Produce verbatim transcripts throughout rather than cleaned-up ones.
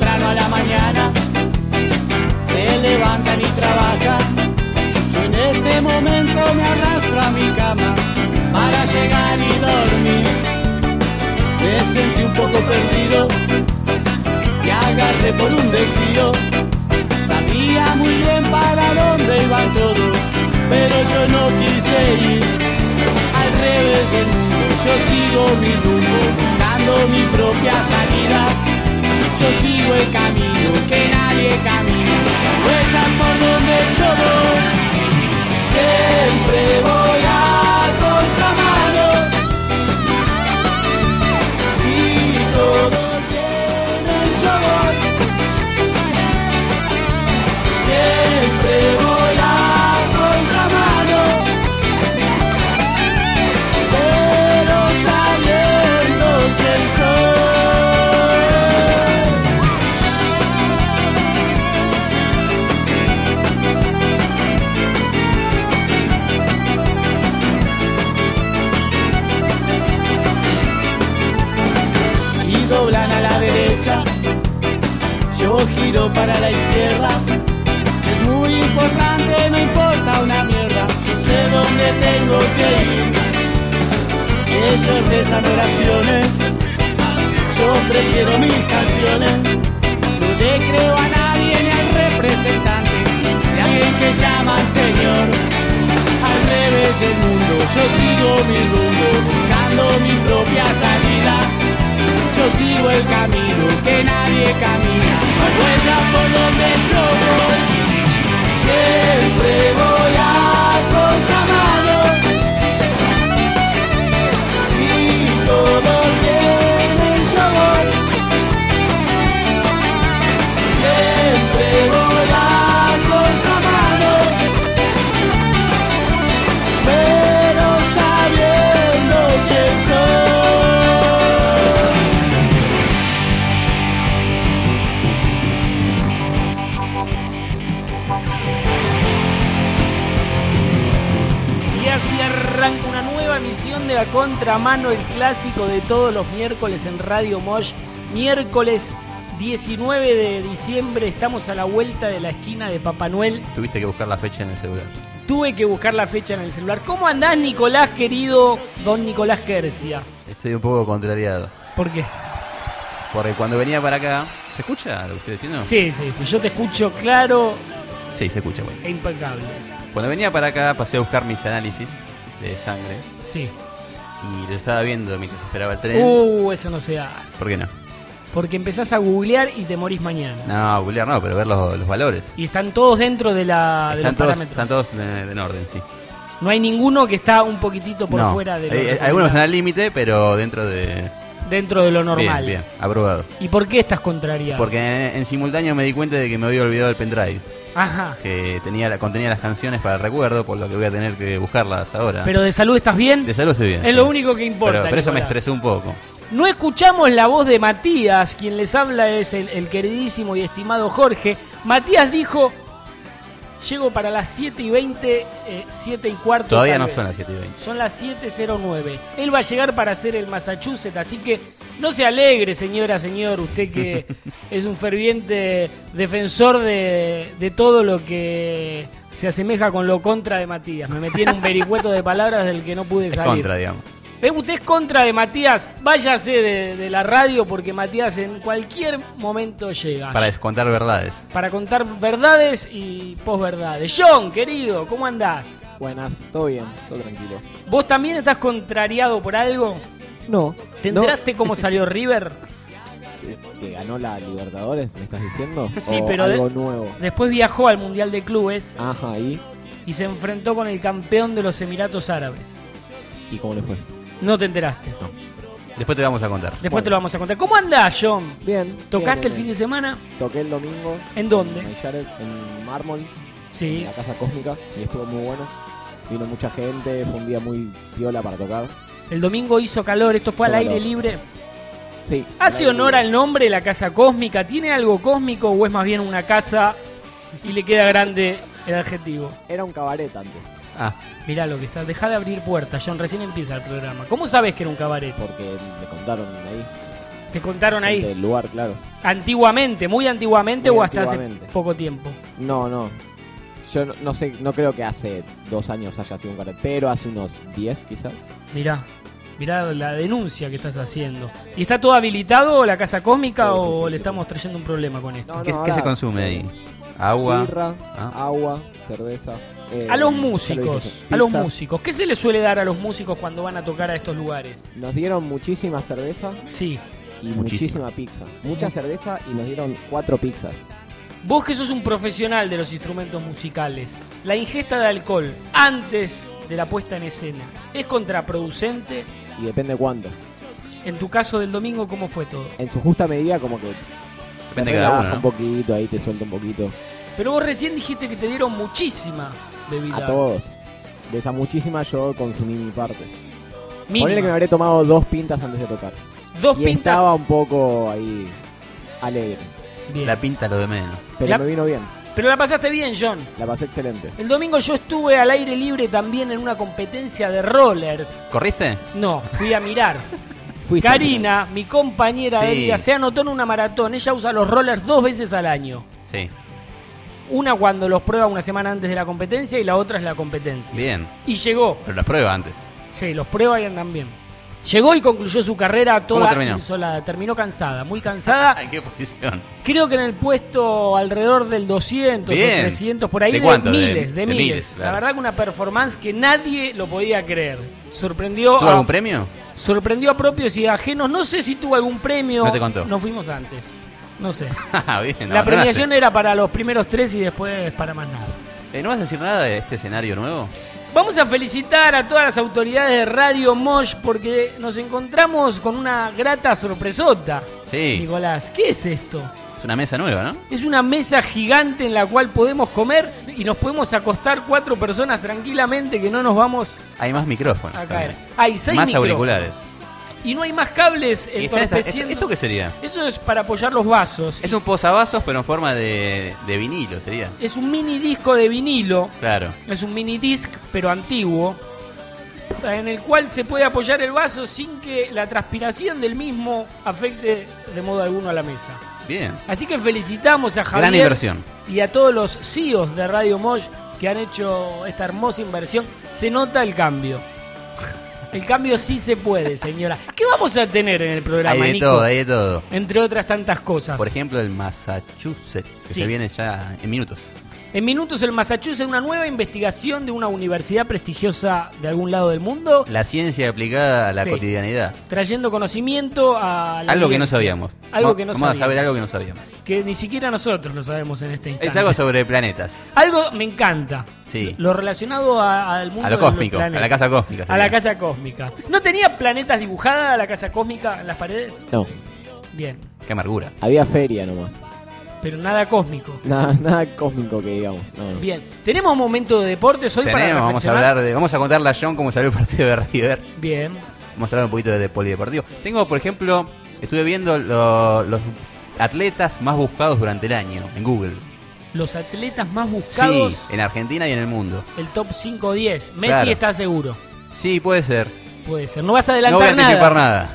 temprano a la mañana se levantan y trabajan. Yo en ese momento me arrastro a mi cama para llegar y dormir. Me sentí un poco perdido, me agarré por un desvío. Sabía muy bien para dónde iban todos, pero yo no quise ir. Al revés del mundo yo sigo mi rumbo, buscando mi propia salida. Yo sigo el camino que nadie camina, huellas por donde yo voy. Siempre voy a contramano. Si todos vienen yo voy. Siempre voy a contramano, pero sabiendo quién soy. Si doblan a la derecha, yo giro para la izquierda. Muy importante, me importa una mierda. Yo sé dónde tengo que ir. Ellos rezan oraciones, yo prefiero mis canciones. No le creo a nadie ni al representante de alguien que llaman señor. Al revés del mundo yo sigo mi rumbo, buscando mi propia salida. Yo sigo el camino que nadie camina, hay huellas por donde yo voy. Siempre voy a contramano. Si todos vienen yo voy. Siempre voy a contramano, pero sabiendo quién soy. Así arranca una nueva emisión de A Contramano, el clásico de todos los miércoles en Radio Mosh. Miércoles diecinueve de diciembre, estamos a la vuelta de la esquina de Papá Noel. Tuviste que buscar la fecha en el celular. Tuve que buscar la fecha en el celular. ¿Cómo andás, Nicolás, querido don Nicolás Quercia? Estoy un poco contrariado. ¿Por qué? Porque cuando venía para acá... ¿Se escucha lo que estoy diciendo? Sí, sí, sí, yo te escucho claro. Sí, se escucha, bueno. E impecable. Cuando venía para acá pasé a buscar mis análisis de sangre. Sí. Y lo estaba viendo mientras esperaba el tren. Uh, eso no se hace. ¿Por qué no? Porque empezás a googlear y te morís mañana. No, googlear no, pero ver los, los valores. Y están todos dentro de, la, de están los todos, parámetros. Están todos de- en orden, sí. No hay ninguno que está un poquitito por No, fuera de lo hay- hay recomendado. algunos están al límite, pero dentro de... Dentro de lo normal. Bien, bien, aprobado. ¿Y por qué estás contrariado? Porque en, en simultáneo me di cuenta de que me había olvidado el pendrive. Ajá. Que tenía la- contenía las canciones para el recuerdo, por lo que voy a tener que buscarlas ahora. Pero de salud estás bien. De salud estoy bien. Es sí. lo único que importa. Pero, pero eso me Nicolás. estresó un poco. No escuchamos la voz de Matías. Quien les habla es el, el queridísimo y estimado Jorge. Matías dijo: llego para las siete y veinte, eh, siete y cuarto. Todavía tal no vez. son las siete y veinte. Son las siete cero nueve. Él va a llegar para hacer el Massachusetts, así que no se alegre, señora, señor. Usted que es un ferviente defensor de, de todo lo que se asemeja con lo contra de Matías. Me metí en un vericueto de palabras del que no pude Es salir. contra, digamos. ¿Ven? Usted es contra de Matías. Váyase de, de la radio porque Matías en cualquier momento llega. Para descontar verdades. Para contar verdades y posverdades. John, querido, ¿cómo andás? Buenas, todo bien, todo tranquilo. ¿Vos también estás contrariado por algo? No. ¿Te no, enteraste cómo salió River? que, que ganó la Libertadores, ¿me estás diciendo? Sí, ¿O pero de- algo nuevo? Después viajó al Mundial de Clubes Ajá, ¿y? y se enfrentó con el campeón de los Emiratos Árabes. ¿Y cómo le fue? No te enteraste. Después te vamos a contar. Después Bueno. te lo vamos a contar. ¿Cómo andás, John? Bien. ¿Tocaste bien, el fin bien. de semana? Toqué el domingo. ¿En dónde? En Mayareth, en Mármol, en Sí. la Casa Cósmica, y estuvo muy bueno. Vino mucha gente, fue un día muy piola para tocar. El domingo hizo calor, esto fue al Hizo aire calor. libre. Sí. ¿Hace al honor aire al nombre la Casa Cósmica? ¿Tiene algo cósmico o es más bien una casa y le queda grande el adjetivo? libre. Era un cabaret antes, Ah, Mirá lo que está. Deja de abrir puertas, John. Recién empieza el programa. ¿Cómo sabes que era un cabaret? porque me contaron ahí. Te contaron ahí. Del lugar, claro. Antiguamente, muy antiguamente Muy o hasta antiguamente. hace poco tiempo. No, no. Yo no, no sé, no creo que hace dos años haya sido un caret, pero hace unos diez quizás. Mirá, mirá la denuncia que estás haciendo. ¿Y está todo habilitado la Casa Cósmica Sí, o sí, sí, le sí, estamos sí. trayendo un problema con esto? No, ¿Qué, no, qué se ahora- consume ahí? Agua. Birra, Ah. agua, cerveza. eh, A los ya lo músicos, dije, a los pizza. músicos, ¿qué se les suele dar a los músicos cuando van a tocar a estos lugares? Nos dieron muchísima cerveza Sí. y Muchísima. muchísima pizza. Mucha cerveza y nos dieron cuatro pizzas. Vos que sos un profesional de los instrumentos musicales, la ingesta de alcohol antes de la puesta en escena, ¿es contraproducente? Y depende cuánto. En tu caso del domingo, ¿cómo fue todo? En su justa medida, como que Depende te de cada relaja uno, un ¿no? poquito, ahí te suelta un poquito. Pero vos recién dijiste que te dieron muchísima bebida. A todos. De esa muchísima yo consumí mi parte. Mínima. Ponele que me habré tomado dos pintas antes de tocar. Dos y pintas. estaba un poco ahí alegre. Bien. La pinta lo de menos. Pero La- me vino bien. Pero la pasaste bien, John. La pasé excelente. El domingo yo estuve al aire libre también en una competencia de rollers. ¿Corriste? No, fui a mirar. Fuiste Karina, mi compañera Sí. de vida, se anotó en una maratón. Ella usa los rollers dos veces al año. Sí. Una cuando los prueba una semana antes de la competencia y la otra es la competencia. Bien. Y llegó. Pero las prueba antes. Sí, los prueba y andan bien. Llegó y concluyó su carrera toda terminó? insolada. Terminó cansada, muy cansada. ¿En qué posición? Creo que en el puesto alrededor del doscientos Bien. o trescientos, por ahí ¿De de, cuánto? De- miles, de, de miles. miles, claro. La verdad que una performance que nadie lo podía creer. Sorprendió ¿Tuvo a, algún premio? sorprendió a propios y ajenos. No sé si tuvo algún premio. No te contó. Nos fuimos antes. No sé. Ah, bien. La abandonaste. premiación era para los primeros tres y después para más nada. Eh, ¿No vas a decir nada de este escenario nuevo? Vamos a felicitar a todas las autoridades de Radio Mosh porque nos encontramos con una grata sorpresota. Sí. Nicolás, ¿qué es esto? Es una mesa nueva, ¿no? Es una mesa gigante en la cual podemos comer y nos podemos acostar cuatro personas tranquilamente que no nos vamos Hay más micrófonos. a caer. también. Hay seis Más micrófonos. auriculares. Y no hay más cables ¿Y está esta- entorpeciendo. ¿Esto qué sería? Eso es para apoyar los vasos. Es un posavasos, pero en forma de, de vinilo, sería. Es un mini disco de vinilo. Claro. Es un mini disc, pero antiguo, en el cual se puede apoyar el vaso sin que la transpiración del mismo afecte de modo alguno a la mesa. Bien. Así que felicitamos a Javier Gran inversión. y a todos los C E Os de Radio Mosh que han hecho esta hermosa inversión. Se nota el cambio. El cambio sí se puede, señora. ¿Qué vamos a tener en el programa, Hay de Nico? todo, hay de todo. Entre otras tantas cosas. Por ejemplo, el Massachusetts, que Sí. se viene ya en minutos. En minutos el Massachusetts, una nueva investigación de una universidad prestigiosa de algún lado del mundo, La ciencia aplicada a la Sí. cotidianidad. trayendo conocimiento a la Algo que no audiencia. sabíamos. Algo Vamos- que no Vamos sabíamos. a saber algo que no sabíamos. Que ni siquiera nosotros lo sabemos en este instante. Es algo sobre planetas. Algo me encanta. Sí. Lo relacionado a- al mundo A lo de los cósmico, a planetas. la casa cósmica. A la sería. casa cósmica. ¿No tenía planetas dibujadas la casa cósmica en las paredes? No, Bien. Qué amargura. había feria nomás. Pero nada cósmico. Nada, nada cósmico que digamos. No, no. Bien. ¿Tenemos momento de deportes hoy para Tenemos, vamos a reflexionar? hablar de. Vamos a contarle a John cómo salió el partido de River. Bien. Vamos a hablar un poquito de, de polideportivo. Tengo, por ejemplo, estuve viendo lo- los atletas más buscados durante el año en Google. Los atletas más buscados, Sí, en Argentina y en el mundo. el top cinco o diez. Messi Claro. está seguro. Sí, puede ser. Puede ser. No vas a No adelantar voy a anticipar nada. nada.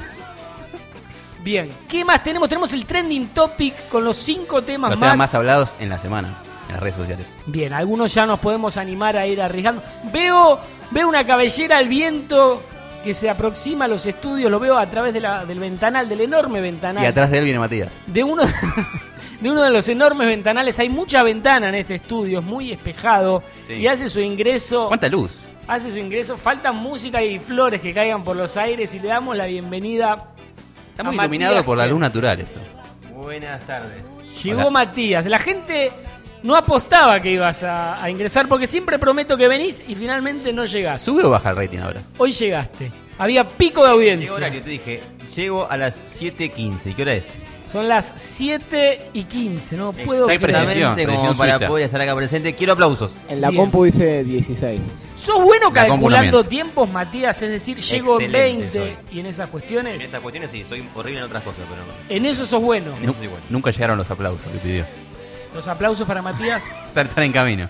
Bien. ¿Qué más tenemos? Tenemos el trending topic con los cinco temas Los más. temas más hablados en la semana, en las redes sociales. Bien, algunos ya nos podemos animar a ir arriesgando. Veo, veo una cabellera al viento que se aproxima a los estudios, lo veo a través de la- del ventanal, del enorme ventanal. Y atrás de él viene Matías. De uno, de uno de los enormes ventanales. Hay mucha ventana en este estudio, es muy espejado. Sí. Y hace su ingreso. ¿Cuánta luz? Hace su ingreso. Falta música y flores que caigan por los aires y le damos la bienvenida. Está a muy Matías iluminado por la luz Pérez. natural esto. Buenas tardes. Llegó Hola. Matías. La gente no apostaba que ibas a, a ingresar porque siempre prometo que venís y finalmente no llegás. ¿Sube o baja el rating ahora? Hoy llegaste. Había pico de audiencia. Llegó horario, te dije, llego a las siete quince. ¿Y qué hora es? Son las siete y quince, no puedo Hay creer. precisión. Exactamente, como precisión para suiza. poder estar acá presente. Quiero aplausos. En la Bien. compu dice dieciséis. ¿Sos bueno La compu no calculando miente. tiempos, Matías? Es decir, llego en Excelente veinte y en esas En cuestiones. estas cuestiones sí, soy horrible en otras cosas, pero En eso sos bueno. en eso soy bueno. Nunca llegaron los aplausos que pidió. Los aplausos para Matías. Están, están en camino.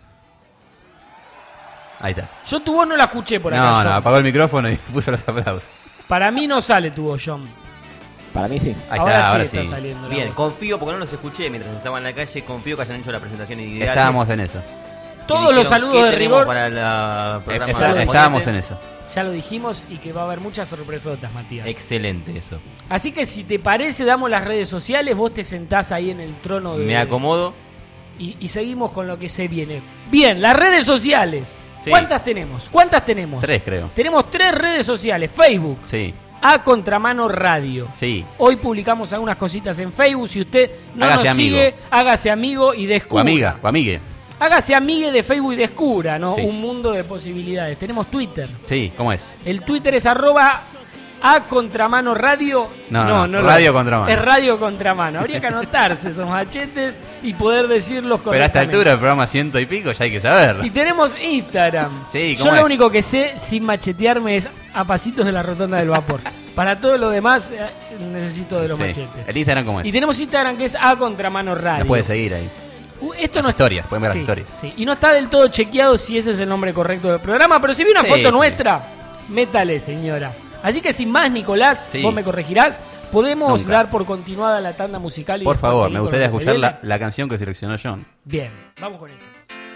Ahí está. Yo tu voz no la escuché por acá. No, John. no, apagó el micrófono y puso los aplausos. Para mí no sale tu voz, John. Para mí sí. Ahí Ahora está, sí ahora está sí. saliendo la Bien, voz. confío, porque no los escuché mientras estaba en la calle, confío que hayan hecho la presentación ideal. Estábamos en eso. Todos los saludos de rigor para la programa Está- de estábamos Ponete. en eso. ya lo dijimos y que va a haber muchas sorpresotas, Matías. Excelente eso. Así que si te parece, damos las redes sociales, vos te sentás ahí en el trono de... Me acomodo. Y, y seguimos con lo que se viene. Bien, las redes sociales. Sí. ¿Cuántas tenemos? ¿Cuántas tenemos? Tres, creo. Tenemos tres redes sociales. Facebook, Sí, A Contramano Radio. sí. Hoy publicamos algunas cositas en Facebook. Si usted no Hágase nos amigo. sigue, hágase amigo y O descubra. amiga, o amigue. Hágase amigue de Facebook y descubra, ¿no? Sí. Un mundo de posibilidades. Tenemos Twitter. Sí, ¿cómo es? El Twitter es arroba A Contramano Radio. No, no, lo Radio es. Contramano. Es Radio Contramano. Habría que anotarse esos machetes y poder decirlos Pero a esta correctamente. altura, el programa ciento y pico, ya hay que saber. Y tenemos Instagram. Sí, Yo ¿cómo lo es? único que sé sin machetearme es a pasitos de la rotonda del vapor. Para todo lo demás eh, necesito de los Sí. machetes. ¿El Instagram cómo es? Y tenemos Instagram que es A Contramano Radio. Nos puede seguir ahí. Uh, Esto Las no está- historias, pueden ver las Sí, historias. sí. Y no está del todo chequeado si ese es el nombre correcto del programa, pero si vi una Sí, foto sí. nuestra, métale, señora. Así que sin más, Nicolás, Sí. vos me corregirás, podemos Nunca. dar por continuada la tanda musical y Por después favor, seguir me con gustaría lo que se escuchar la, viene? la canción que seleccionó John. Bien, vamos con eso.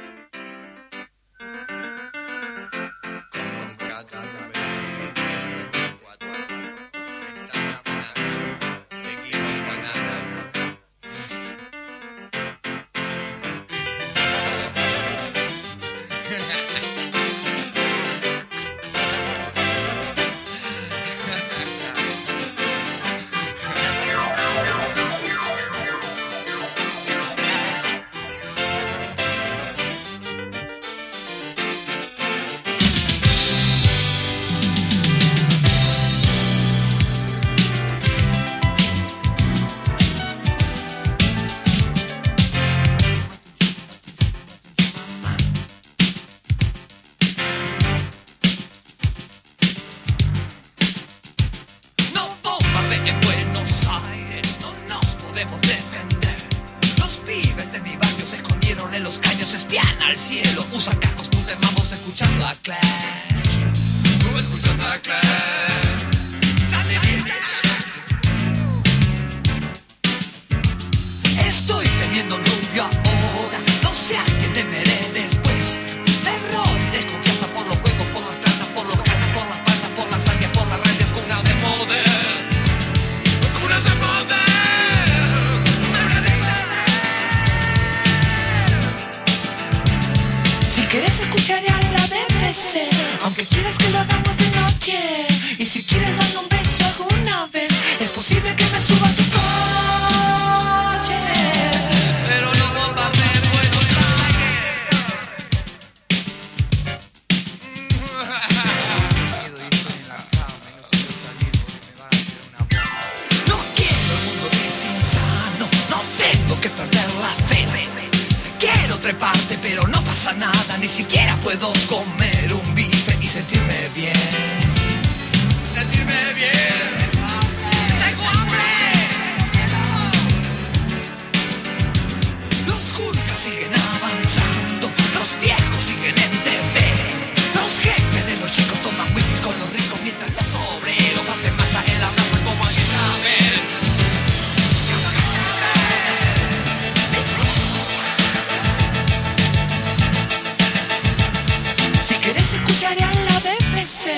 Comunicado número doscientos treinta y cuatro. Está ganando. Seguimos ganando. No bombardeen en Buenos Aires, no nos podemos defender. Los pibes de mi barrio se escondieron en los caños, espían al cielo, usan cascos, tú te vamos escuchando a Clash. Tú escuchando a Clash. Sandy Virgen. Estoy temiendo rubio ahora, no sé a qué temeré después. Terror y desconfianza por los juegos, por las tranzas, por los canas, por las panzas, por las alias, por las rayas, cunas de poder. Cunas de poder. Si quieres escuchar a la D P C, aunque quieras que lo hagamos de noche, y si quieres darme un beso alguna vez, es posible que me suba a tu coche. Pero no bombardeen Buenos Aires. No quiero el mundo desinsano, no tengo que perder la fe. Quiero treparte, pero no pasa nada, ni siquiera puedo comer un bife y sentirme bien. Sentirme bien. Tengo hambre. Los jurgas siguen avanzando, los viejos siguen en T V. Los jefes de los chicos toman whisky con los ricos mientras los obreros hacen masa en la plaza como alguien sabe. Si quieres escuchar a la B B C,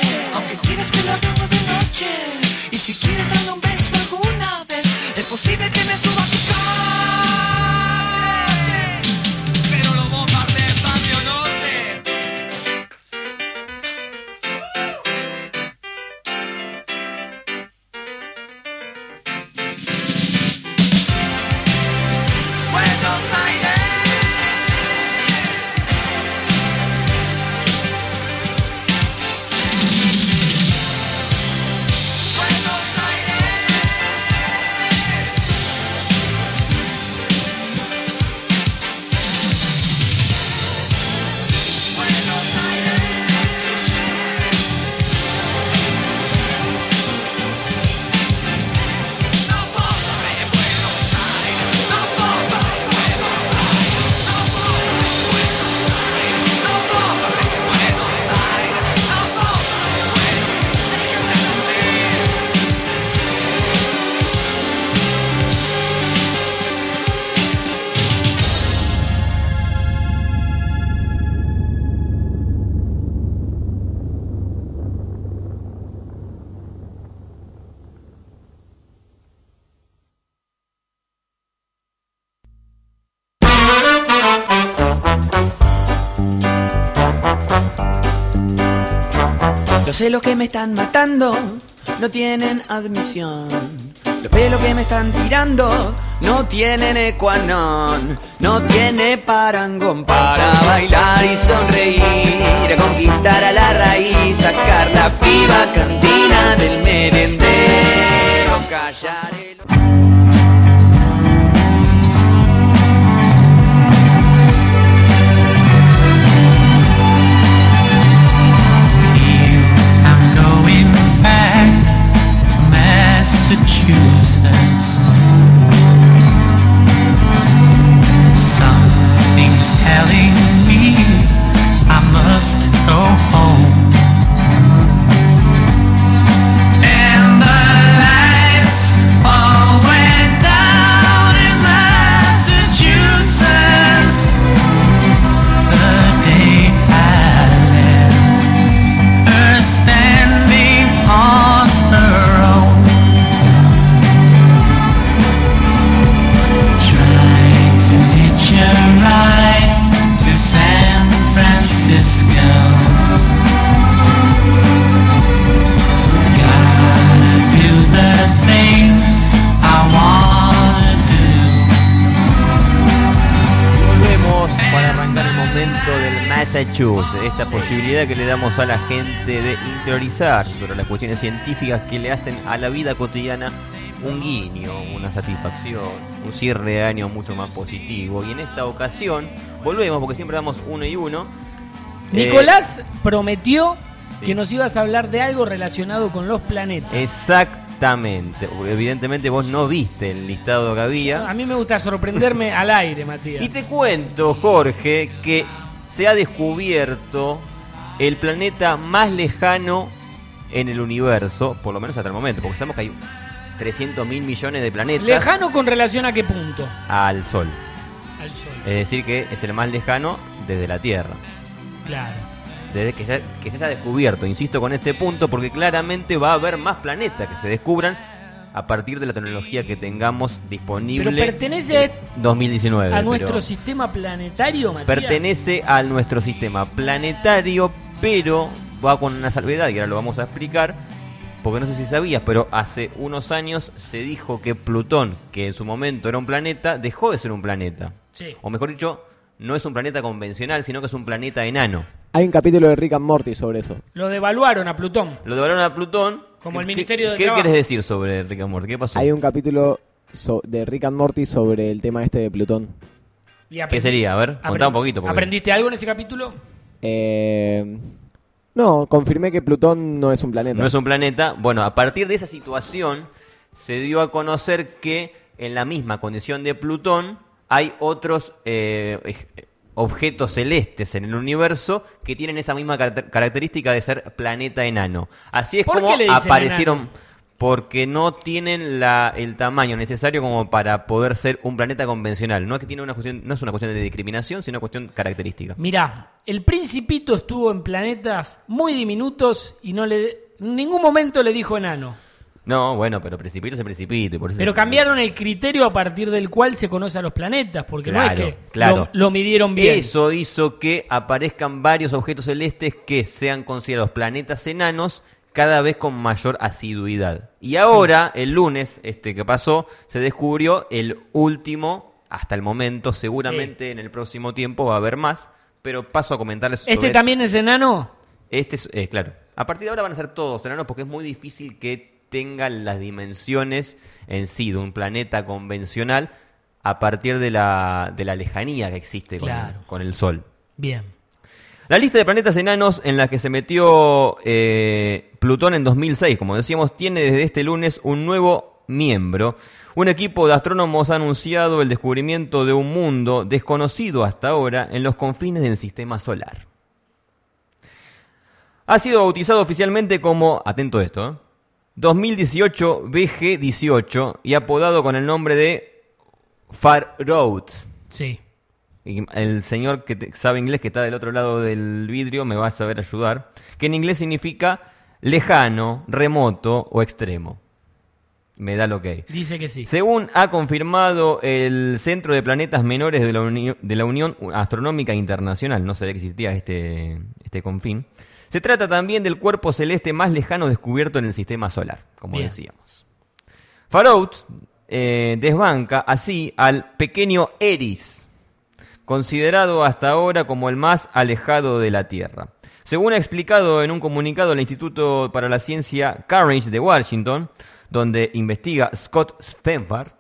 celos que me están matando no tienen admisión. Los pelos que me están tirando no tienen ecuanón. No tiene parangón para bailar y sonreír, a conquistar a la raíz, sacar la piba cantina del merendero, callar el... Massachusetts. Something's telling me I must go home. And the lights all went down in Massachusetts the day I left her standing on her own. Ride to San Francisco. Gotta do the things I wanna do. Volvemos para arrancar el momento del Massachusetts, esta posibilidad que le damos a la gente de interiorizar sobre las cuestiones científicas que le hacen a la vida cotidiana un guiño, una satisfacción, un cierre de año mucho más positivo. Y en esta ocasión volvemos, porque siempre damos uno y uno. Nicolás eh, prometió sí. que nos ibas a hablar de algo relacionado con los planetas. Exactamente. Evidentemente vos no viste el listado que había. A mí me gusta sorprenderme al aire, Matías. Y te cuento, Jorge, que se ha descubierto el planeta más lejano en el universo, por lo menos hasta el momento, porque sabemos que hay trescientos mil millones de planetas. ¿Lejano con relación a qué punto? Al Sol. Al Sol. Es decir, que es el más lejano desde la Tierra. Claro. Desde que, ya, que se haya descubierto, insisto con este punto, porque claramente va a haber más planetas que se descubran a partir de la tecnología que tengamos disponible. Pero pertenece en dos mil diecinueve. a nuestro pero sistema planetario, Matías. Pertenece a nuestro sistema planetario, pero va con una salvedad, y ahora lo vamos a explicar. Porque no sé si sabías, pero hace unos años se dijo que Plutón, que en su momento era un planeta, dejó de ser un planeta. Sí. O mejor dicho, no es un planeta convencional, sino que es un planeta enano. Hay un capítulo de Rick and Morty sobre eso. Lo devaluaron a Plutón. Lo devaluaron a Plutón. Como el ¿Qué, Ministerio de ¿Qué Trabajo. quieres decir sobre Rick and Morty? ¿Qué pasó? Hay un capítulo so- de Rick and Morty sobre el tema este de Plutón. Y aprendi- ¿Qué sería? A ver, contá un poquito. porque- ¿Aprendiste algo en ese capítulo? Eh... No, confirmé que Plutón no es un planeta. No es un planeta. Bueno, a partir de esa situación se dio a conocer que en la misma condición de Plutón hay otros eh, objetos celestes en el universo que tienen esa misma car- característica de ser planeta enano. Así es ¿Por como qué le dicen aparecieron... enano? Porque no tienen la, el tamaño necesario como para poder ser un planeta convencional. No es que tiene una cuestión, no es una cuestión de discriminación, sino una cuestión característica. Mirá, el Principito estuvo en planetas muy diminutos y no le en ningún momento le dijo enano. No, bueno, pero Principito es el Principito. Y por eso Pero es- cambiaron el criterio a partir del cual se conoce a los planetas, porque no es Claro, que claro. lo, lo midieron bien. Eso hizo que aparezcan varios objetos celestes que sean considerados planetas enanos cada vez con mayor asiduidad. Y ahora, el lunes, este que pasó, se descubrió el último, hasta el momento, seguramente Sí. en el próximo tiempo va a haber más, pero paso a comentarles sobre... ¿Este también es enano? Este es, eh, claro. A partir de ahora van a ser todos enanos porque es muy difícil que tengan las dimensiones en sí de un planeta convencional a partir de la, de la lejanía que existe con, Claro. el, con el Sol. Bien. La lista de planetas enanos en la que se metió eh, Plutón en dos mil seis, como decíamos, tiene desde este lunes un nuevo miembro. Un equipo de astrónomos ha anunciado el descubrimiento de un mundo desconocido hasta ahora en los confines del sistema solar. Ha sido bautizado oficialmente como, atento a esto, ¿eh? dos mil dieciocho B G dieciocho y apodado con el nombre de Far Road. Sí. Y el señor que te- sabe inglés, que está del otro lado del vidrio, me va a saber ayudar. Que en inglés significa lejano, remoto o extremo. Me da lo que hay. Dice que sí. Según ha confirmado el Centro de Planetas Menores de la, Uni- de la Unión Astronómica Internacional, no sabía que existía este, este confín, Se trata también del cuerpo celeste más lejano descubierto en el sistema solar, como Bien. decíamos. Farragut eh, desbanca así al pequeño Eris, considerado hasta ahora como el más alejado de la Tierra. Según ha explicado en un comunicado al Instituto para la Ciencia Carnegie de Washington, donde investiga Scott Spenfart,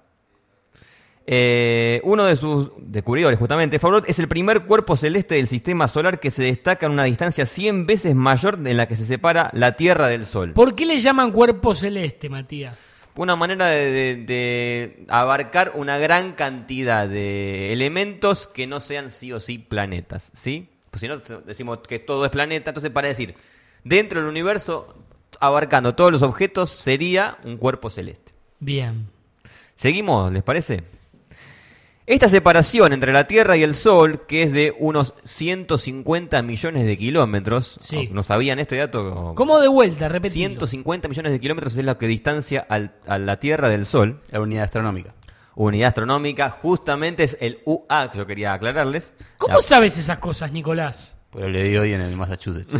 eh, uno de sus descubridores, justamente, Farragut es el primer cuerpo celeste del sistema solar que se destaca en una distancia cien veces mayor de la que se separa la Tierra del Sol. ¿Por qué le llaman cuerpo celeste, Matías? Una manera de, de- de abarcar una gran cantidad de elementos que no sean sí o sí planetas, ¿sí? Pues si no decimos que todo es planeta, entonces para decir, dentro del universo, abarcando todos los objetos, sería un cuerpo celeste. Bien. ¿Seguimos? ¿Les parece? Esta separación entre la Tierra y el Sol, que es de unos ciento cincuenta millones de kilómetros, Sí. ¿no sabían este dato? ¿Cómo de vuelta? Repetilo. ciento cincuenta millones de kilómetros es lo que distancia al- a la Tierra del Sol. La unidad astronómica. Unidad astronómica, justamente es el U A, que yo quería aclararles. ¿Cómo La- sabes esas cosas, Nicolás? Pero le di hoy en el Massachusetts.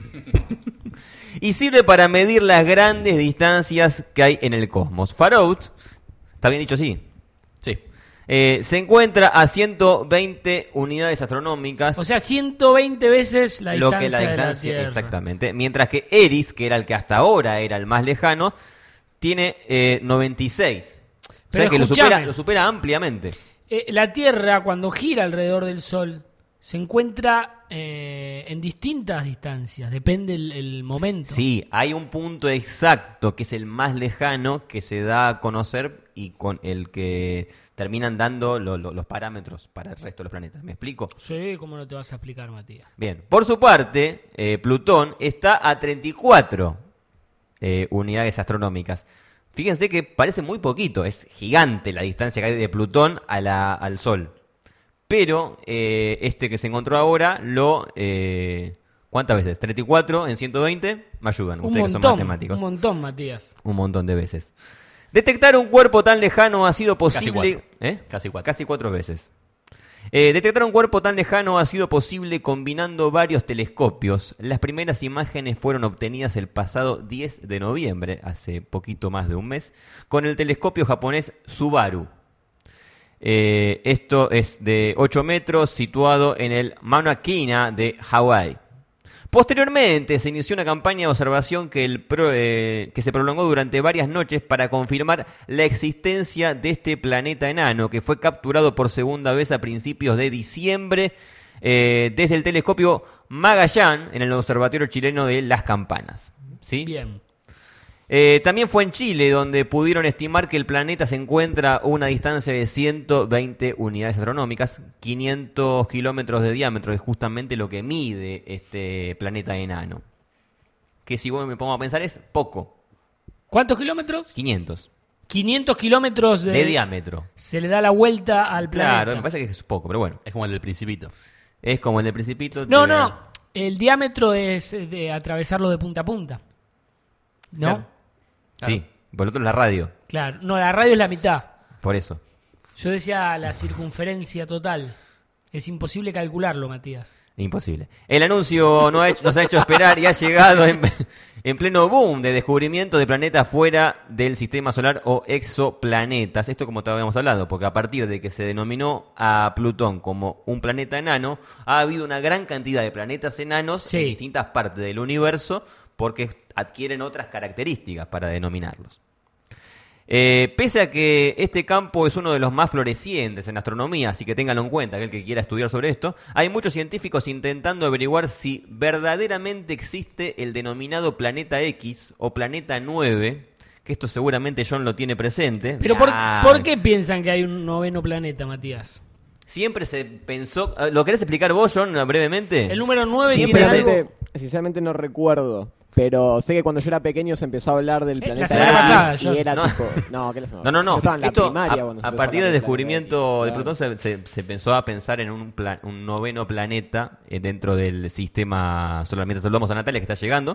Y sirve para medir las grandes distancias que hay en el cosmos. Farragut, ¿está bien dicho así? Sí. Eh, se encuentra a ciento veinte unidades astronómicas. O sea, ciento veinte veces la lo distancia, que la de la distancia, Tierra. exactamente. Mientras que Eris, que era el que hasta ahora era el más lejano, tiene eh, noventa y seis. O Pero sea que lo escuchame. supera, lo supera ampliamente. Eh, la Tierra, cuando gira alrededor del Sol, se encuentra eh, en distintas distancias. Depende el, el momento. Sí, hay un punto exacto que es el más lejano que se da a conocer y con el que terminan dando lo- lo- los parámetros para el resto de los planetas. ¿Me explico? Sí, ¿cómo no te vas a explicar, Matías? Bien, por su parte, eh, Plutón está a treinta y cuatro eh, unidades astronómicas. Fíjense que parece muy poquito, es gigante la distancia que hay de Plutón a la- al Sol. Pero eh, este que se encontró ahora, lo... Eh, ¿cuántas veces? treinta y cuatro en ciento veinte. Me ayudan, Un ustedes que son montón, matemáticos. un montón, Matías. Un montón de veces. Detectar un cuerpo tan lejano ha sido posible... cuatro. ¿Eh? Casi cuatro. Casi cuatro veces. Eh, detectar un cuerpo tan lejano ha sido posible combinando varios telescopios. Las primeras imágenes fueron obtenidas el pasado diez de noviembre, hace poquito más de un mes, con el telescopio japonés Subaru. Eh, esto es de ocho metros, situado en el Mauna Kea de Hawái. Posteriormente se inició una campaña de observación que, el pro- eh, que se prolongó durante varias noches para confirmar la existencia de este planeta enano que fue capturado por segunda vez a principios de diciembre eh, desde el telescopio Magallán en el Observatorio Chileno de Las Campanas. ¿Sí? Bien. Eh, también fue en Chile donde pudieron estimar que el planeta se encuentra a una distancia de ciento veinte unidades astronómicas, quinientos kilómetros de diámetro, es justamente lo que mide este planeta enano. Que si vos me pongo a pensar es poco, ¿Cuántos kilómetros? quinientos quinientos kilómetros de, de diámetro. Se le da la vuelta al planeta. Claro, me parece que es poco, pero bueno, Es como el del Principito. es como el del Principito. No, te- no. El diámetro es de atravesarlo de punta a punta. ¿No? Claro. Sí, por otro la radio, Claro. No, la radio es la mitad. por eso. Yo decía la circunferencia total. Es imposible calcularlo, Matías. Imposible. El anuncio no ha hecho- nos ha hecho esperar y ha llegado en, en pleno boom de descubrimiento de planetas fuera del sistema solar o exoplanetas. Esto como te habíamos hablado, porque a partir de que se denominó a Plutón como un planeta enano, ha habido una gran cantidad de planetas enanos Sí. en distintas partes del universo porque adquieren otras características para denominarlos. Eh, pese a que este campo es uno de los más florecientes en astronomía, así que ténganlo en cuenta, aquel que quiera estudiar sobre esto, hay muchos científicos intentando averiguar si verdaderamente existe el denominado planeta X o planeta nueve, que esto seguramente John lo tiene presente. Pero ¿por, Ah, ¿por qué piensan que hay un noveno planeta, Matías? Siempre se pensó... ¿Lo querés explicar vos, John, brevemente? El número nueve Siempre tiene se- algo... Sinceramente, sinceramente no recuerdo. Pero sé que cuando yo era pequeño se empezó a hablar del Eh, planeta la semana X pasada, y yo- era no. tipo... No, ¿qué la semana No, no, no. Yo estaba en la Esto, primaria a, cuando se a empezó partir hablar del del descubrimiento planeta de X, Plutón se, se- se empezó a pensar en un, plan- un noveno planeta eh, dentro del sistema solar. Mientras saludamos a Natalia que está llegando.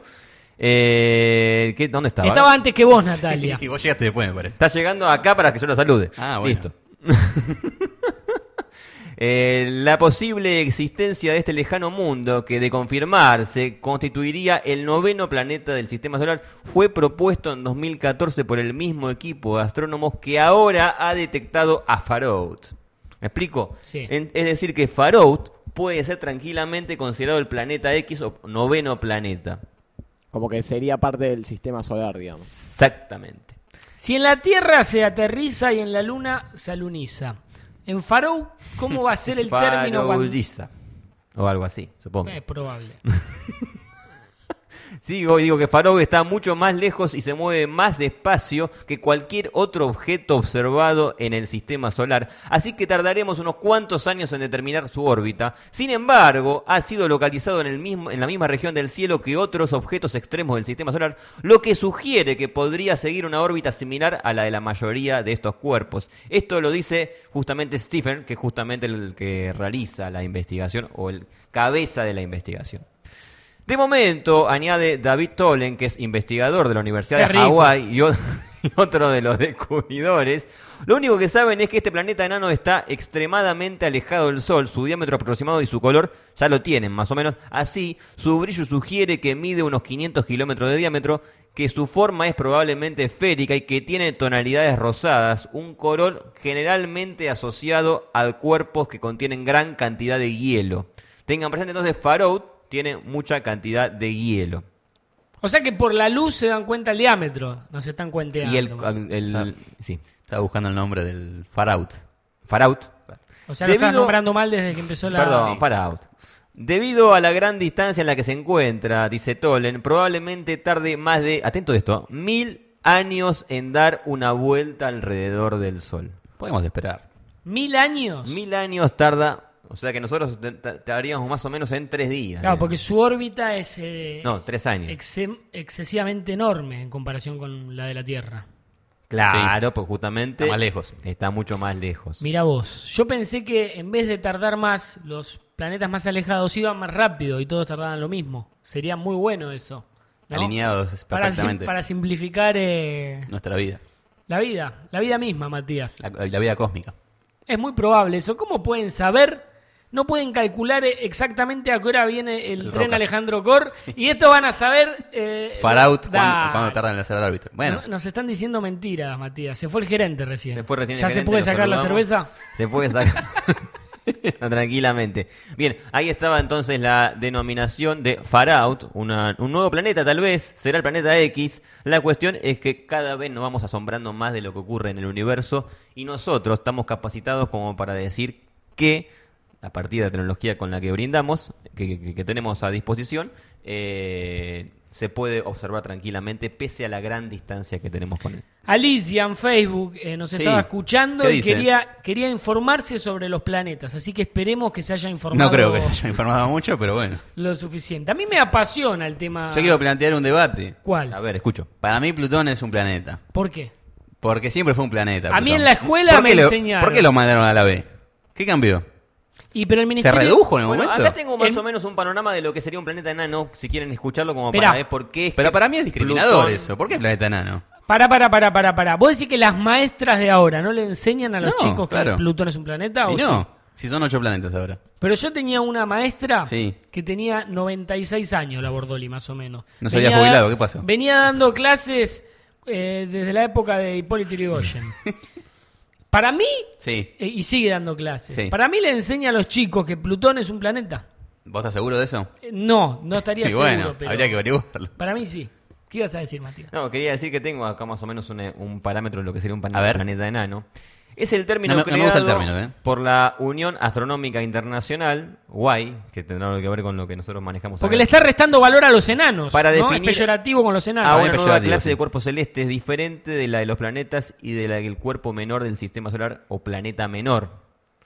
Eh, ¿qué- ¿Dónde estaba? Estaba antes que vos, Natalia. Y vos llegaste después, me parece. Está llegando acá para que yo la salude. Ah, bueno. Listo. Eh, la posible existencia de este lejano mundo, que de confirmarse constituiría el noveno planeta del sistema solar, fue propuesto en dos mil catorce por el mismo equipo de astrónomos que ahora ha detectado a Farout. ¿Me explico? Sí. En- es decir, que Farout puede ser tranquilamente considerado el planeta X o noveno planeta. Como que sería parte del sistema solar, digamos. Exactamente. Si en la Tierra se aterriza y en la Luna se aluniza, en Farouk, ¿cómo va a ser el término cuando... Faroulliza. O algo así, supongo. Es probable. Sigo y digo que Farouk está mucho más lejos y se mueve más despacio que cualquier otro objeto observado en el sistema solar, así que tardaremos unos cuantos años en determinar su órbita. Sin embargo, ha sido localizado en, el mismo, en la misma región del cielo que otros objetos extremos del sistema solar, lo que sugiere que podría seguir una órbita similar a la de la mayoría de estos cuerpos. Esto lo dice justamente Stephen, que es justamente el que realiza la investigación o el cabeza de la investigación. De momento, añade David Tolen, que es investigador de la Universidad Qué de rico. Hawái y, o- y otro de los descubridores, lo único que saben es que este planeta enano está extremadamente alejado del Sol, su diámetro aproximado y su color ya lo tienen más o menos. Así, su brillo sugiere que mide unos quinientos kilómetros de diámetro, que su forma es probablemente esférica y que tiene tonalidades rosadas, un color generalmente asociado a cuerpos que contienen gran cantidad de hielo. Tengan presente entonces, Farouk tiene mucha cantidad de hielo. O sea que por la luz se dan cuenta el diámetro, no se están cuenteando. Y el, el- Ah. sí, Estaba buscando el nombre del Farout. Farouk. O sea, lo estás Debido- nombrando mal desde que empezó la... Perdón, Sí. Farouk. Debido a la gran distancia en la que se encuentra, dice Tolen, probablemente tarde más de, atento a esto, mil años en dar una vuelta alrededor del Sol. Podemos esperar. ¿Mil años? Mil años tarda, o sea que nosotros te- te- tardaríamos más o menos en tres días. Claro, ¿eh? porque su órbita es eh, No, tres años. exce- excesivamente enorme en comparación con la de la Tierra. Claro, pues justamente Está más lejos. está mucho más lejos. Mira vos, yo pensé que en vez de tardar más, los planetas más alejados iban más rápido y todos tardaban lo mismo. Sería muy bueno eso, ¿no? Alineados Para, sim- perfectamente. para simplificar eh, Nuestra vida. la vida, la vida misma, Matías. La, la vida cósmica. Es muy probable eso. ¿Cómo pueden saber? No pueden calcular eh, exactamente a qué hora viene el, El tren Roca. Alejandro Cor. Y esto van a saber... Eh, Farout, da- ¿cuándo, cuándo tardan en hacer el árbitro? Bueno, No- nos están diciendo mentiras, Matías. Se fue el gerente recién. Se fue recién el ¿Ya se gerente, puede lo sacar la saludamos. cerveza? Se puede sacar tranquilamente. Bien, ahí estaba entonces la denominación de Farout, una- un nuevo planeta tal vez, será el planeta X. La cuestión es que cada vez nos vamos asombrando más de lo que ocurre en el universo y nosotros estamos capacitados como para decir que, a partir de la tecnología con la que brindamos, que, que- que tenemos a disposición, eh, se puede observar tranquilamente pese a la gran distancia que tenemos con él. Alicia en Facebook eh, nos Sí. estaba escuchando ¿Qué y dice? quería, quería informarse sobre los planetas. Así que esperemos que se haya informado no creo que se haya informado mucho, pero bueno. lo suficiente. A mí me apasiona el tema... Yo quiero plantear un debate. ¿Cuál? A ver, escucho. Para mí Plutón es un planeta. ¿Por qué? Porque siempre fue un planeta. A mí Plutón. en la escuela ¿Por me qué lo- enseñaron. ¿Por qué lo mandaron a la B? ¿Qué cambió? Y pero el ¿Se ministerio... redujo en el Bueno, momento? acá tengo más En- o menos un panorama de lo que sería un planeta enano, si quieren escucharlo como Esperá. para ver por qué es Pero que para mí es discriminador Plutón- eso. ¿Por qué planeta enano? Para, para, para, para, para. ¿Vos decís que las maestras de ahora no le enseñan a los No, chicos que claro. Plutón es un planeta? Y ¿O no, sí? si son ocho planetas ahora. Pero yo tenía una maestra Sí. que tenía noventa y seis años, la Bordoli, más o menos. No se había Venía jubilado, da- ¿qué pasó? Venía dando clases eh, desde la época de Hipólito Yrigoyen. Para mí, Sí. eh, y sigue dando clases, Sí. para mí le enseña a los chicos que Plutón es un planeta. ¿Vos estás seguro de eso? Eh, No, no estaría Y seguro, bueno, pero habría que averiguarlo. para mí sí. ¿Qué ibas a decir, Matías? No, quería decir que tengo acá más o menos un, un parámetro de lo que sería un pan- A ver. planeta enano. Es el término No me- no me creado gusta el término, ¿eh? por la Unión Astronómica Internacional, U A I, que tendrá algo que ver con lo que nosotros manejamos Porque acá. le está restando valor a los enanos. Para ¿no? definir- Es peyorativo con los enanos. a Para una mí es nueva peyorativo, clase sí. de cuerpo celeste es diferente de la de los planetas y de la del cuerpo menor del sistema solar o planeta menor.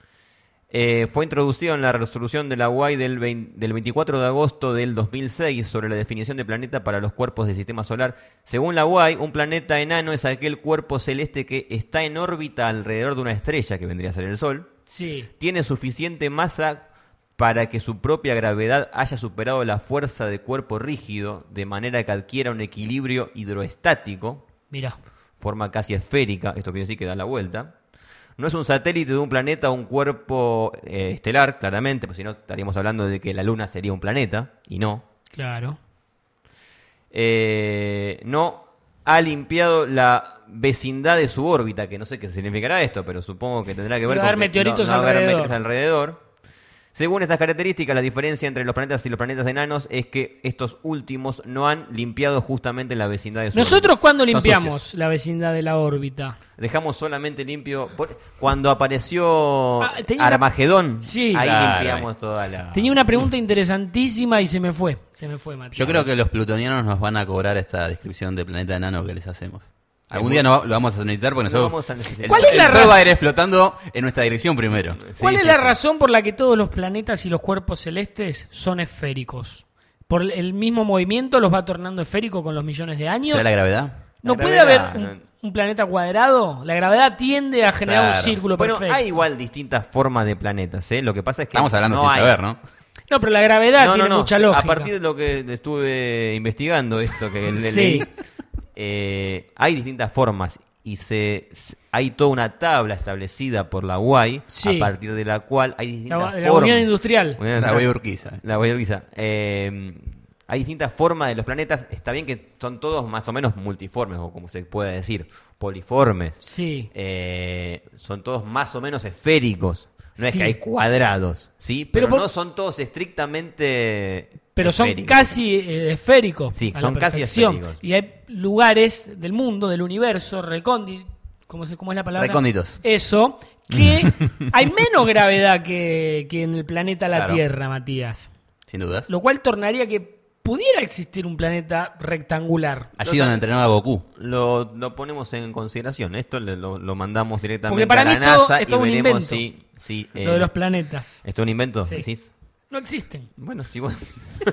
Eh, fue introducido en la resolución de la U A I del, veinte del veinticuatro de agosto del dos mil seis sobre la definición de planeta para los cuerpos del sistema solar. Según la U A I, un planeta enano es aquel cuerpo celeste que está en órbita alrededor de una estrella, que vendría a ser el Sol. Sí. Tiene suficiente masa para que su propia gravedad haya superado la fuerza de cuerpo rígido, de manera que adquiera un equilibrio hidroestático, Mira. forma casi esférica, esto quiere decir que da la vuelta. No es un satélite de un planeta o un cuerpo eh, estelar, claramente, pues si no estaríamos hablando de que la Luna sería un planeta, y no. Claro. Eh, no ha limpiado la vecindad de su órbita, que no sé qué significará esto, pero supongo que tendrá que ver Va a con haber que meteoritos no, no va a haber alrededor. meteoritos alrededor. Según estas características, la diferencia entre los planetas y los planetas enanos es que estos últimos no han limpiado justamente la vecindad de su ¿Nosotros órbita. cuándo Son limpiamos sucios. la vecindad de la órbita? Dejamos solamente limpio por- cuando apareció Ah, tenía una- Armagedón. Sí. Ahí Claro, limpiamos toda la... Tenía una pregunta interesantísima y se me fue. Se me fue, Matías. Yo creo que los plutonianos nos van a cobrar esta descripción de planeta enano que les hacemos. Algún muy- día no, lo vamos a necesitar porque Lo nosotros. vamos a necesitar. el, ¿Cuál es el la sol razón? va a ir explotando en nuestra dirección primero. ¿Cuál Sí, es sí, la sí. razón por la que todos los planetas y los cuerpos celestes son esféricos? ¿Por el mismo movimiento los va tornando esférico con los millones de años? ¿Será la gravedad? ¿No La puede gravedad, haber un, no. un planeta cuadrado? La gravedad tiende a generar Claro. un círculo Bueno, perfecto. hay igual distintas formas de planetas, ¿eh? Lo que pasa es que Estamos hablando no sin hay- saber, ¿no? No, pero la gravedad No, no, tiene no. mucha lógica. A partir de lo que estuve investigando, esto que le- Sí. leí, eh, hay distintas formas y se, se- hay toda una tabla establecida por la U A I Sí. a partir de la cual hay distintas La, la formas. Unión Industrial. Unión La Industrial. voy a Urquiza. La voy a Urquiza. Eh, hay distintas formas de los planetas. Está bien que son todos más o menos multiformes, o como se puede decir, poliformes. Sí. Eh, son todos más o menos esféricos. No es Sí. que hay cuadrados, ¿sí? Pero Pero, por- no son todos estrictamente Pero son esféricos. casi eh, esféricos. Sí, a la son casi perfección. esféricos. Y hay lugares del mundo, del universo, recónditos. ¿Cómo, se- ¿Cómo es la palabra? Recónditos. Eso, que hay menos gravedad que, que en el planeta la Claro. Tierra, Matías. Sin dudas. Lo cual tornaría que pudiera existir un planeta rectangular. Allí donde entrenaba Goku. Lo, lo ponemos en consideración. Esto le- lo, lo mandamos directamente Porque para a la mí es todo- NASA es todo y un veremos invento. si... si Lo eh, de los planetas. ¿Esto es un invento? Sí. ¿Decís? No existen. Bueno, sí, bueno.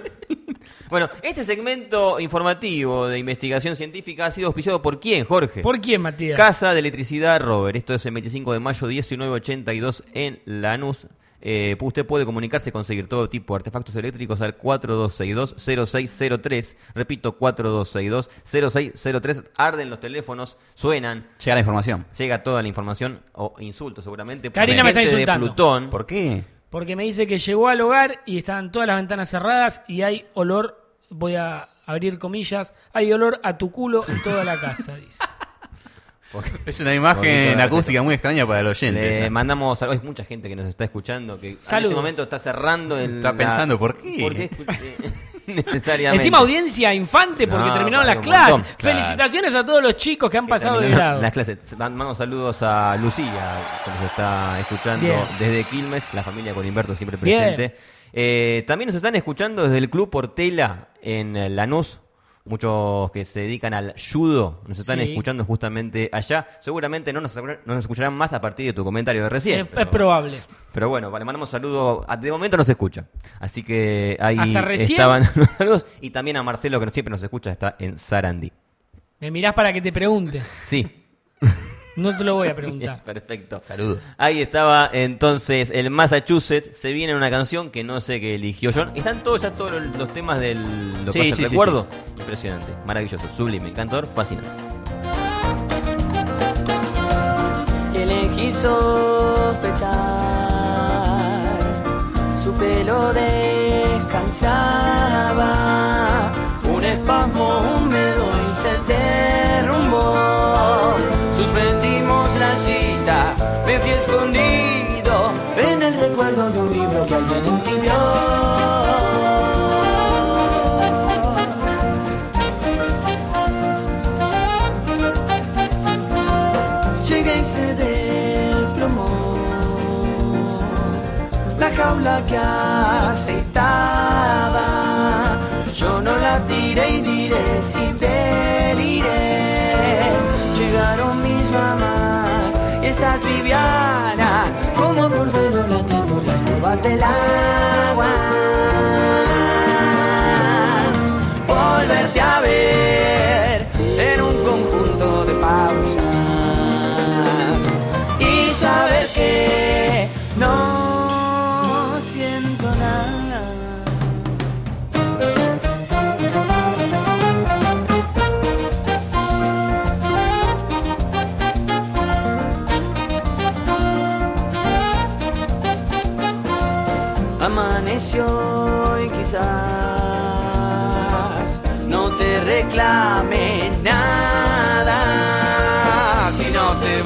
Bueno, este segmento informativo de investigación científica ha sido auspiciado por quién, Jorge. ¿Por quién, Matías? Casa de Electricidad Robert. Esto es el veinticinco de mayo, diecinueve ochenta y dos en Lanús. Eh, usted puede comunicarse y conseguir todo tipo de artefactos eléctricos al cuatro dos seis dos cero seis cero tres. Repito, cuatro dos seis dos cero seis cero tres. Arden los teléfonos, suenan, Llega la información. llega toda la información o insultos seguramente. Karina me está Gente de insultando. Plutón. ¿Por qué? Porque me dice que llegó al hogar y estaban todas las ventanas cerradas y hay olor, voy a abrir comillas, hay olor a tu culo en toda la casa, dice. Es una Poquito imagen de acústica muy extraña para el oyente. Le esa. mandamos hay mucha gente que nos está escuchando que en Saludos. este momento está cerrando el, Está pensando, ¿por qué? ¿Por qué escuché? Necesariamente. Encima audiencia infante porque No, terminaron para las un clases. montón. Claro. Felicitaciones a todos los chicos que han Que pasado de terminaron grado. las clases. Mando saludos a Lucía, que nos está escuchando Bien. desde Quilmes, la familia Colimberto siempre Bien. presente. Eh, también nos están escuchando desde el Club Portela en eh, Lanús. Muchos que se dedican al judo nos están Sí. escuchando justamente allá. Seguramente no nos, no nos escucharán más a partir de tu comentario de recién. Es, pero- es probable. Pero bueno, le mandamos saludos. A- De momento no se escucha. Así que ahí Hasta recién. estaban los saludos. Y también a Marcelo, que no- siempre nos escucha, está en Sarandí. Me mirás para que te pregunte. Sí. No te lo voy a Bien, preguntar. perfecto. Saludos. Ahí estaba entonces el Massachusetts. Se viene una canción que no sé qué eligió John. Están todos ya todos los, los temas del lo que Sí, hace sí, el sí, recuerdo. Impresionante, maravilloso, sublime, cantor, fascinante. Elegí sospechar, su pelo descansaba, un espasmo húmedo y se derrumbó. Suspendimos la cita, me fui escondido en el recuerdo de un libro que alguien entibió. Llegué y se desplomó la jaula que aceitaba. Yo no la tiré y diré si deliré. Llegaron mis mamás y estás liviana como cordero latiendo las curvas del agua. Volverte a ver en un conjunto de pausas y saber que no siento nada. Amaneció y quizás no te reclame nada si no te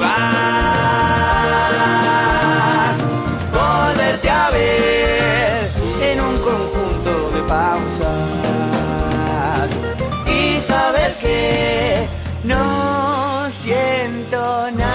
vas. Volverte a ver en un conjunto de pausas y saber que no siento nada.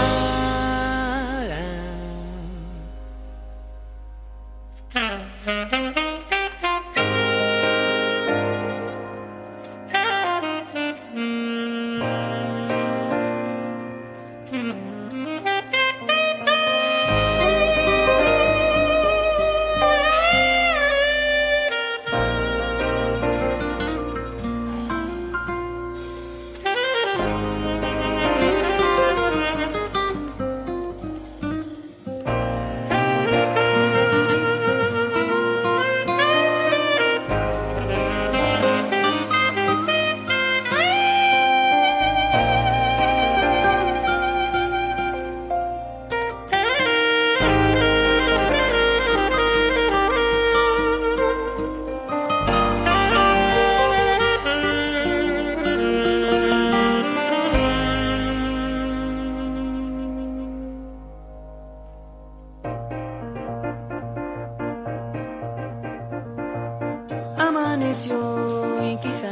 Amaneció y quizás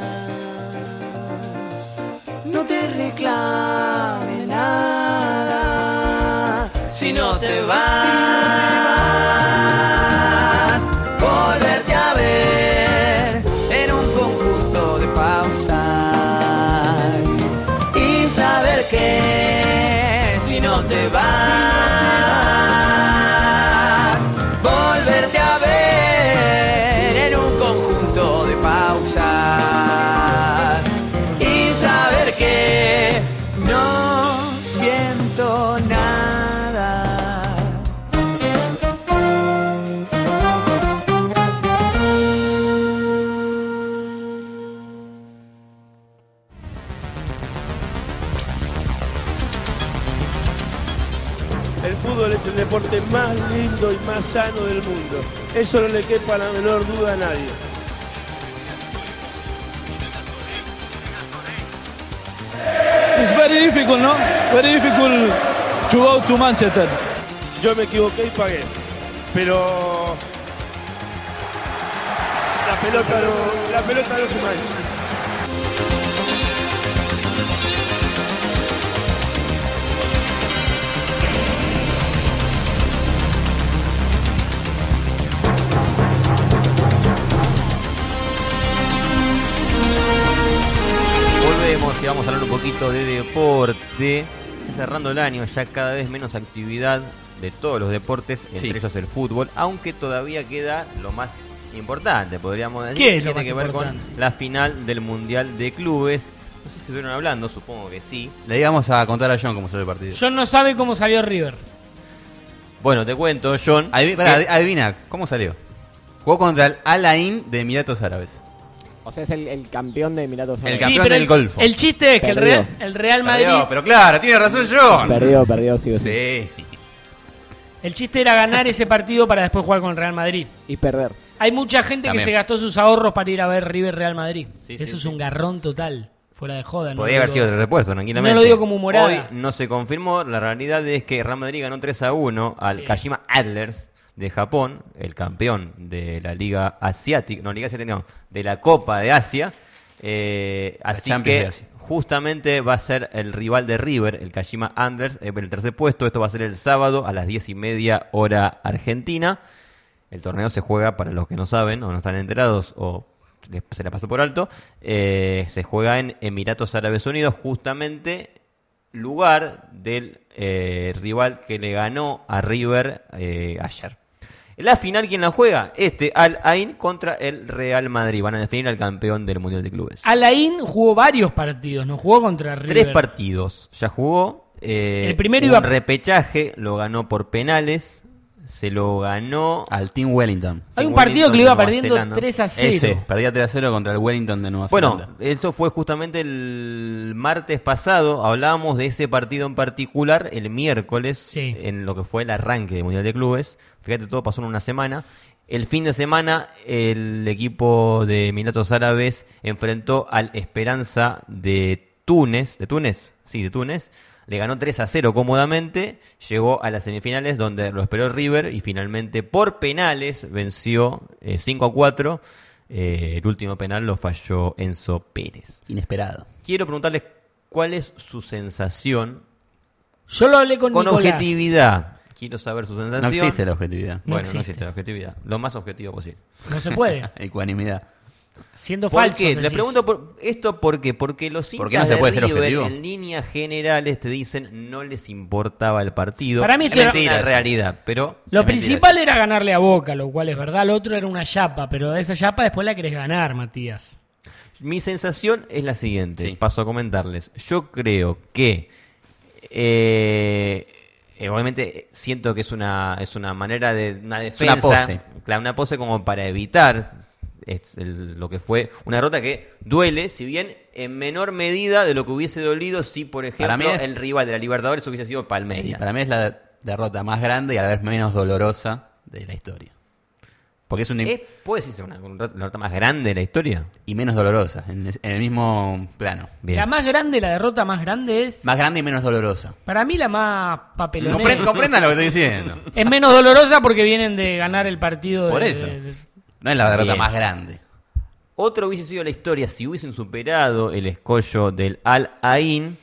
no te reclame nada si no te vas. Volverte a ver en un conjunto de pausas y saber que si no te vas, volverte a ver en un conjunto de pausas y saber que no siento nada. El fútbol es el deporte más lindo y más sano del mundo. Eso no le quepa la menor duda a nadie. It's very difficult, no? Very difficult to go to Manchester. Yo me equivoqué y pagué, pero la pelota no, la pelota no se mancha. Volvemos y vamos a hablar un poquito de deporte. Está cerrando el año, ya cada vez menos actividad de todos los deportes, entre Sí. ellos el fútbol, aunque todavía queda lo más importante, podríamos decir. ¿Qué es lo Tiene más que ver con importante? la final del Mundial de Clubes. No sé si estuvieron hablando, supongo que sí. Le íbamos a contar a John cómo salió el partido. John no sabe cómo salió River. Bueno, te cuento, John. Adiv- pará, adi- adivina, ¿cómo salió? Jugó contra el Al Ain de Emiratos Árabes. O sea, es el, el campeón de Emiratos El Árabes. campeón pero del el, Golfo. el chiste es que el Perdió. Real, el Real Madrid... Perdió, pero claro, tiene razón John. Perdió, perdió, sí o sí. Sí. El chiste era ganar ese partido para después jugar con el Real Madrid. Y perder. Hay mucha gente También. que se gastó sus ahorros para ir a ver River Real Madrid. Sí, Eso sí, es sí. un garrón total. Fuera de joda. ¿no? Podría haber Digo- sido el repuesto, tranquilamente. No lo digo como humorada. Hoy no se confirmó. La realidad es que Real Madrid ganó tres a uno al Sí. Kashima Antlers de Japón, el campeón de la Liga Asiática, no, Liga Asiática, no, de la Copa de Asia. Eh, La así Champions que de Asia. justamente va a ser el rival de River, el Kashima Antlers, en el tercer puesto. Esto va a ser el sábado a las diez y media hora argentina. El torneo se juega, para los que no saben o no están enterados o les- se la pasó por alto, eh, se juega en Emiratos Árabes Unidos, justamente lugar del eh, rival que le ganó a River eh, ayer. La final, ¿quién la juega? Este, Al Ain contra el Real Madrid. Van a definir al campeón del Mundial de Clubes. Alain jugó varios partidos, no jugó contra River. Tres partidos ya jugó. eh, El primero un iba- repechaje, lo ganó por penales. se lo ganó al Team Wellington. Hay un Wellington partido que lo de iba Nueva perdiendo Zelanda. tres a cero. Ese, perdía tres a cero contra el Wellington de Nueva Bueno, Zelanda. eso fue justamente el martes pasado. Hablábamos de ese partido en particular el miércoles, Sí. en lo que fue el arranque del Mundial de Clubes. Fíjate, todo pasó en una semana. El fin de semana, el equipo de Emiratos Árabes enfrentó al Esperanza de Túnez. ¿De Túnez? Sí, de Túnez. Le ganó tres a cero cómodamente, llegó a las semifinales donde lo esperó River y finalmente por penales venció eh, cinco a cuatro. Eh, el último penal lo falló Enzo Pérez. Inesperado. Quiero preguntarles cuál es su sensación Yo lo hablé con, con Nicolás. objetividad. Quiero saber su sensación. No existe la objetividad. No Bueno, existe. no existe la objetividad. Lo más objetivo posible. No se puede. Ecuanimidad. Siendo ¿Por falso. qué? Les pregunto por esto ¿por qué? Porque los hinchas ¿Por qué no se de puede ser River, objetivo? en líneas generales te dicen no les importaba el partido. Para mí es esto era- mentira, Mentira, realidad, pero Lo es mentira principal era ganarle a Boca, lo cual es verdad. Lo otro era una chapa, pero esa chapa después la querés ganar, Matías. eso. Mi sensación es la siguiente, Sí. paso a comentarles. Yo creo que eh, eh, obviamente siento que es una es una manera de una defensa, una pose. claro, una pose como para evitar es el- lo que fue una derrota que duele, si bien en menor medida de lo que hubiese dolido si, por Para mí ejemplo, es- el rival de la Libertadores hubiese sido Sí, Palmeiras. para mí es la derrota más grande y a la vez menos dolorosa de la historia. Porque es un ¿Es, ¿Puede decirse una, una derrota más grande de la historia? y menos dolorosa, en, en el mismo plano. Bien. La más grande, la derrota más grande es, Más grande y menos dolorosa. para mí la más papelonera. Compren- comprendan lo que estoy diciendo. Es menos dolorosa porque vienen de ganar el partido. de- Por eso. de- de- No es la derrota Bien. más grande. Otro hubiese sido la historia si hubiesen superado el escollo del Al Ain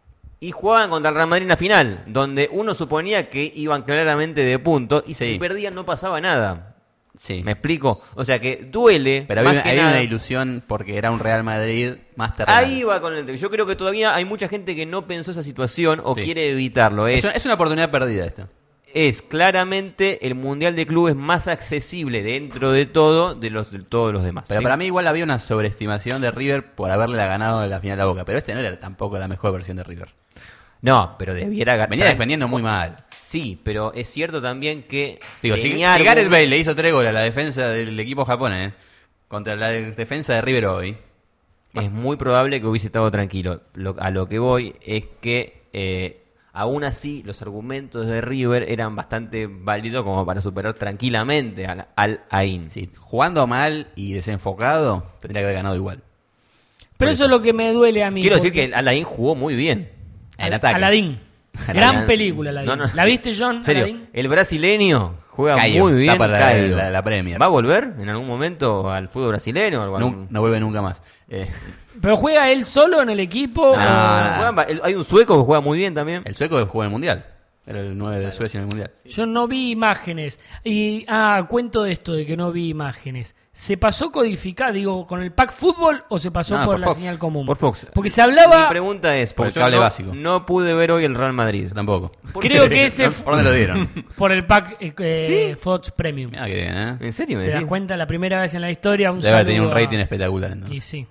y jugaban contra el Real Madrid en la final, donde uno suponía que iban claramente de punto y Sí. si perdían no pasaba nada. Sí. ¿Me explico? O sea que duele. Pero más había, que había nada. una ilusión porque era un Real Madrid más terrenal. Ahí va con el. Yo creo que todavía hay mucha gente que no pensó esa situación o Sí. quiere evitarlo. Es, Es, una, es una oportunidad perdida esta. es claramente el Mundial de Clubes más accesible dentro de todo de los de todos los demás. Pero ¿sí? para mí igual había una sobreestimación de River por haberle ganado la final a Boca. Pero este no era tampoco la mejor versión de River. No, pero debiera ganar. Venía defendiendo muy mal. Sí, pero es cierto también que. Digo, si, si tenía algún- Gareth Bale le hizo tres goles a la defensa del equipo japonés contra la de- defensa de River hoy. Es muy probable que hubiese estado tranquilo. Lo- a lo que voy es que eh, aún así los argumentos de River eran bastante válidos como para superar tranquilamente al, al Ain. Sí, jugando mal y desenfocado, tendría que haber ganado igual. Pero eso es lo que me duele a mí. Quiero decir porque- que el Al Ain jugó muy bien. En Al- ataque. Aladín. Aladín. Gran película, Aladín. No, no. ¿La viste, John? En serio, Aladín? el brasileño juega Caio, muy bien. está para Caio. la- la Premier. ¿Va a volver en algún momento al fútbol brasileño? o algo? No, no vuelve nunca más. Eh, ¿Pero juega él solo en el equipo? No, o- Ah. juegan va- el- hay un sueco que juega muy bien también. el sueco jugó en el Mundial. Era el nueve de Suecia en el Mundial. Yo no vi imágenes. Y, ah, cuento de esto de que no vi imágenes. ¿Se pasó codificado, digo, con el pack fútbol o se pasó No, por, por la Fox. señal común? Por Fox. Porque se hablaba, Mi pregunta es, Por porque el cable yo no, básico. no pude ver hoy el Real Madrid. Yo tampoco. creo que ese ¿Por dónde lo dieron? por el pack eh, eh, Fox Premium. Mira que bien, ¿eh? ¿En serio me ¿Te das decís? cuenta? La primera vez en la historia un Debe haber saludo tenido un a- rating espectacular entonces. Y sí.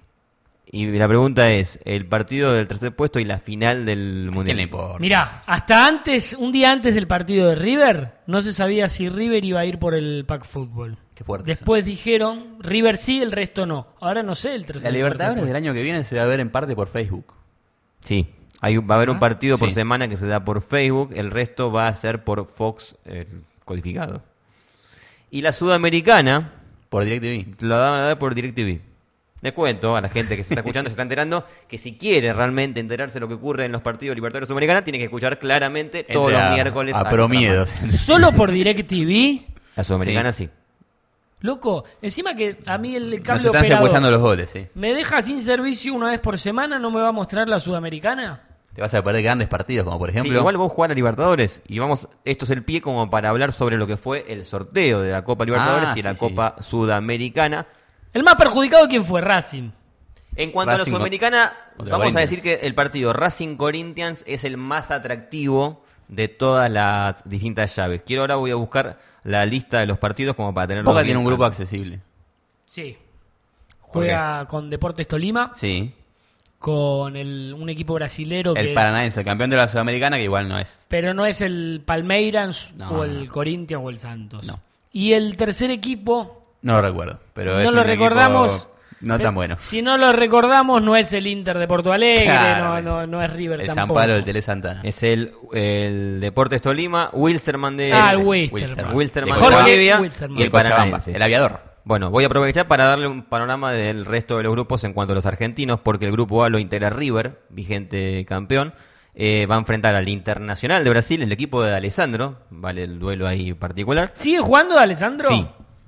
Y la pregunta es, el partido del tercer puesto y la final del Mundial. ¿Quién le importa? Mirá, hasta antes, un día antes del partido de River, no se sabía si River iba a ir por el pack fútbol. Qué fuerte. Después dijeron, River sí, el resto no. Ahora no sé el tercer La Libertadores cuarto del año que viene se va a ver en parte por Facebook. Sí, hay, va a haber un partido por Sí. semana que se da por Facebook, el resto va a ser por Fox eh, codificado. Y la Sudamericana Por DirecTV. la van a dar por DirecTV. Les cuento a la gente que se está escuchando, se está enterando, que si quiere realmente enterarse de lo que ocurre en los partidos Libertadores Sudamericana, tiene que escuchar claramente todos Entre los a- miércoles. A al Promiedos. programa. Solo por DirecTV. La Sudamericana sí. Loco, encima que a mí el cable Nos están operador secuestrando los goles, sí. me deja sin servicio una vez por semana, ¿no me va a mostrar la Sudamericana? Te vas a perder grandes partidos, como por Sí, ejemplo. igual vos jugás a Libertadores y vamos, esto es el pie como para hablar sobre lo que fue el sorteo de la Copa Libertadores Ah, y la sí, Copa Sudamericana. El más perjudicado, ¿quién fue? Racing. En cuanto a la Racing Sudamericana, contra vamos a Corinthians. decir que el partido Racing Corinthians es el más atractivo de todas las distintas llaves. Quiero ahora voy a buscar la lista de los partidos como para tenerlo Boca bien tiene un grupo a- accesible. Sí. ¿Por Juega con Deportes Tolima, Sí. con el, un equipo brasilero El que, Paranaense, el campeón de la Sudamericana, que igual no es. pero no es el Palmeiras No, o el no. Corinthians o el Santos. No. Y el tercer equipo, No lo recuerdo, pero es no lo un equipo recordamos. no Pe- tan bueno. Si no lo recordamos, no es el Inter de Porto Alegre, Claro, no, no, no es River El San tampoco. Pablo del Tele Santana. Es el, el Deportes Tolima, Wilstermann de Ah, el Wilstermann, Wilstermann. Wilstermann De de Jorge Bolivia Wilstermann. y el el Cochabamba, Paranaense. el aviador. Bueno, voy a aprovechar para darle un panorama del resto de los grupos en cuanto a los argentinos, porque el grupo A lo integra River, vigente campeón. Eh, va a enfrentar al Internacional de Brasil, el equipo de Alessandro, vale el duelo ahí particular. ¿Sigue jugando Alessandro? Sí.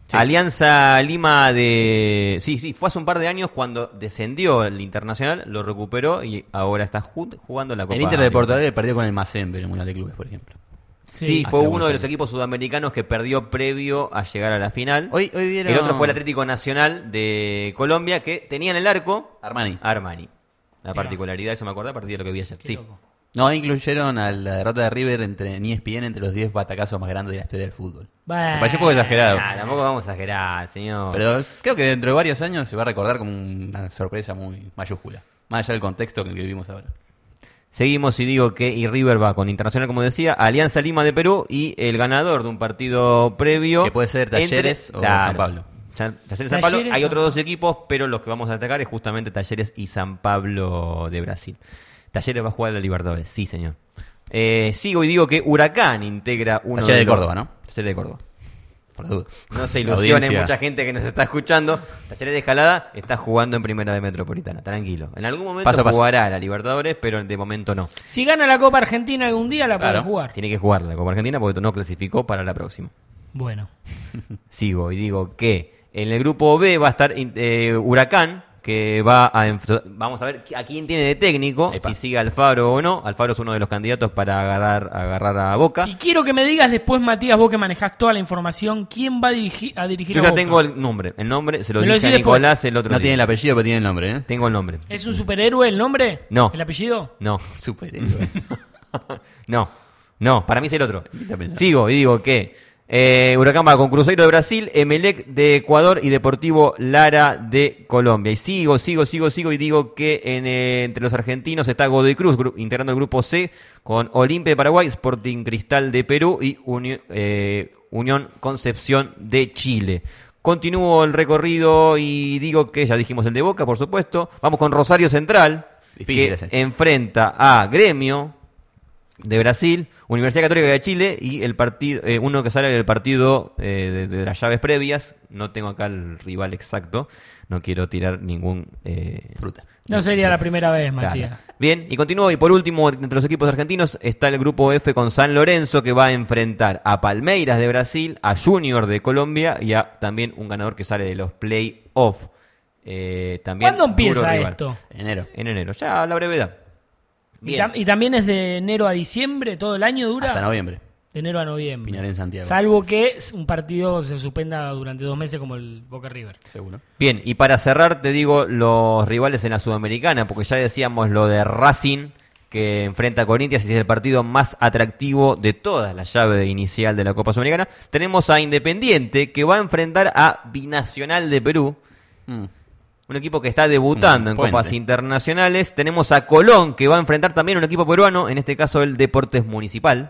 Alianza Lima de... Sí, sí, fue hace un par de años cuando descendió el Internacional, lo recuperó y ahora está ju- jugando la Copa. El Inter de Porto Libertadores. Alegre perdió con el Mazembe en el Mundial de Clubes, por ejemplo. Sí, Sí. fue Hace uno algunos de los años. equipos sudamericanos que perdió previo a llegar a la final. Hoy, hoy dieron... El otro fue el Atlético Nacional de Colombia, que tenía en el arco Armani. Armani. La Mirá. particularidad, eso me acordé a partir de lo que vi ayer. Qué Sí. loco. No, incluyeron a la derrota de River entre, en E S P N entre los diez batacazos más grandes de la historia del fútbol. Bueno. Me pareció un poco exagerado. Ah, tampoco vamos a exagerar, señor. Pero creo que dentro de varios años se va a recordar como una sorpresa muy mayúscula. Más allá del contexto que el que vivimos ahora. Seguimos y digo que y River va con Internacional, como decía, Alianza Lima de Perú y el ganador de un partido previo. Que puede ser Talleres o San Pablo. Ya- Talleres San Pablo. Talleres, Hay San otros dos Pablo. equipos, pero los que vamos a destacar es justamente Talleres y San Pablo de Brasil. Talleres va a jugar a la Libertadores, sí, señor. Eh, sigo y digo que Huracán integra uno Talleres de los- Córdoba, ¿no? Talleres de Córdoba. Por la duda. No se La ilusione audiencia. mucha gente que nos está escuchando. Talleres de Escalada está jugando en Primera de Metropolitana, tranquilo. En algún momento Paso a paso. jugará a la Libertadores, pero de momento no. Si gana la Copa Argentina algún día, la Claro. puede jugar. Tiene que jugar la Copa Argentina porque no clasificó para la próxima. Bueno. Sigo y digo que en el grupo B va a estar eh, Huracán, que va a enf- vamos a ver a quién tiene de técnico, Epa. si sigue Alfaro o no. Alfaro es uno de los candidatos para agarrar, agarrar a Boca. Y quiero que me digas después, Matías, vos que manejás toda la información, ¿quién va a dirigir, a dirigir Yo a ya Boca? tengo el nombre, el nombre se lo Me lo dije a decís después. Nicolás el otro No día. tiene el apellido, pero tiene el nombre, ¿eh? Tengo el nombre. ¿Es un superhéroe el nombre? No. ¿El apellido? No, Superhéroe. no, no, para mí es el otro. ¿Qué está pensando? Sigo y digo que eh, Huracán va con Cruzeiro de Brasil, Emelec de Ecuador y Deportivo Lara de Colombia. Y sigo, sigo, sigo, sigo y digo que en, eh, entre los argentinos está Godoy Cruz gru- integrando el grupo C con Olimpia de Paraguay, Sporting Cristal de Perú y Uni- eh, Unión Concepción de Chile. Continúo el recorrido y digo que ya dijimos el de Boca, por supuesto. Vamos con Rosario Central, Difícil que ese. enfrenta a Gremio de Brasil, Universidad Católica de Chile y el partido, eh, uno que sale del partido eh, de, de las llaves previas. No tengo acá el rival exacto, no quiero tirar ningún eh, Fruta. No sería la primera vez, Claro. Matías. Bien, y continúo. Y por último, entre los equipos argentinos está el grupo F con San Lorenzo, que va a enfrentar a Palmeiras de Brasil, a Junior de Colombia y a también un ganador que sale de los play-off. Eh, también ¿Cuándo empieza duro rival. esto? Enero. En enero, ya a la brevedad. ¿Y, Bien. tam- y también es de enero a diciembre? ¿Todo el año dura? Hasta noviembre. De enero a noviembre. Pinar en Santiago. Salvo que un partido se suspenda durante dos meses como el Boca River. Seguro. Bien, y para cerrar te digo los rivales en la Sudamericana, porque ya decíamos lo de Racing, que enfrenta a Corinthians y es el partido más atractivo de toda la llave inicial de la Copa Sudamericana. Tenemos a Independiente, que va a enfrentar a Binacional de Perú, Mm. un equipo que está debutando en puente. Copas Internacionales. Tenemos a Colón, que va a enfrentar también a un equipo peruano, en este caso el Deportes Municipal.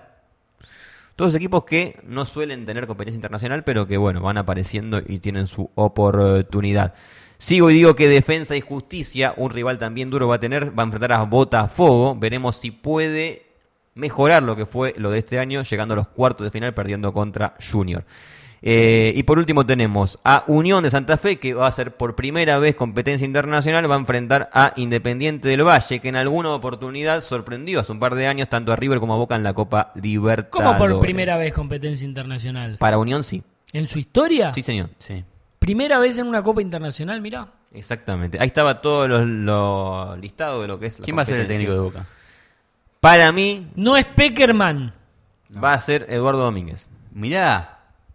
Todos equipos que no suelen tener competencia internacional, pero que bueno, van apareciendo y tienen su oportunidad. Sigo y digo que Defensa y Justicia, un rival también duro va a tener, va a enfrentar a Botafogo. Veremos si puede mejorar lo que fue lo de este año, llegando a los cuartos de final, perdiendo contra Junior. Eh, y por último tenemos a Unión de Santa Fe, que va a ser por primera vez competencia internacional, va a enfrentar a Independiente del Valle, que en alguna oportunidad sorprendió hace un par de años tanto a River como a Boca en la Copa Libertadores. ¿Cómo por primera vez competencia internacional? Para Unión sí. ¿En su historia? Sí, señor. Sí. ¿Primera vez en una Copa internacional? Mirá. Exactamente. Ahí estaba todo lo, lo listado de lo que es la ¿Quién va a ser el competencia. técnico de Boca? Para mí No es Peckerman. va a ser Eduardo Domínguez. Mirá.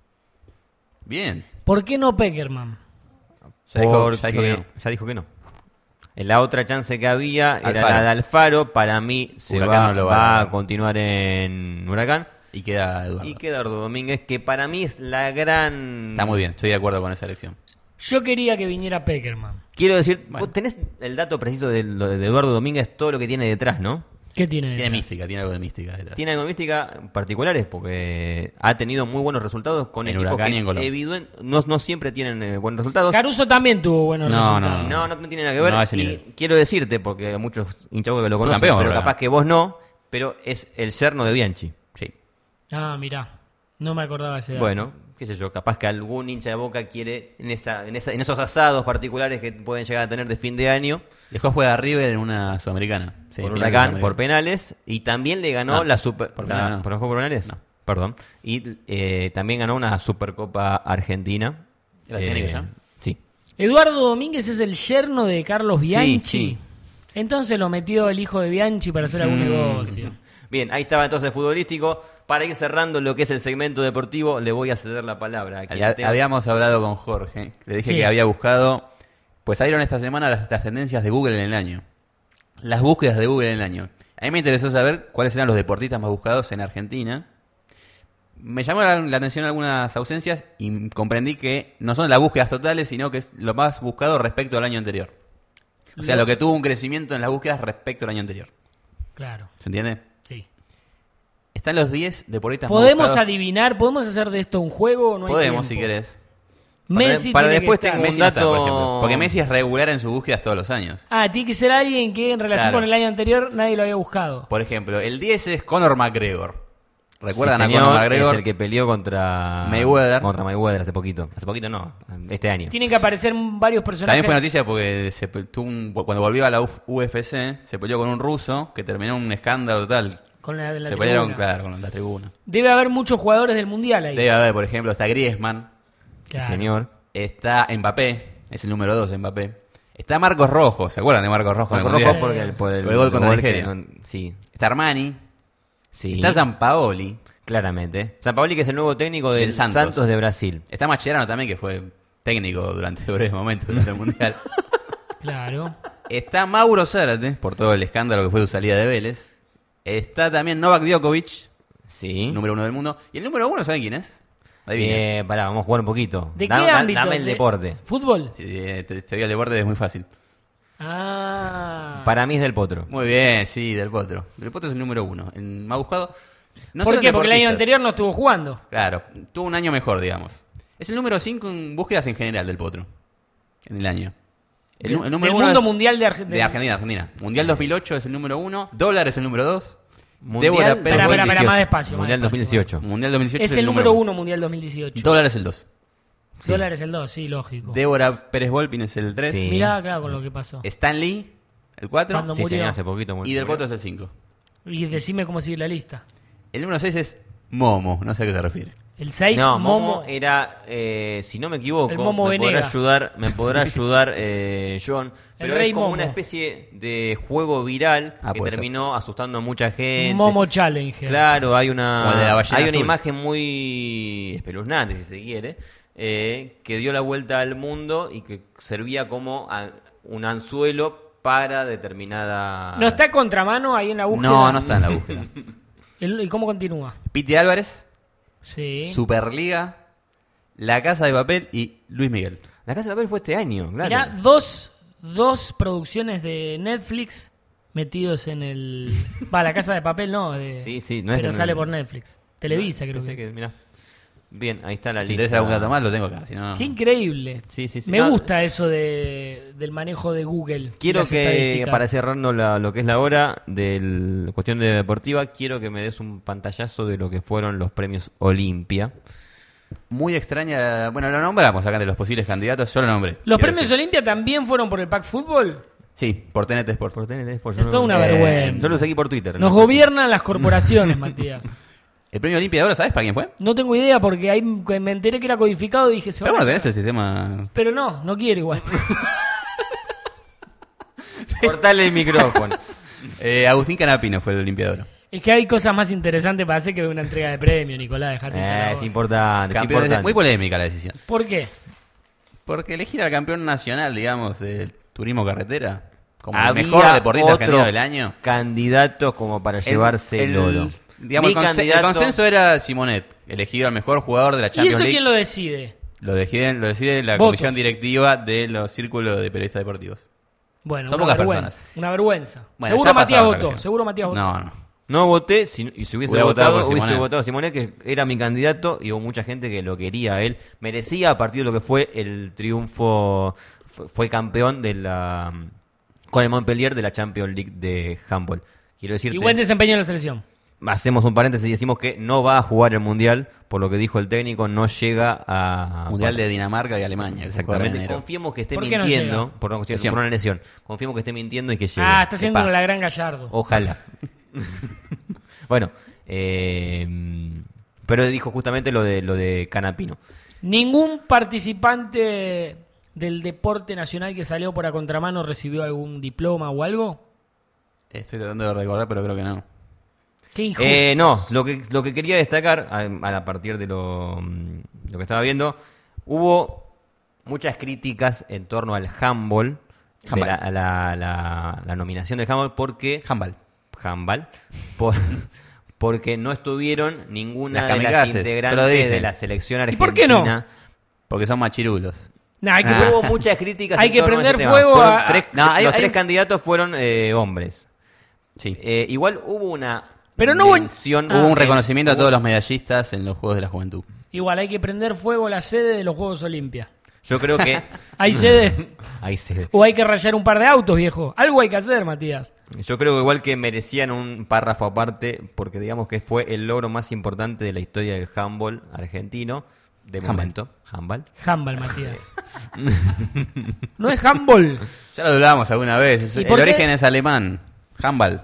Bien. ¿Por qué no Peckerman? Ya dijo, Porque- ya dijo que no. ya dijo que no. En la otra chance que había era Alfaro. la de Alfaro. Para mí se Huracán va, no lo va va a- a continuar en Huracán. Y queda Eduardo. Y queda Eduardo Domínguez, que para mí es la gran... Está muy bien, estoy de acuerdo con esa elección. Yo quería que viniera Peckerman. Quiero decir, Bueno. vos tenés el dato preciso de, lo de Eduardo Domínguez, todo lo que tiene detrás, ¿no? ¿Qué tiene Tiene detrás? mística, tiene algo de mística detrás. Tiene algo de mística particulares porque ha tenido muy buenos resultados con En equipos Huracán que y en Colón. evident- no, no siempre tienen eh, buenos resultados. Caruso también tuvo buenos No, resultados. No, no, no tiene nada que ver. No a ese y nivel. quiero decirte, porque muchos hinchas que lo Fue conocen, campeón, pero ¿verdad? capaz que vos no, pero es el yerno de Bianchi. Sí. Ah, mirá. No me acordaba ese dato. Bueno, qué sé yo, capaz que algún hincha de Boca quiere, en esa, en esa, en esos asados particulares que pueden llegar a tener de fin de año, Después juega a River en una sudamericana. por Semifinal Huracán, sudamericana. por penales, y también le ganó No, la super... por la- penales no. ¿por no fue por penales? No. Perdón. Y eh, también ganó una Supercopa Argentina. ¿La tiene Eh, que ya? Sí. Eduardo Domínguez es el yerno de Carlos Bianchi. sí. Entonces lo metió el hijo de Bianchi para hacer algún Mm. negocio. Bien, ahí estaba entonces futbolístico. Para ir cerrando lo que es el segmento deportivo, le voy a ceder la palabra a quien Había- tenga- Habíamos hablado con Jorge. Le dije Sí. que había buscado. Pues salieron esta semana las, las tendencias de Google en el año. Las búsquedas de Google en el año. A mí me interesó saber cuáles eran los deportistas más buscados en Argentina. Me llamó la, la atención algunas ausencias y comprendí que no son las búsquedas totales, sino que es lo más buscado respecto al año anterior. O sea, Lo- lo que tuvo un crecimiento en las búsquedas respecto al año anterior. Claro, ¿Se entiende? sí. Están los diez deportistas más ¿Podemos buscados. adivinar? ¿Podemos hacer de esto un juego o no hay Podemos, tiempo? si querés. Messi Para tiene después que estar. tengo un Messi no está, dato- por ejemplo. Porque Messi es regular en sus búsquedas todos los años. Ah, tiene que ser alguien que en relación Claro. con el año anterior nadie lo había buscado. Por ejemplo, el diez es Conor McGregor. ¿Recuerdan Sí, a señor, Conor McGregor? es el que peleó contra Mayweather. Contra Mayweather hace poquito. Hace poquito no, este año. Tienen que aparecer varios personajes. También fue noticia porque se pe- tuvo un- cuando volvió a la U F C se peleó con un ruso que terminó en un escándalo total. Con la, la se tribuna. pelearon, claro, con la tribuna. Debe haber muchos jugadores del mundial ahí. Debe haber, por ejemplo, está Griezmann, Claro. Señor. está Mbappé, es el número dos Mbappé. Está Marcos Rojo, ¿se acuerdan de Marcos Rojo? en el Marcos Mundial? Rojo porque el, por el, Por el gol contra que Nigeria. no- sí, Está Armani, sí. está Sampaoli, Claramente. Sampaoli, que es el nuevo técnico del Del Santos. Santos. de Brasil. está Mascherano también, que fue técnico durante breves momentos durante el Mundial. Claro. Está Mauro Zárate, por todo el escándalo que fue su salida de Vélez. Está también Novak Djokovic, Sí. número uno del mundo. ¿Y el número uno saben quién es? Adivinen. Bien, pará, vamos a jugar un poquito. ¿De Dame- qué da- ámbito? Dame el ¿De deporte. ¿Fútbol? Si te, te digo el deporte es muy fácil. Ah. Para mí es del Potro. Muy bien, sí, Del Potro. Del Potro es el número uno. El más buscado. No ¿Por solo qué? en Porque el año deportistas. anterior no estuvo jugando. Claro, tuvo un año mejor, digamos. Es el número cinco en búsquedas en general del Potro. En el año. El, nu- el número Del uno mundo es- mundial de Argentina. De Argentina, Argentina. Mundial dos mil ocho es el número uno. Dólar es el número dos. Mundial Débora Espera, Pérez espera, Gold, espera, más despacio. más Mundial despacio. dos mil dieciocho. Mundial dos mil dieciocho Es el número uno mundial dos mil dieciocho. Dólar es el dos. Sí. Dólar es el dos, sí, lógico. Débora Pérez Volpin es el tres. Sí. Mirá, claro, con lo que pasó. Stan Lee, el cuatro. Cuando Sí, murió. señor, hace poquito. muy- Y Del murió. Potro es el cinco. Y decime cómo sigue la lista. El número seis es Momo, no sé a qué se refiere. El seis, No, Momo. Momo era, eh, si no me equivoco, El Momo me podrá Venega. ayudar, me podrá ayudar eh, John, pero rey es como Momo. una especie de juego viral Ah, que puede terminó asustando a mucha gente. Momo Challenger. Claro, hay una, Como el de la ballena hay una azul. imagen muy espeluznante, si se quiere, eh, que dio la vuelta al mundo y que servía como a- un anzuelo para determinada... ¿No está contramano ahí en la búsqueda? No, no está en la búsqueda. El- ¿Y cómo continúa? Piti Álvarez, Sí. Superliga, La Casa de Papel y Luis Miguel. La Casa de Papel fue este año, claro. Mirá, dos, dos producciones de Netflix metidos en el... Va, La Casa de Papel no, de... Sí, sí, no es pero que no- sale por Netflix. Televisa, creo Pensé que. que, mirá. Bien, ahí está la Si lista. interesa algún dato más, lo tengo acá. Si no... Qué increíble. Sí, sí, sí. Me No, gusta eso de, del manejo de Google. y Quiero las que, estadísticas. para cerrando la- lo que es la hora de la cuestión de deportiva, quiero que me des un pantallazo de lo que fueron los premios Olimpia. Muy extraña. Bueno, lo nombramos acá de los posibles candidatos. Yo lo nombré. ¿Los Quiero premios decir. Olimpia también furon por el Pack Fútbol? Sí, por T N T Sport. Por T N T Sport. Es Yo toda no- una eh, vergüenza. Yo lo seguí por Twitter. Nos ¿no? gobiernan las corporaciones, Matías. El premio Olimpia de Oro, ¿sabes para quién fue? No tengo idea porque ahí me enteré que era codificado y dije... se Pero van bueno, a- tenés el sistema. Pero no, no quiero igual. Cortale el micrófono. Eh, Agustín Canapino fue el Olimpia de Oro. Es que hay cosas más interesantes para hacer que una entrega de premio, Nicolás. Dejate hinchar la Eh, es bola. importante, es Campeón, es importante. muy polémica la decisión. ¿Por qué? Porque elegir al campeón nacional, digamos, del turismo carretera, como Había el mejor deportista otro argentino del año. candidato como para llevarse el, oro. Digamos, Mi el, conse- el candidato- consenso era Simonet, elegido al mejor jugador de la ¿Y Champions eso League. quién lo decide? Lo deciden, lo decide la Votos. comisión directiva de los círculos de periodistas deportivos. Bueno, Son una pocas vergüenza. personas. Una vergüenza. Bueno, seguro ya Matías pasaron la votó. elección. Seguro Matías votó. No, no. No voté, si, y si hubiese Hubiera votado votado, por hubiese Simonet. votado a Simonet, que era mi candidato, y hubo mucha gente que lo quería a él. Merecía a partir de lo que fue el triunfo, fue, fue campeón de la con el Montpellier de la Champions League de handball. Quiero decirte, Y buen desempeño en la selección. hacemos un paréntesis y decimos que no va a jugar el Mundial, por lo que dijo el técnico, no llega a... Mundial de Dinamarca y Alemania. que se juega en Exactamente, enero. confiemos que esté ¿Por qué no mintiendo, llega? por, una cuestión, Lesión. por una lesión, confiemos que esté mintiendo y que llegue. Ah, está haciendo Epa. la gran Gallardo. Ojalá. Bueno, eh, pero dijo justamente lo de lo de Canapino. Ningún participante del deporte nacional que salió por a contramano recibió algún diploma o algo. Estoy tratando de recordar, pero creo que no. Qué injusto. Eh, no, lo que lo que quería destacar a, a partir de lo, lo que estaba viendo, hubo muchas críticas en torno al handball, de Handball. la, a la, la, la nominación del handball, porque Handball. handball, por, porque no estuvieron ninguna Las de las kamikazes, yo lo integrantes dije. de la selección ¿Y argentina. por qué no? Porque son machirulos. Nah, hay que Ah. pre- Hubo muchas críticas. Hay en que torno a ese prender tema. fuego Fueron a- tres- No, hay- los hay- tres candidatos fueron eh, hombres. Sí. Eh, igual hubo una Pero no hubo- mención- Hubo un eh, reconocimiento a hubo- todos los medallistas en los Juegos de la Juventud. Igual hay que prender fuego a la sede de los Juegos Olimpias. Yo creo que ¿Hay sede? ahí se. ¿O hay que rayar un par de autos, viejo? Algo hay que hacer, Matías. Yo creo que igual que merecían un párrafo aparte, porque digamos que fue el logro más importante de la historia del handball argentino, de Handball. momento, handball. Handball, Matías. No es handball. Ya lo hablábamos alguna vez. es- ¿Y El por qué? origen es alemán. Handball.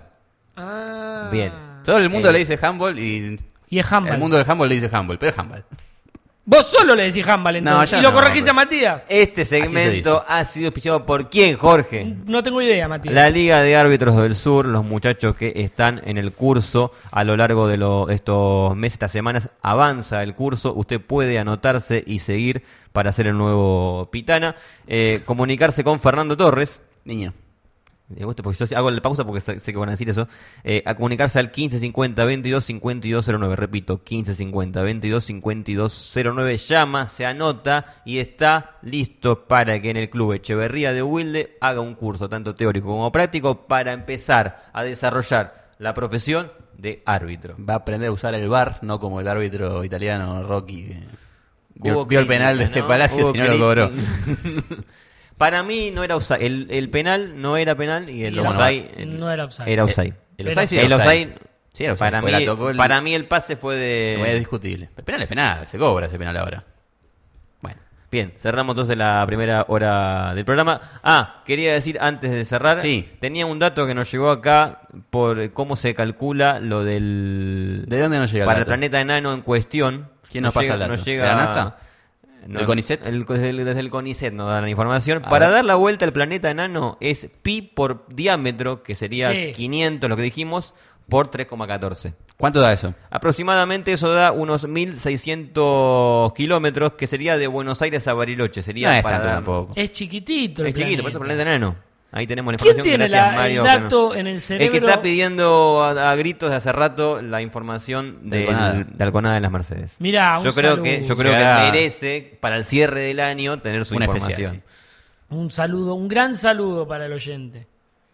Ah. Bien. Todo el mundo Eh, le dice handball y Y es handball. el mundo del handball le dice handball, pero es handball. Vos solo le decís handball entonces. yo y lo no, corregís pero- a Matías. Este se segmento ha sido auspiciado por quién, Jorge. No tengo idea, Matías. La Liga de Árbitros del Sur, los muchachos que están en el curso a lo largo de lo- estos meses, estas semanas, avanza el curso. Usted puede anotarse y seguir para ser el nuevo Pitana. Eh, comunicarse con Fernando Torres. Niño. Me gusta porque yo hago la pausa porque sé sé que van a decir eso. Eh, a comunicarse al quince cincuenta veintidós cincuenta y dos cero nueve. Repito, quince cincuenta veintidós cincuenta y dos cero nueve. Llama, se anota y está listo para que en el Club Echeverría de Wilde haga un curso tanto teórico como práctico para empezar a desarrollar la profesión de árbitro. Va a aprender a usar el V A R, no como el árbitro italiano Rocky. que Vio, Hubo vio el penal de crítica, ¿no? Palacios Hubo y no lo cobró. crítica. Para mí no era offside. El, el penal no era penal y el Y el offside offside no era offside. Era offside. El Pero- offside sí El era offside, Sí, era offside, para, porque mí, la tocó el- para mí el pase fue No es de... discutible. El penal es penal, se cobra ese penal ahora. Bueno. Bien, cerramos entonces la primera hora del programa. Ah, quería decir antes de cerrar, Sí. tenía un dato que nos llegó acá por cómo se calcula lo del... ¿De dónde nos llega el Para el dato? planeta enano en cuestión. ¿Quién nos pasa llega, el dato? nos llega- ¿De la NASA? No, ¿Del CONICET? el- desde, el, desde el CONICET nos dan la información. A Para ver. dar la vuelta al planeta enano es pi por diámetro, que sería Sí. quinientos, lo que dijimos, por tres coma catorce. ¿Cuánto da eso? Aproximadamente eso da unos mil seiscientos kilómetros, que sería de Buenos Aires a Bariloche. Sería No es para tanto dar- tampoco. Es chiquitito el Es chiquito, por eso planeta. planeta enano. Ahí tenemos la ¿Quién información. tiene Gracias, la- el Mario, dato que no- en el El cerebro? que está pidiendo a, a gritos de hace rato la información De del- Alconada. de Alconada de las Mercedes. Mirá, un yo creo saludo. que yo creo Llegará- que merece para el cierre del año tener su Un información. especial, Un saludo, un gran saludo para el oyente.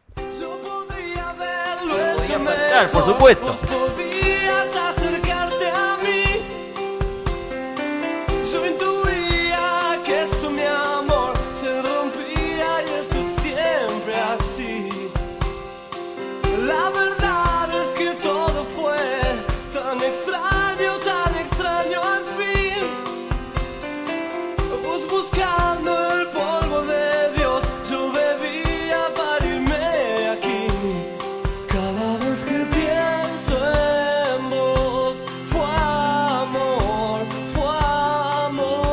Podría faltar, por supuesto. Vos podías acercarte a mí. Yo intuía que esto, mi amor, se rompía y esto es siempre así. La verdad es que todo fue tan extraño, tan extraño al fin. Vos buscando el polvo de Dios, yo bebía para irme de aquí. Cada vez que pienso en vos, fue amor, fue amor.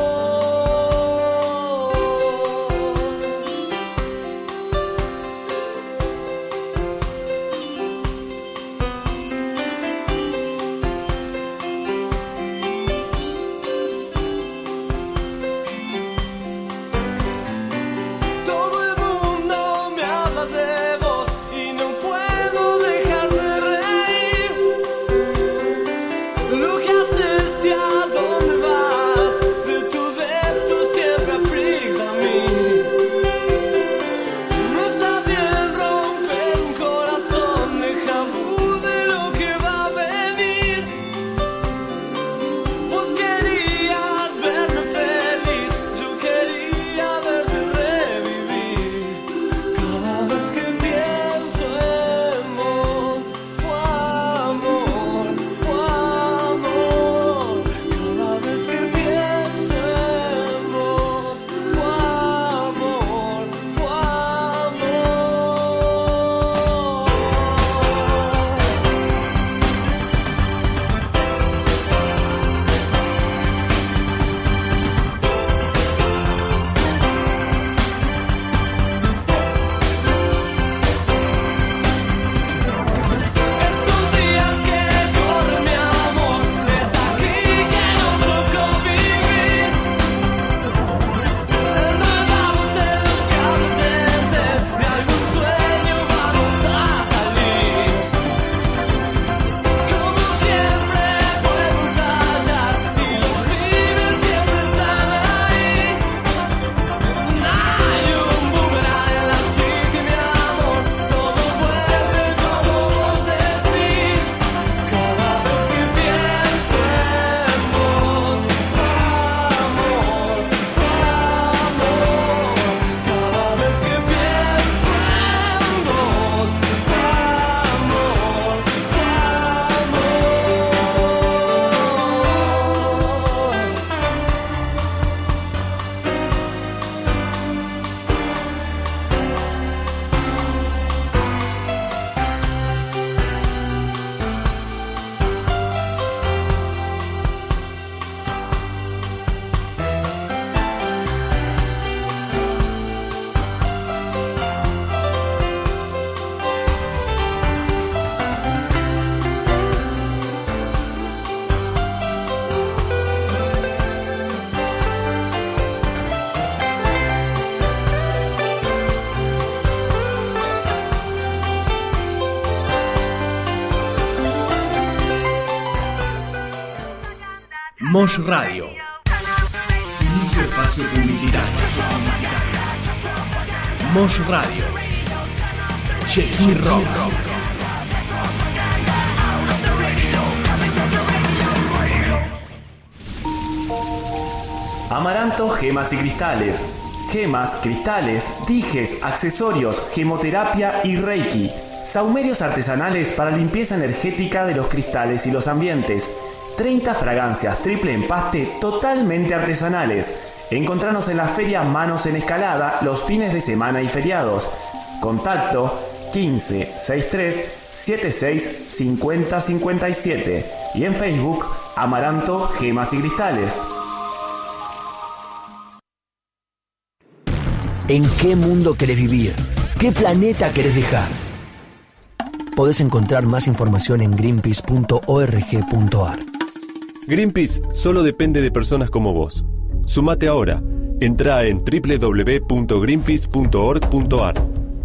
Mosh Radio. Inicio espacio publicitario. Mosh Radio. Jesús Rock. Amaranto Gemas y Cristales. Gemas, cristales, dijes, accesorios, gemoterapia y reiki. Saumerios artesanales para limpieza energética de los cristales y los ambientes. treinta fragancias triple empaste totalmente artesanales. Encontranos en la feria Manos en Escalada los fines de semana y feriados. Contacto quince sesenta y tres setenta y seis cincuenta cincuenta y siete y en Facebook Amaranto Gemas y Cristales. ¿En qué mundo querés vivir? ¿Qué planeta querés dejar? Podés encontrar más información en greenpeace punto org punto ar. Greenpeace solo depende de personas como vos. Sumate ahora. Entrá en doble u doble u doble u punto greenpeace punto org punto ar.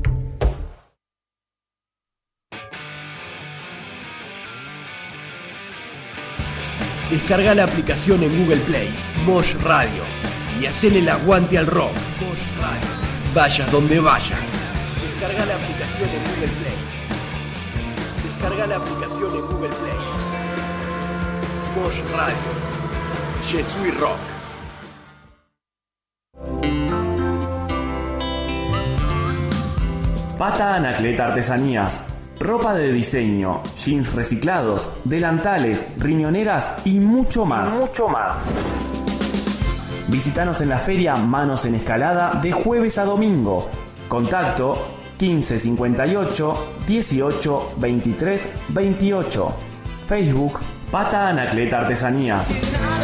Descarga la aplicación en Google Play, Mosh Radio, y hacele el aguante al rock. Mosh Radio. Vayas donde vayas. Descarga la aplicación en Google Play. Descarga la aplicación en Google Play. Mosh Radio. Jesús Rock. Pata Anacleta Artesanías. Ropa de diseño, jeans reciclados, delantales, riñoneras y mucho más. Mucho más. Visítanos en la feria Manos en Escalada de jueves a domingo. Contacto quince cincuenta y ocho dieciocho veintitrés veintiocho. Facebook Pata Anacleta Artesanías.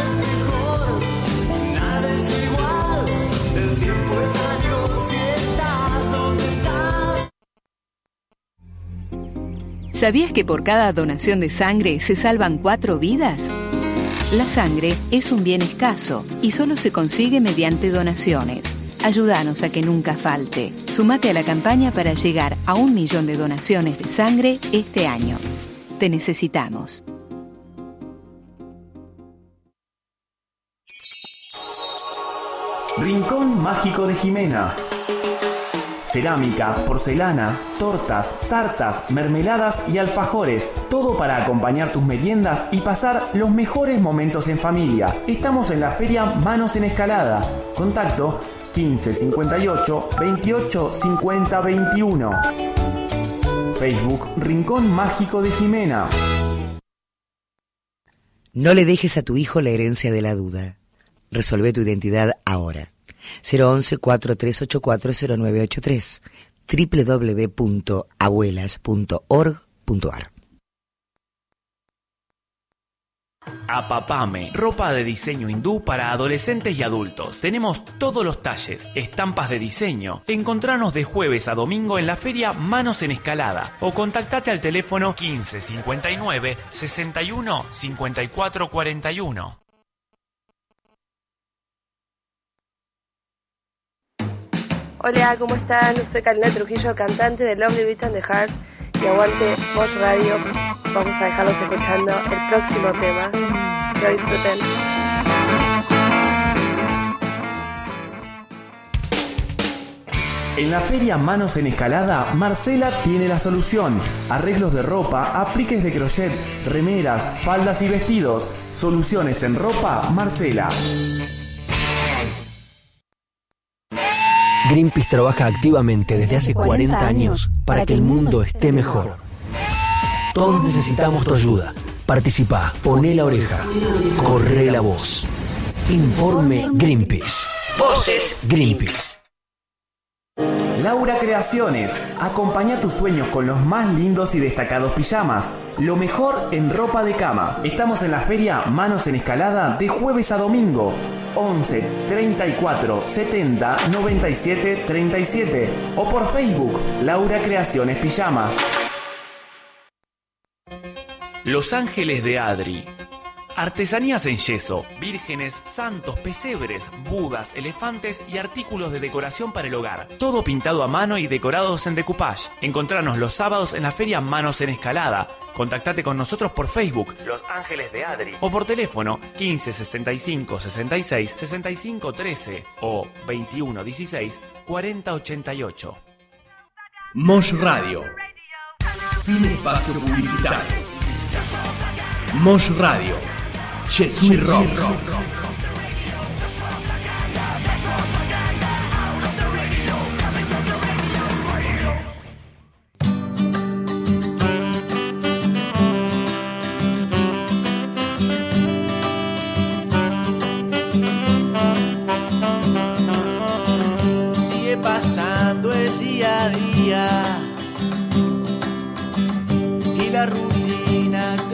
¿Sabías que por cada donación de sangre se salvan cuatro vidas? La sangre es un bien escaso y solo se consigue mediante donaciones. Ayúdanos a que nunca falte. Súmate a la campaña para llegar a un millón de donaciones de sangre este año. Te necesitamos. Rincón Mágico de Jimena. Cerámica, porcelana, tortas, tartas, mermeladas y alfajores. Todo para acompañar tus meriendas y pasar los mejores momentos en familia. Estamos en la feria Manos en Escalada. Contacto quince cincuenta y ocho veintiocho cincuenta veintiuno. Facebook Rincón Mágico de Jimena. No le dejes a tu hijo la herencia de la duda. Resolvé tu identidad ahora. cero once cuatro tres ocho cuatro cero nueve ocho tres doble u doble u doble u punto abuelas punto org punto ar. Apapame, ropa de diseño hindú para adolescentes y adultos. Tenemos todos los talles, estampas de diseño. Encontranos de jueves a domingo en la feria Manos en Escalada o contactate al teléfono quince cincuenta y nueve sesenta y uno cincuenta y cuatro cuarenta y uno. Hola, ¿cómo están? Soy Carolina Trujillo, cantante de Lovely Beat and the Heart y aguante Mosh Radio. Vamos a dejarlos escuchando el próximo tema. Que lo disfruten. En la feria Manos en Escalada, Marcela tiene la solución. Arreglos de ropa, apliques de crochet, remeras, faldas y vestidos. Soluciones en ropa, Marcela. Greenpeace trabaja activamente desde hace cuarenta años para que el mundo esté mejor. Todos necesitamos tu ayuda. Participá, poné la oreja, corre la voz. Informe Greenpeace. Voces Greenpeace. Laura Creaciones. Acompaña tus sueños con los más lindos y destacados pijamas. Lo mejor en ropa de cama. Estamos en la feria Manos en Escalada de jueves a domingo. once treinta y cuatro setenta noventa y siete treinta y siete o por Facebook Laura Creaciones Pijamas. Los Ángeles de Adri. Artesanías en yeso, vírgenes, santos, pesebres, budas, elefantes y artículos de decoración para el hogar. Todo pintado a mano y decorados en decoupage. Encontranos los sábados en la feria Manos en Escalada. Contactate con nosotros por Facebook, Los Ángeles de Adri, o por teléfono quince sesenta y cinco sesenta y seis sesenta y cinco trece o veintiuno dieciséis cuarenta ochenta y ocho. Mosh Radio. Fin espacio publicitario. Mosh Radio. Jesús Rock. Sigue pasando el día a día y la rutina te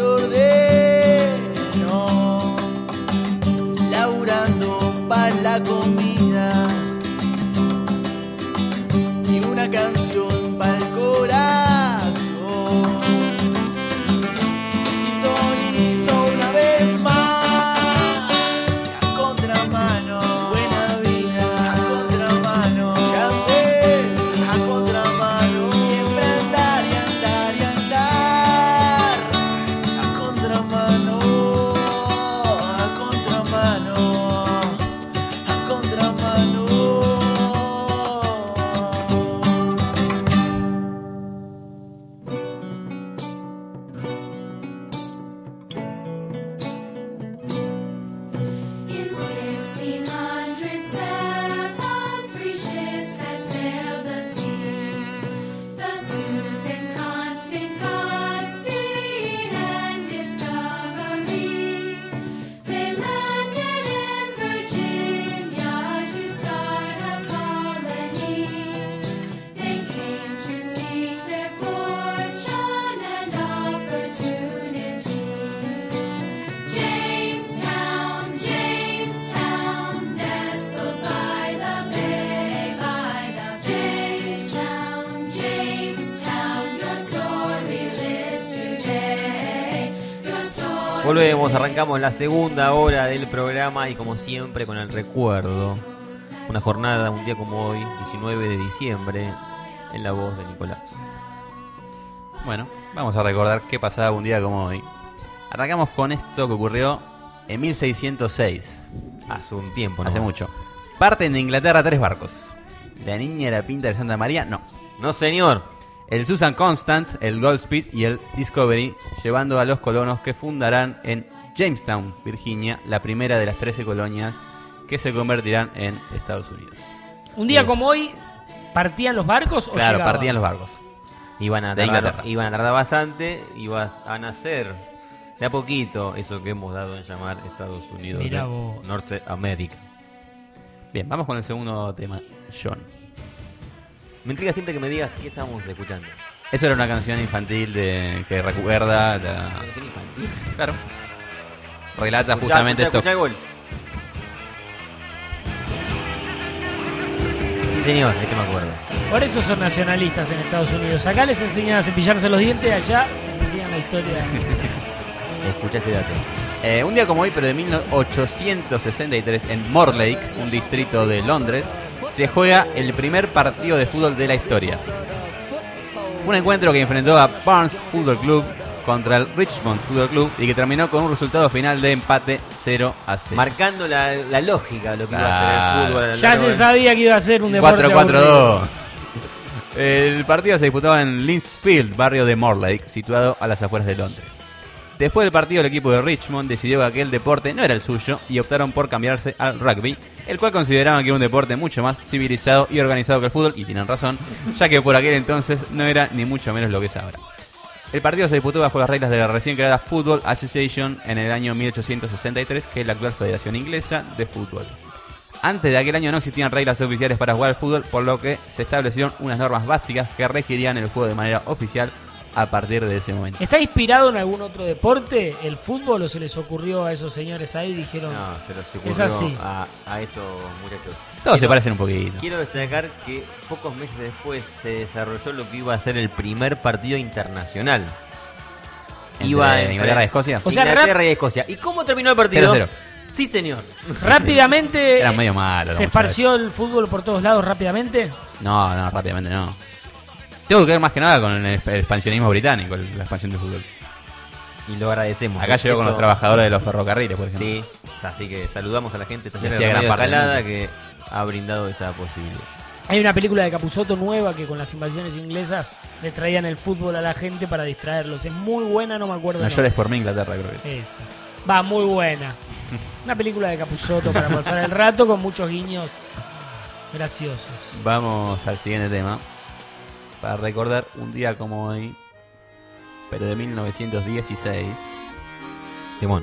ordeno, laburando para la comida y una canción para el corazón. Sintonizo una vez más a contramano, buena vida a contramano, ya ves a contramano, siempre andar y andar y andar a contramano, a contramano, a contramano. In sixteen hundred seven, three ships had sailed the sea. The Susan, Constant, Godspeed, and Discovery. They landed in Virginia to start a colony. They came to seek their fortune and opportunity. Jamestown, Jamestown, nestled by the bay, by the Jamestown, Jamestown, your story lives today. Your story. Volvemos, arrancamos la segunda hora del programa y como siempre con el recuerdo. Una jornada, un día como hoy, diecinueve de diciembre, en la voz de Nicolás. Bueno, vamos a recordar qué pasaba un día como hoy. Arrancamos con esto que ocurrió en mil seiscientos seis. Hace un tiempo, ¿no? Hace mucho. Parten de Inglaterra tres barcos. La Niña de la Pinta de Santa María, no. No, señor. El Susan Constant, el Goldspeed y el Discovery, llevando a los colonos que fundarán en Jamestown, Virginia, la primera de las trece colonias que se convertirán en Estados Unidos. Un día Bien. como hoy, ¿partían los barcos o Claro, llegaban? partían los barcos. Iban a, De tardar, Inglaterra. iban a tardar bastante, iba a nacer de a poquito eso que hemos dado en llamar Estados Unidos Mirá de vos. Norteamérica. Bien, vamos con el segundo tema, John. Me intriga siempre que me digas qué estábamos escuchando. Eso era una canción infantil de que recuerda la... ¿Canción infantil? Claro. Relata Escuchá, justamente escuchá, esto. escuchá el gol. Sí, señor, este me acuerdo. Por eso son nacionalistas en Estados Unidos. Acá les enseñan a cepillarse los dientes, allá les enseñan la historia. Escuchá este dato. Eh, un día como hoy, pero de mil ochocientos sesenta y tres, en Morlake, un distrito de Londres, se juega el primer partido de fútbol de la historia. Un encuentro que enfrentó a Barnes Football Club contra el Richmond Football Club y que terminó con un resultado final de empate cero a cero. Marcando la, la lógica de lo que iba a Claro. ser el fútbol. a lo Ya largo se del- sabía que iba a ser un deporte cuatro cuatro aburrido. dos. El partido se disputaba en Linsfield, barrio de Morlake, situado a las afueras de Londres. Después del partido, el equipo de Richmond decidió que aquel deporte no era el suyo y optaron por cambiarse al rugby, el cual consideraban que era un deporte mucho más civilizado y organizado que el fútbol, y tienen razón, ya que por aquel entonces no era ni mucho menos lo que es ahora. El partido se disputó bajo las reglas de la recién creada Football Association en el año mil ochocientos sesenta y tres, que es la actual Federación Inglesa de Fútbol. Antes de aquel año no existían reglas oficiales para jugar al fútbol, por lo que se establecieron unas normas básicas que regirían el juego de manera oficial a partir de ese momento. ¿Está inspirado en algún otro deporte el fútbol o se les ocurrió a esos señores ahí y dijeron No, se los ocurrió es así? A, a estos muchachos. Todos se Quiero- parecen un poquito. Quiero destacar que pocos meses después se desarrolló lo que iba a ser el primer partido internacional. Iba ¿Entre Inglaterra y Escocia? O sea, Inglaterra rap- y Escocia. ¿Y cómo terminó el partido? cero cero. Sí, señor. Rápidamente. Eran medio malos. ¿Se los esparció el fútbol por todos lados rápidamente? No, no, rápidamente no. Tengo que ver más que nada con el, el expansionismo británico, el- la expansión del fútbol. Y lo agradecemos. Acá llegó con Eso- los trabajadores de los ferrocarriles, por ejemplo. Sí, o sea, así que saludamos a la gente de Sí, esta hacía gran parte del escalada mundo. que ha brindado esa posibilidad. Hay una película de Capusotto nueva que con las invasiones inglesas le traían el fútbol a la gente para distraerlos. Es muy buena, no me acuerdo. No el llores nombre. por mí, Inglaterra, creo que es. Esa. Va, muy buena. Una película de Capusotto para pasar el rato con muchos guiños graciosos. Vamos al siguiente tema. Para recordar un día como hoy, pero de mil novecientos dieciséis. Timón.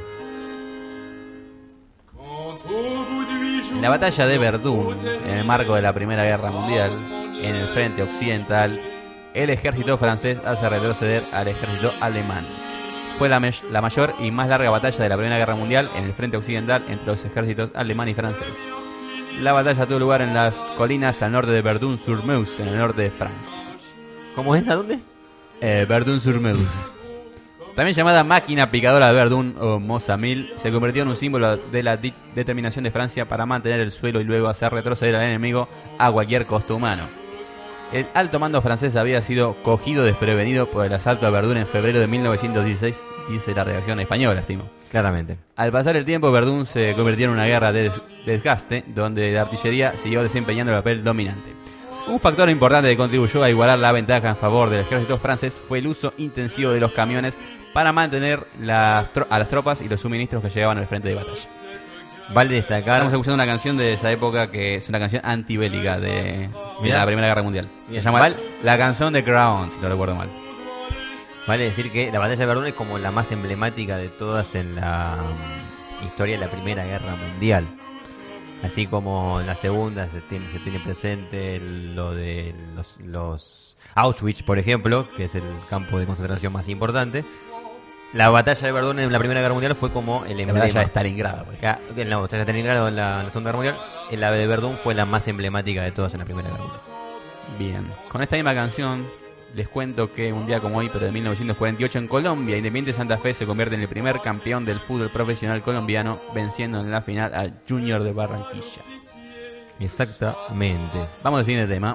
En la batalla de Verdún, en el marco de la Primera Guerra Mundial, en el frente occidental, el ejército francés hace retroceder al ejército alemán. Fue la, me- la mayor y más larga batalla de la Primera Guerra Mundial en el frente occidental entre los ejércitos alemán y francés. La batalla tuvo lugar en las colinas al norte de Verdun-sur-Meuse, en el norte de Francia. ¿Cómo es? ¿A dónde? Eh, Verdun-sur-Meuse. También llamada máquina picadora de Verdún o Mozamil, se convirtió en un símbolo de la di- determinación de Francia para mantener el suelo y luego hacer retroceder al enemigo a cualquier costo humano. El alto mando francés había sido cogido desprevenido por el asalto a Verdún en febrero de mil novecientos dieciséis, dice la redacción española, estimo. Claramente. Al pasar el tiempo, Verdún se convirtió en una guerra de des- desgaste, donde la artillería siguió desempeñando el papel dominante. Un factor importante que contribuyó a igualar la ventaja en favor del ejército francés fue el uso intensivo de los camiones para mantener las tro- a las tropas y los suministros que llegaban al frente de batalla. Vale destacar. Estamos escuchando una canción de esa época que es una canción antibélica de, de Mirá. la Primera Guerra Mundial. Se Bien. llama Val- La canción de Crown, si no recuerdo mal. Vale decir que la batalla de Verdún es como la más emblemática de todas en la mm, historia de la Primera Guerra Mundial. Así como en la segunda se tiene, se tiene presente lo de los, los Auschwitz, por ejemplo, que es el campo de concentración más importante. La batalla de Verdún en la Primera Guerra Mundial fue como el emblema. batalla de Stalingrado, por Ya, en la batalla de Stalingrado en la, en la Segunda Guerra Mundial. En la de Verdún fue la más emblemática de todas en la Primera Guerra Mundial. Bien, con esta misma canción les cuento que un día como hoy, pero de mil novecientos cuarenta y ocho en Colombia, Independiente Santa Fe se convierte en el primer campeón del fútbol profesional colombiano, venciendo en la final al Junior de Barranquilla. Exactamente. Vamos al siguiente tema.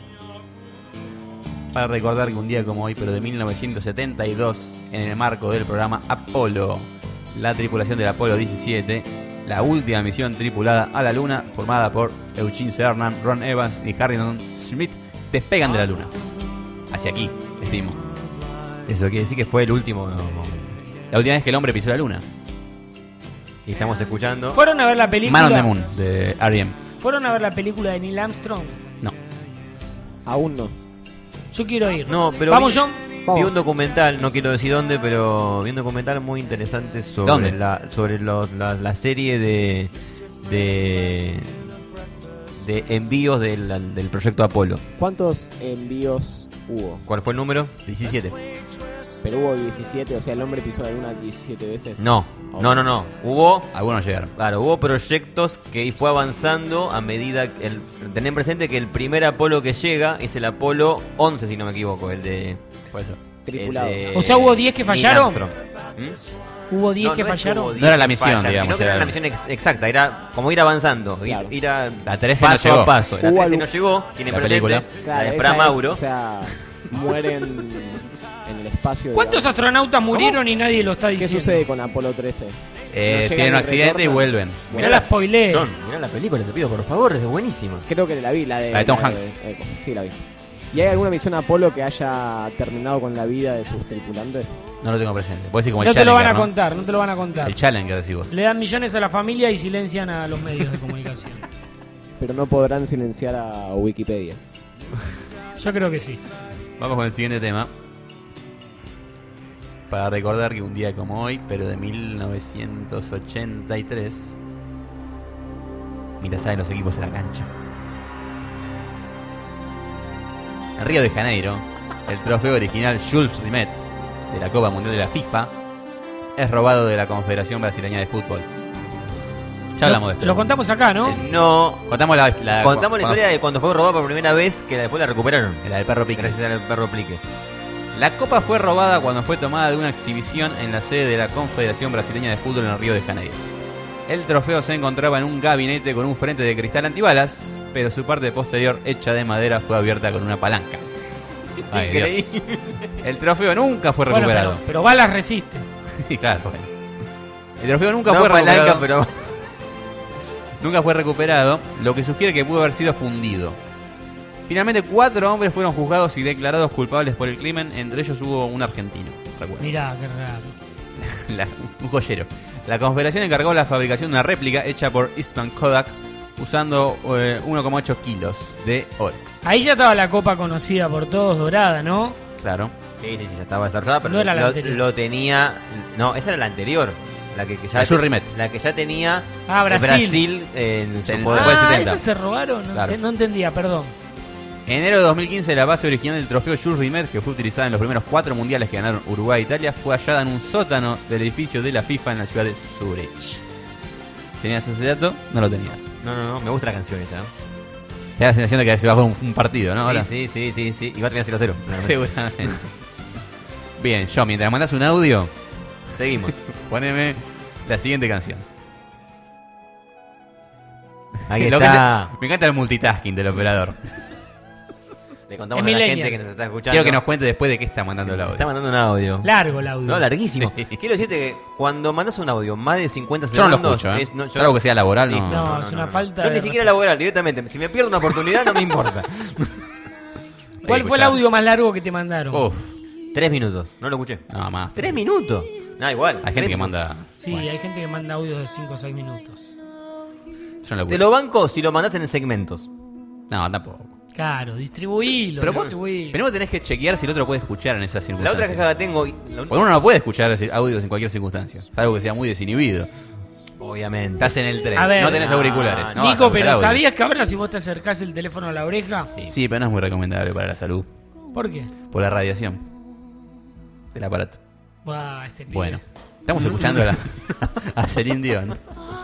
Para recordar que un día como hoy, pero de mil novecientos setenta y dos, en el marco del programa Apolo, la tripulación del Apolo diecisiete, la última misión tripulada a la Luna, formada por Eugene Cernan, Ron Evans y Harrison Schmitt, despegan de la Luna. Hacia aquí, decimos. Eso quiere decir que fue el último. La última vez que el hombre pisó la Luna. Y estamos escuchando. ¿Fueron a ver la película? Man on the Moon, de R E M. ¿Fueron a ver la película de Neil Armstrong? No. Aún no. Yo quiero ir. No, pero ¿Vamos, vi, John? vi Vamos. un documental, no quiero decir dónde, pero vi un documental muy interesante sobre ¿Dónde? la sobre los- la, la serie de de de envíos del, del proyecto Apolo. ¿Cuántos envíos hubo? ¿Cuál fue el número? diecisiete. Pero hubo diecisiete, o sea, el hombre pisó la luna diecisiete veces. No, no, no, no. Hubo algunos llegaron. Claro, hubo proyectos que fue avanzando a medida que el, tened presente que el primer Apolo que llega es el Apolo once, si no me equivoco, el de Por eso. Tripulado. el de O sea, ¿hubo diez que Neil fallaron? Armstrong. ¿Mm? ¿Hubo diez No, que no es fallaron? hubo No diez era la que misión, fallan, digamos, sino que era- era la misión ex- exacta, era como ir avanzando, ir- Claro. ir, a La trece no paso llegó. a paso. La Hubo trece algo- no llegó, tiene La presente película. la de esa Fra es, Mauro. o sea, mueren en el espacio. ¿Cuántos digamos. astronautas murieron y nadie lo está ¿Qué diciendo? sucede con Apolo trece? Eh, No llegan tienen un y accidente y retornan. vuelven. Mirá la spoilees. John, mirá la película, te pido por favor, es buenísima. Creo que la vi, la de, La de Tom Hanks. Echo. Sí, la vi. ¿Y hay alguna misión Apolo que haya terminado con la vida de sus tripulantes? No lo tengo presente. Puede decir como No el te lo van a Challenger, ¿no? contar, no te lo van a contar. El Challenger, decís vos. Le dan millones a la familia y silencian a los medios de comunicación. Pero no podrán silenciar a Wikipedia. Yo creo que sí. Vamos con el siguiente tema. Para recordar que un día como hoy, pero de mil novecientos ochenta y tres, mientras salen los equipos en la cancha. En Río de Janeiro, el trofeo original Jules Rimet de la Copa Mundial de la FIFA es robado de la Confederación Brasileña de Fútbol. Ya hablamos de esto. Lo contamos acá, ¿no? Sí, No, Contamos la, la- contamos la cuando- historia de cuando fue robada por primera vez, que después la recuperaron. La del perro Piqué. Gracias al perro Pliques. La copa fue robada cuando fue tomada de una exhibición en la sede de la Confederación Brasileña de Fútbol en Río de Janeiro. El trofeo se encontraba en un gabinete con un frente de cristal antibalas, pero su parte posterior, hecha de madera, fue abierta con una palanca. Ay, Increíble. Dios. El trofeo nunca fue Bueno, recuperado. pero, pero balas resiste. Sí, claro, bueno. El trofeo nunca No fue palanca, recuperado. pero... Nunca fue recuperado, lo que sugiere que pudo haber sido fundido. Finalmente, cuatro hombres fueron juzgados y declarados culpables por el crimen. Entre ellos hubo un argentino, recuerdo. Mirá, qué raro. La- un joyero. La Confederación encargó la fabricación de una réplica hecha por Eastman Kodak usando eh, uno coma ocho kilos de oro. Ahí ya estaba la copa conocida por todos, dorada, ¿no? Claro. Sí, sí, sí, ya estaba desarrollada, pero No era la lo, anterior. lo tenía... No, esa era la anterior. La que, que ya La Jules Rimet. La que ya tenía Ah, Brasil. Brasil en su En- poder. Después del Ah, setenta. ¿esa se robaron? No, Claro. ente- no entendía, perdón. En enero de dos mil quince, la base original del trofeo Jules Rimet, que fue utilizada en los primeros cuatro mundiales que ganaron Uruguay e Italia, fue hallada en un sótano del edificio de la FIFA en la ciudad de Zurich. ¿Tenías ese dato? No lo tenías. No, no, no, me gusta la canción esta. ¿no? Te da la sensación de que se bajó un, un partido, ¿no? Sí, Ahora. sí, sí, sí, sí. Y va a terminar cero cero. Seguramente. Bien, yo, mientras mandas un audio, Seguimos. poneme la siguiente canción. Ahí Lo que está. te- me encanta el multitasking del operador. Le contamos Es a la millennial. gente que nos está escuchando. Quiero que nos cuente después de qué está mandando el audio. Está mandando un audio. Largo el audio. No, larguísimo. Sí. Quiero decirte que cuando mandas un audio más de cincuenta Yo no lo segundos... escucho, ¿eh? es- no, yo- Salvo que sea laboral, no. Listo, No, es una falta No, de ni siquiera laboral, directamente. Si me pierdo una oportunidad, no me importa. ¿Cuál Eh, fue el escuchá. audio más largo que te mandaron? Uf, Tres minutos. No lo escuché. no más. ¿Tres minutos? No, igual. Hay gente que manda. Sí, bueno, hay gente que manda audios de cinco o seis minutos. yo no lo Te lo banco si lo mandás en segmentos. No, tampoco. Claro, distribuílo, Pero vos, distribuílo. primero tenés que chequear si el otro puede escuchar en esas La circunstancias. otra caja que tengo... y- la- Porque uno no puede escuchar ese- audios en cualquier circunstancia. Salvo que sea muy desinhibido. Obviamente. Estás en el tren, A ver. no tenés Ah, auriculares. No vas a Nico, escuchar pero audio. ¿sabías que ahora si vos te acercás el teléfono a la oreja? Sí. Sí, pero no es muy recomendable para la salud. ¿Por qué? Por la radiación del aparato. Buah, este pibe. Bueno, estamos escuchando a, la, a Celine Dion.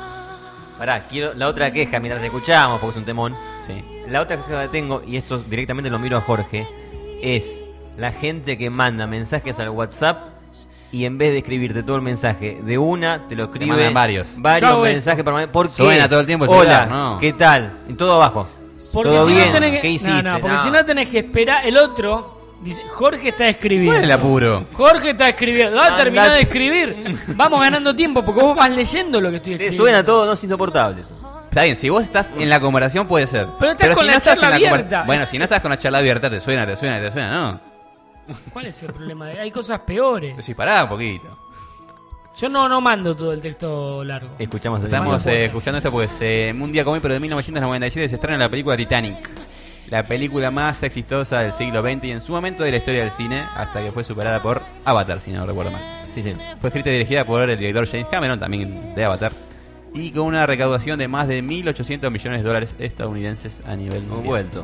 Pará, quiero la otra queja mientras escuchamos, porque es un temón. Sí. La otra queja que tengo, y esto directamente lo miro a Jorge, es la gente que manda mensajes al WhatsApp y en vez de escribirte todo el mensaje de una, te lo escribe mandan varios. Yo varios hago mensajes permanentes. ¿Por qué? Suena todo el tiempo el Hola, celular, ¿no? ¿qué tal? Y todo abajo. Porque todo si bien, no tenés que... ¿qué hiciste? No, no, porque No. si no tenés que esperar... El otro dice, Jorge está escribiendo. ¿Cuál es el apuro? Jorge está escribiendo. Ah, Andate. terminó de escribir. Vamos ganando tiempo porque vos vas leyendo lo que estoy Te escribiendo. suena todo, no es insoportable eso. Está bien, si vos estás en la conversación puede ser. Pero estás con la estás charla en la conver- abierta. Bueno, si no estás con la charla abierta, te suena, te suena, te suena, ¿no? ¿Cuál es el problema? Hay cosas peores. Decís, pará un poquito. Yo no, no mando todo el texto largo. Escuchamos el Estamos Mando eh, podcast. escuchando esto porque eh, un día como hoy, pero de mil novecientos noventa y siete, se estrena la película Titanic. La película más exitosa del siglo veinte y en su momento de la historia del cine, hasta que fue superada por Avatar, si no recuerdo mal. Sí, sí. Fue escrita y dirigida por el director James Cameron, también de Avatar, y con una recaudación de más de mil ochocientos millones de dólares estadounidenses a nivel Un mundial. vuelto.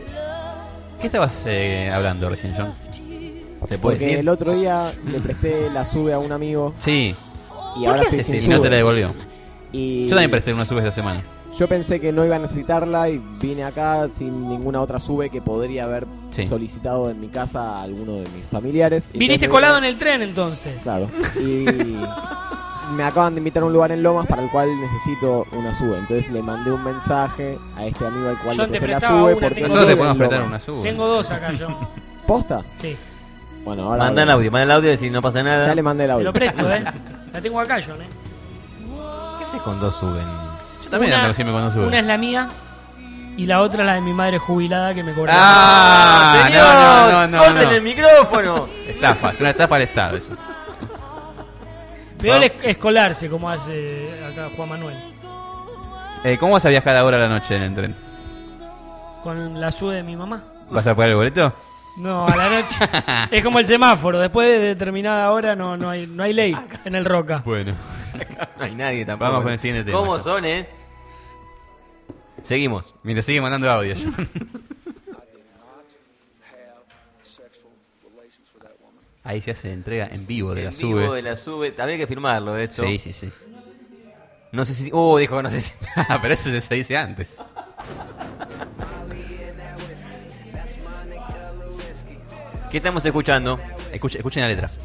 ¿Qué estabas eh, hablando recién, John? ¿Te puedo Porque decir? el otro día le presté la sube a un amigo Sí, y ¿Por ahora qué estoy haces sin eso? y no sube. te la devolvió. Y Yo también presté una sube esta semana. yo pensé que no iba a necesitarla y vine acá sin ninguna otra sube que podría haber Sí. solicitado en mi casa a alguno de mis familiares. Viniste Entonces, colado en el tren entonces. Claro. Y me acaban de invitar a un lugar en Lomas para el cual necesito una sube. Entonces le mandé un mensaje a este amigo al cual Yo le te presté la prestaba sube una, porque tengo no Nosotros te vive en podemos prestar Lomas. una sube. Tengo dos acá yo. ¿Posta? Sí. Bueno, ahora Manda el audio, manda el audio y decir no pasa nada. ya le mandé el Te audio. lo presto, ¿eh? La tengo acá, John, ¿eh? ¿Qué haces con dos suben? Yo también Una- ando siempre cuando sube. Una es la mía y la otra es la de mi madre jubilada que me cobra. ¡Ah! ¡Señor! No, no, no, ¡Corten no. el micrófono! Estafa, es una estafa al Estado eso. Peor es escolarse, como hace acá Juan Manuel. Eh, ¿Cómo vas a viajar ahora a la noche en el tren? Con la sube de mi mamá. ¿Vas a pagar el boleto? No, a la noche. Es como el semáforo. Después de determinada hora no, no, hay, no hay ley en el Roca. Bueno. No hay nadie tampoco. Vamos con el siguiente tema. ¿Cómo ya. son, eh? Seguimos. Mientras sigue mandando audio. Ahí se hace entrega en vivo de la En vivo sube. de la sube. Habría que firmarlo, de hecho. Sí, sí, sí. No sé si... Uh, dijo que no sé si... Pero eso se dice antes. ¿Qué estamos escuchando? Escuchen, escuchen la letra.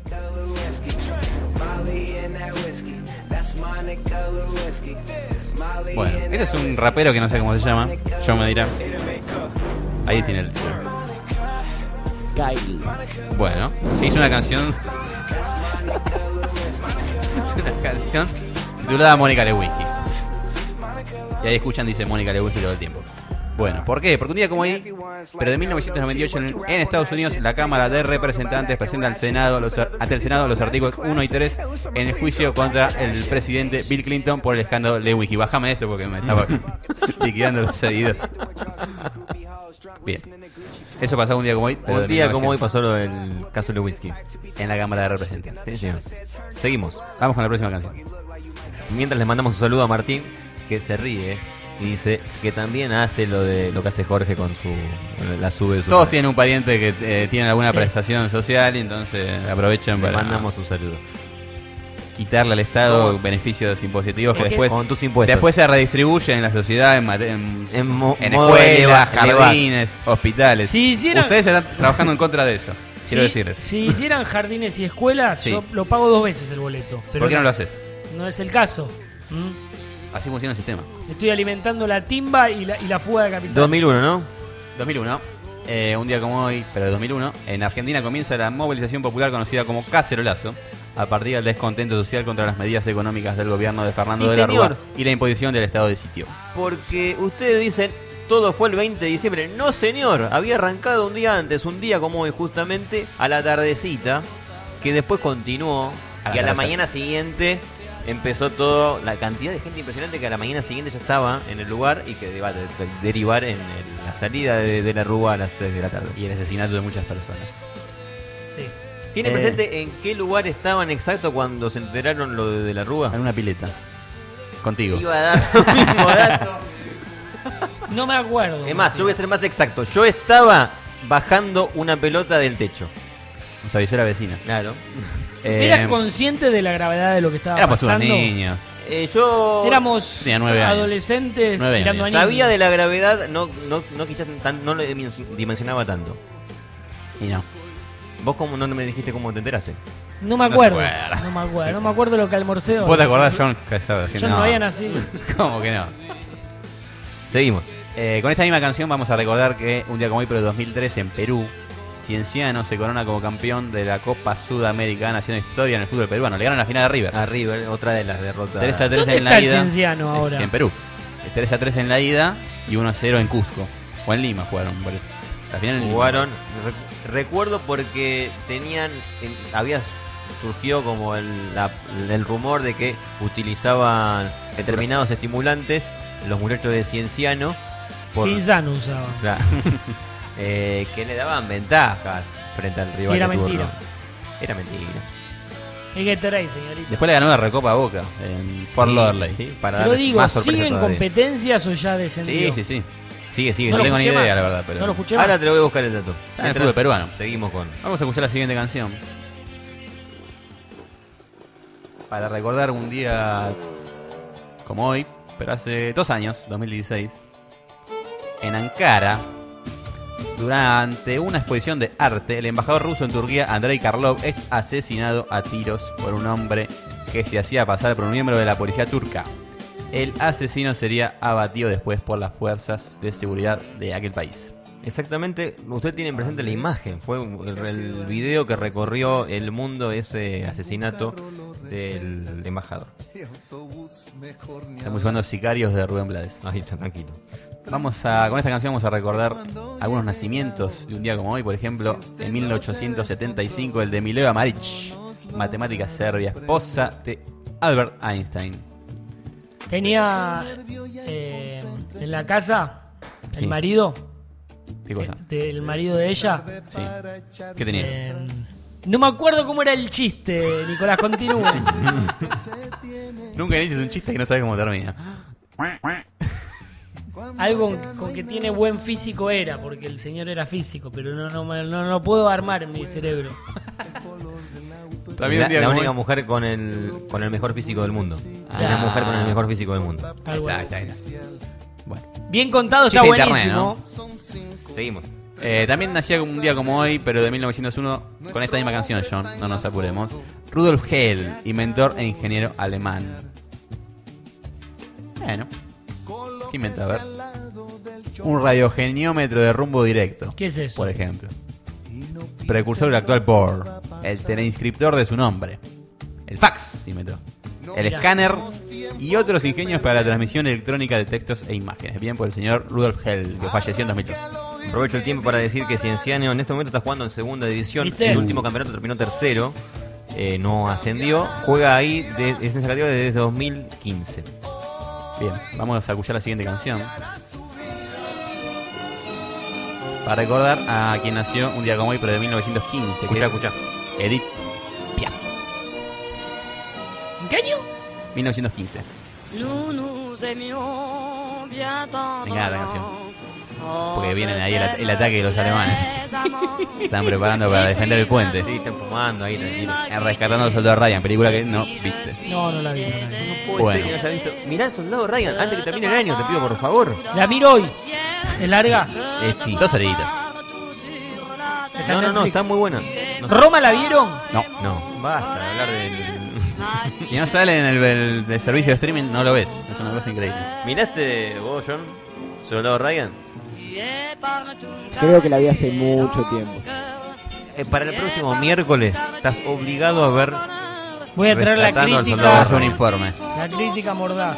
Bueno, este es un rapero que no sé cómo se llama. Yo me dirá. Ahí tiene el... Kyle. Bueno, hizo una canción. Es una canción titulada Mónica Lewinsky. Y ahí escuchan, dice Mónica Lewinsky todo el tiempo. Bueno, ¿por qué? Porque un día como hoy, pero de mil novecientos noventa y ocho, en, en Estados Unidos, la Cámara de Representantes presenta al Senado los, ante el Senado los artículos uno y tres en el juicio contra el presidente Bill Clinton por el escándalo Lewinsky. Bájame esto porque me estaba liquidando los oídos. Bien. Eso pasó un día como hoy. Un día como hoy pasó lo del caso Lewinsky. En la Cámara de Representantes. Sí, sí. Seguimos. Vamos con la próxima canción. Mientras les mandamos un saludo a Martín, que se ríe y dice que también hace lo de lo que hace Jorge con su la sube de su Todos tienen un pariente que eh, tiene alguna sí. prestación social y entonces aprovechan Le para mandamos un saludo. Quitarle al Estado ¿Cómo? beneficios impositivos que ¿Con después con tus impuestos? después se redistribuyen en la sociedad en, mate- en, En mo- en modo escuelas, eleva- jardines, hospitales. Si hicieran- Ustedes están trabajando en contra de eso. Quiero Si- decirles. Si hicieran jardines y escuelas, Sí. yo lo pago dos veces el boleto. Pero ¿Por qué no lo haces? No es el caso. ¿Mm? Así funciona el sistema. Estoy alimentando la timba y la, y la fuga de capital. dos mil uno, ¿no? dos mil uno. Eh, un día como hoy, pero de dos mil uno, en Argentina comienza la movilización popular conocida como Cacerolazo, a partir del descontento social contra las medidas económicas del gobierno de Fernando Sí, de la Rúa señor. y la imposición del estado de sitio. Porque ustedes dicen, todo fue el veinte de diciembre. No, señor, había arrancado un día antes, un día como hoy, justamente a la tardecita, que después continuó, A la y a la tercera. mañana siguiente empezó todo, la cantidad de gente impresionante que a la mañana siguiente ya estaba en el lugar y que va a de- de- derivar en el- la salida de, de la Rúa a las tres de la tarde. Y el asesinato de muchas personas. Sí. ¿Tiene Eh. presente en qué lugar estaban exacto cuando se enteraron lo de, de la Rúa? En una pileta. Contigo. Iba a dar lo mismo dato. No me acuerdo. Es más, yo voy a ser más exacto. Yo estaba bajando una pelota del techo. Nos avisó la vecina. Claro. Eh, ¿Eras consciente de la gravedad de lo que estaba éramos unos pasando? niños. Eh, yo Éramos Tenía nueve años. adolescentes Nueve tirando años. a niños. sabía de la gravedad, no, no, no quizás tan, no lo dimensionaba tanto. Y no. ¿Vos cómo no me dijiste cómo te enteraste? No me No se acuerdo. acuerda. No me acuerdo. No me acuerdo lo que almorcé hoy. ¿Vos te acordás, John? Que estaba diciendo, Yo no había nacido. ¿Cómo que no? Seguimos. Eh, con esta misma canción vamos a recordar que un día como hoy, pero de dos mil tres, en Perú, Cienciano se corona como campeón de la Copa Sudamericana, haciendo historia en el fútbol peruano. Le ganan la final a River. A River, otra de las derrotas. tres a tres ¿Dónde en la está el ida. Cienciano ahora? En Perú. tres a tres en la ida y uno a cero en Cusco. O en Lima jugaron, me parece. La final en Lima. Jugaron. Re- recuerdo porque tenían. en- había surgió como el, la- el rumor de que utilizaban determinados estimulantes los muchachos de Cienciano. por- Cinzano usaba. Claro. Eh, que le daban ventajas frente al rival Era de turno. mentira. Era mentira. Es Gatorade, señorita. Después le ganó la Recopa a Boca en Fort Sí, Lauderdale. sí, para Pero darles digo, más sorpresa ¿siguen todavía. competencias o ya descendió? Sí, sí, sí. Sigue, sigue. No No lo tengo ni escuché idea, más. la verdad. Pero No lo escuché Ahora más. te lo voy a buscar el dato. En el Mientras fútbol peruano. Seguimos con. Vamos a escuchar la siguiente canción. Para recordar un día como hoy, pero hace dos años, dos mil dieciséis, en Ankara, durante una exposición de arte, el embajador ruso en Turquía, Andrei Karlov, es asesinado a tiros por un hombre que se hacía pasar por un miembro de la policía turca. El asesino sería abatido después por las fuerzas de seguridad de aquel país. Exactamente, usted tiene presente la imagen. Fue el, el video que recorrió el mundo ese asesinato del embajador. Estamos jugando Sicarios de Rubén Blades. Ahí está, tranquilo. Vamos a, con esta canción vamos a recordar algunos nacimientos de un día como hoy. Por ejemplo, en mil ochocientos setenta y cinco, el de Mileva Maric, matemática serbia, esposa de Albert Einstein. Tenía eh, en la casa el Sí. marido. ¿Qué cosa? eh, del marido de ella. Sí. ¿Qué tenía? Eh, no me acuerdo cómo era el chiste, Nicolás, continúe. Nunca dices un chiste que no sabes cómo termina. Algo con que tiene buen físico era, porque el señor era físico, pero no no, me- no, no puedo armar en mi cerebro. También La, un día la como única hoy- mujer con el con el mejor físico del mundo. Ah. La mujer con el mejor físico del mundo. Algo Ahí así. está, ahí está. Bueno. Bien contado, está Chiste de internet, buenísimo. Seguimos. Eh, también nacía un día como hoy, pero de mil novecientos uno, con esta misma canción, John, no nos apuremos. Rudolf Hell, inventor e ingeniero alemán. Bueno, ¿qué inventó? A ver. Un radiogeniómetro de rumbo directo. ¿Qué es eso? Por ejemplo. Precursor del actual Bohr. El teleinscriptor de su nombre. El fax inventó. El Mirá. escáner y otros ingenios para la transmisión electrónica de textos e imágenes. Bien por el señor Rudolf Hell, que falleció en dos mil dos. Aprovecho el tiempo para decir que Cienciano en este momento está jugando en segunda división. ¿Viste? El último campeonato terminó tercero. Eh, no ascendió. Juega ahí, de, es en esa categoría desde dos mil quince. Bien, vamos a escuchar la siguiente canción. Para recordar a quien nació un día como hoy, pero de mil novecientos quince. Escuchá, que es escuchá. Edith Piaf. ¿En qué año? mil novecientos quince. Me encanta la canción. Porque vienen ahí el, at- el ataque de los alemanes. Están preparando para defender el puente. Sí, están fumando ahí, tranquilos. Rescatando al soldado Ryan, película que no viste. No, no la vi. No la vi. No puede Bueno. ser que no haya visto. Mirá el soldado Ryan antes que termine el año, te pido por favor. La miro hoy. ¿Es larga? Eh, sí. Dos horitas. Está No, en no, no, Netflix. está muy buena. No sé. ¿Roma la vieron? No. No, basta de hablar del. Si no sale en el, el- el servicio de streaming, no lo ves. Es una cosa increíble. ¿Miraste vos, John? ¿Soldado Ryan? Creo que la vi hace mucho tiempo. Eh, para el próximo miércoles estás obligado a ver. Voy a traer la Rescatando al crítica. soldado Hacer un informe. La crítica mordaz.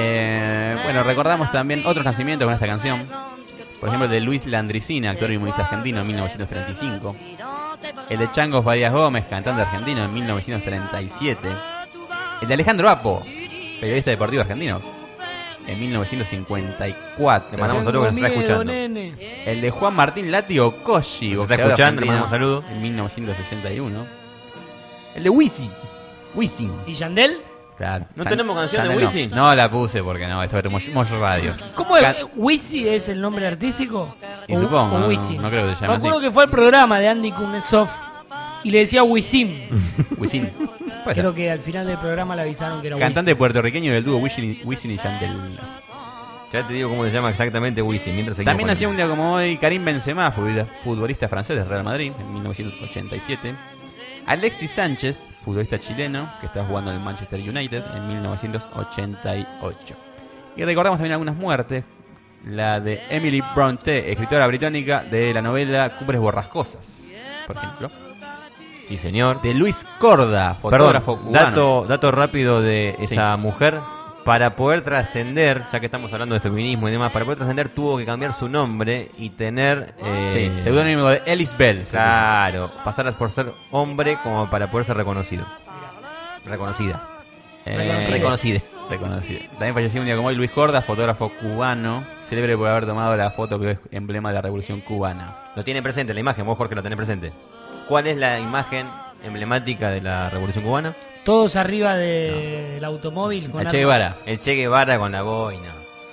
Eh, bueno, recordamos también otros nacimientos con esta canción. Por ejemplo, el de Luis Landricina, actor y humorista argentino en mil novecientos treinta y cinco. El de Changos Farías Gómez, cantante argentino en mil novecientos treinta y siete. El de Alejandro Apo, periodista deportivo argentino, en mil novecientos cincuenta y cuatro. Le mandamos saludos que nos está Miedo, escuchando. nene. El de Juan Martín Lati Okoshi, Nos está boxeador escuchando, le argentino, mandamos saludos. en mil novecientos sesenta y uno. El de Wisin. Wisin. ¿Y Yandel? Claro. ¿No Yan- tenemos canción de Yandel no. Wisin? No. la puse porque no, esto es Mosh, Mosh Radio. ¿Cómo es? Can- ¿Wisi es el nombre artístico? Y O- supongo, o no, Wisin. no creo que se llame Me acuerdo así. que fue al programa de Andy Kuznetsov y le decía Wisin. Wisin. Puede ser. Creo que al final del programa le avisaron que era Cantante Wisin. puertorriqueño del dúo Wisin y, Wisin y Yandel. Ya te digo cómo se llama exactamente Wisin. Mientras seguimos También con- nació un día como hoy Karim Benzema, futbolista, futbolista francés del Real Madrid, en mil novecientos ochenta y siete. Alexis Sánchez, futbolista chileno, que está jugando en el Manchester United en mil novecientos ochenta y ocho. Y recordamos también algunas muertes. La de Emily Bronte, escritora británica de la novela Cumbres Borrascosas, por ejemplo. Sí, señor. De Luis Corda, fotógrafo Perdón, cubano. dato, dato rápido de esa Sí. mujer. Para poder trascender, ya que estamos hablando de feminismo y demás, para poder trascender tuvo que cambiar su nombre y tener... Eh, Sí, seudónimo de Ellis Bell. Claro, pasar por ser hombre como para poder ser reconocido. Reconocida. Eh, Reconocida. Reconocida. También falleció un día como hoy Luis Corda, fotógrafo cubano, célebre por haber tomado la foto que es emblema de la Revolución Cubana. Lo tiene presente la imagen, vos Jorge lo tenés presente. ¿Cuál es la imagen emblemática de la Revolución Cubana? Todos arriba de- del automóvil. Con El Che armas. Guevara. El Che Guevara con la boina.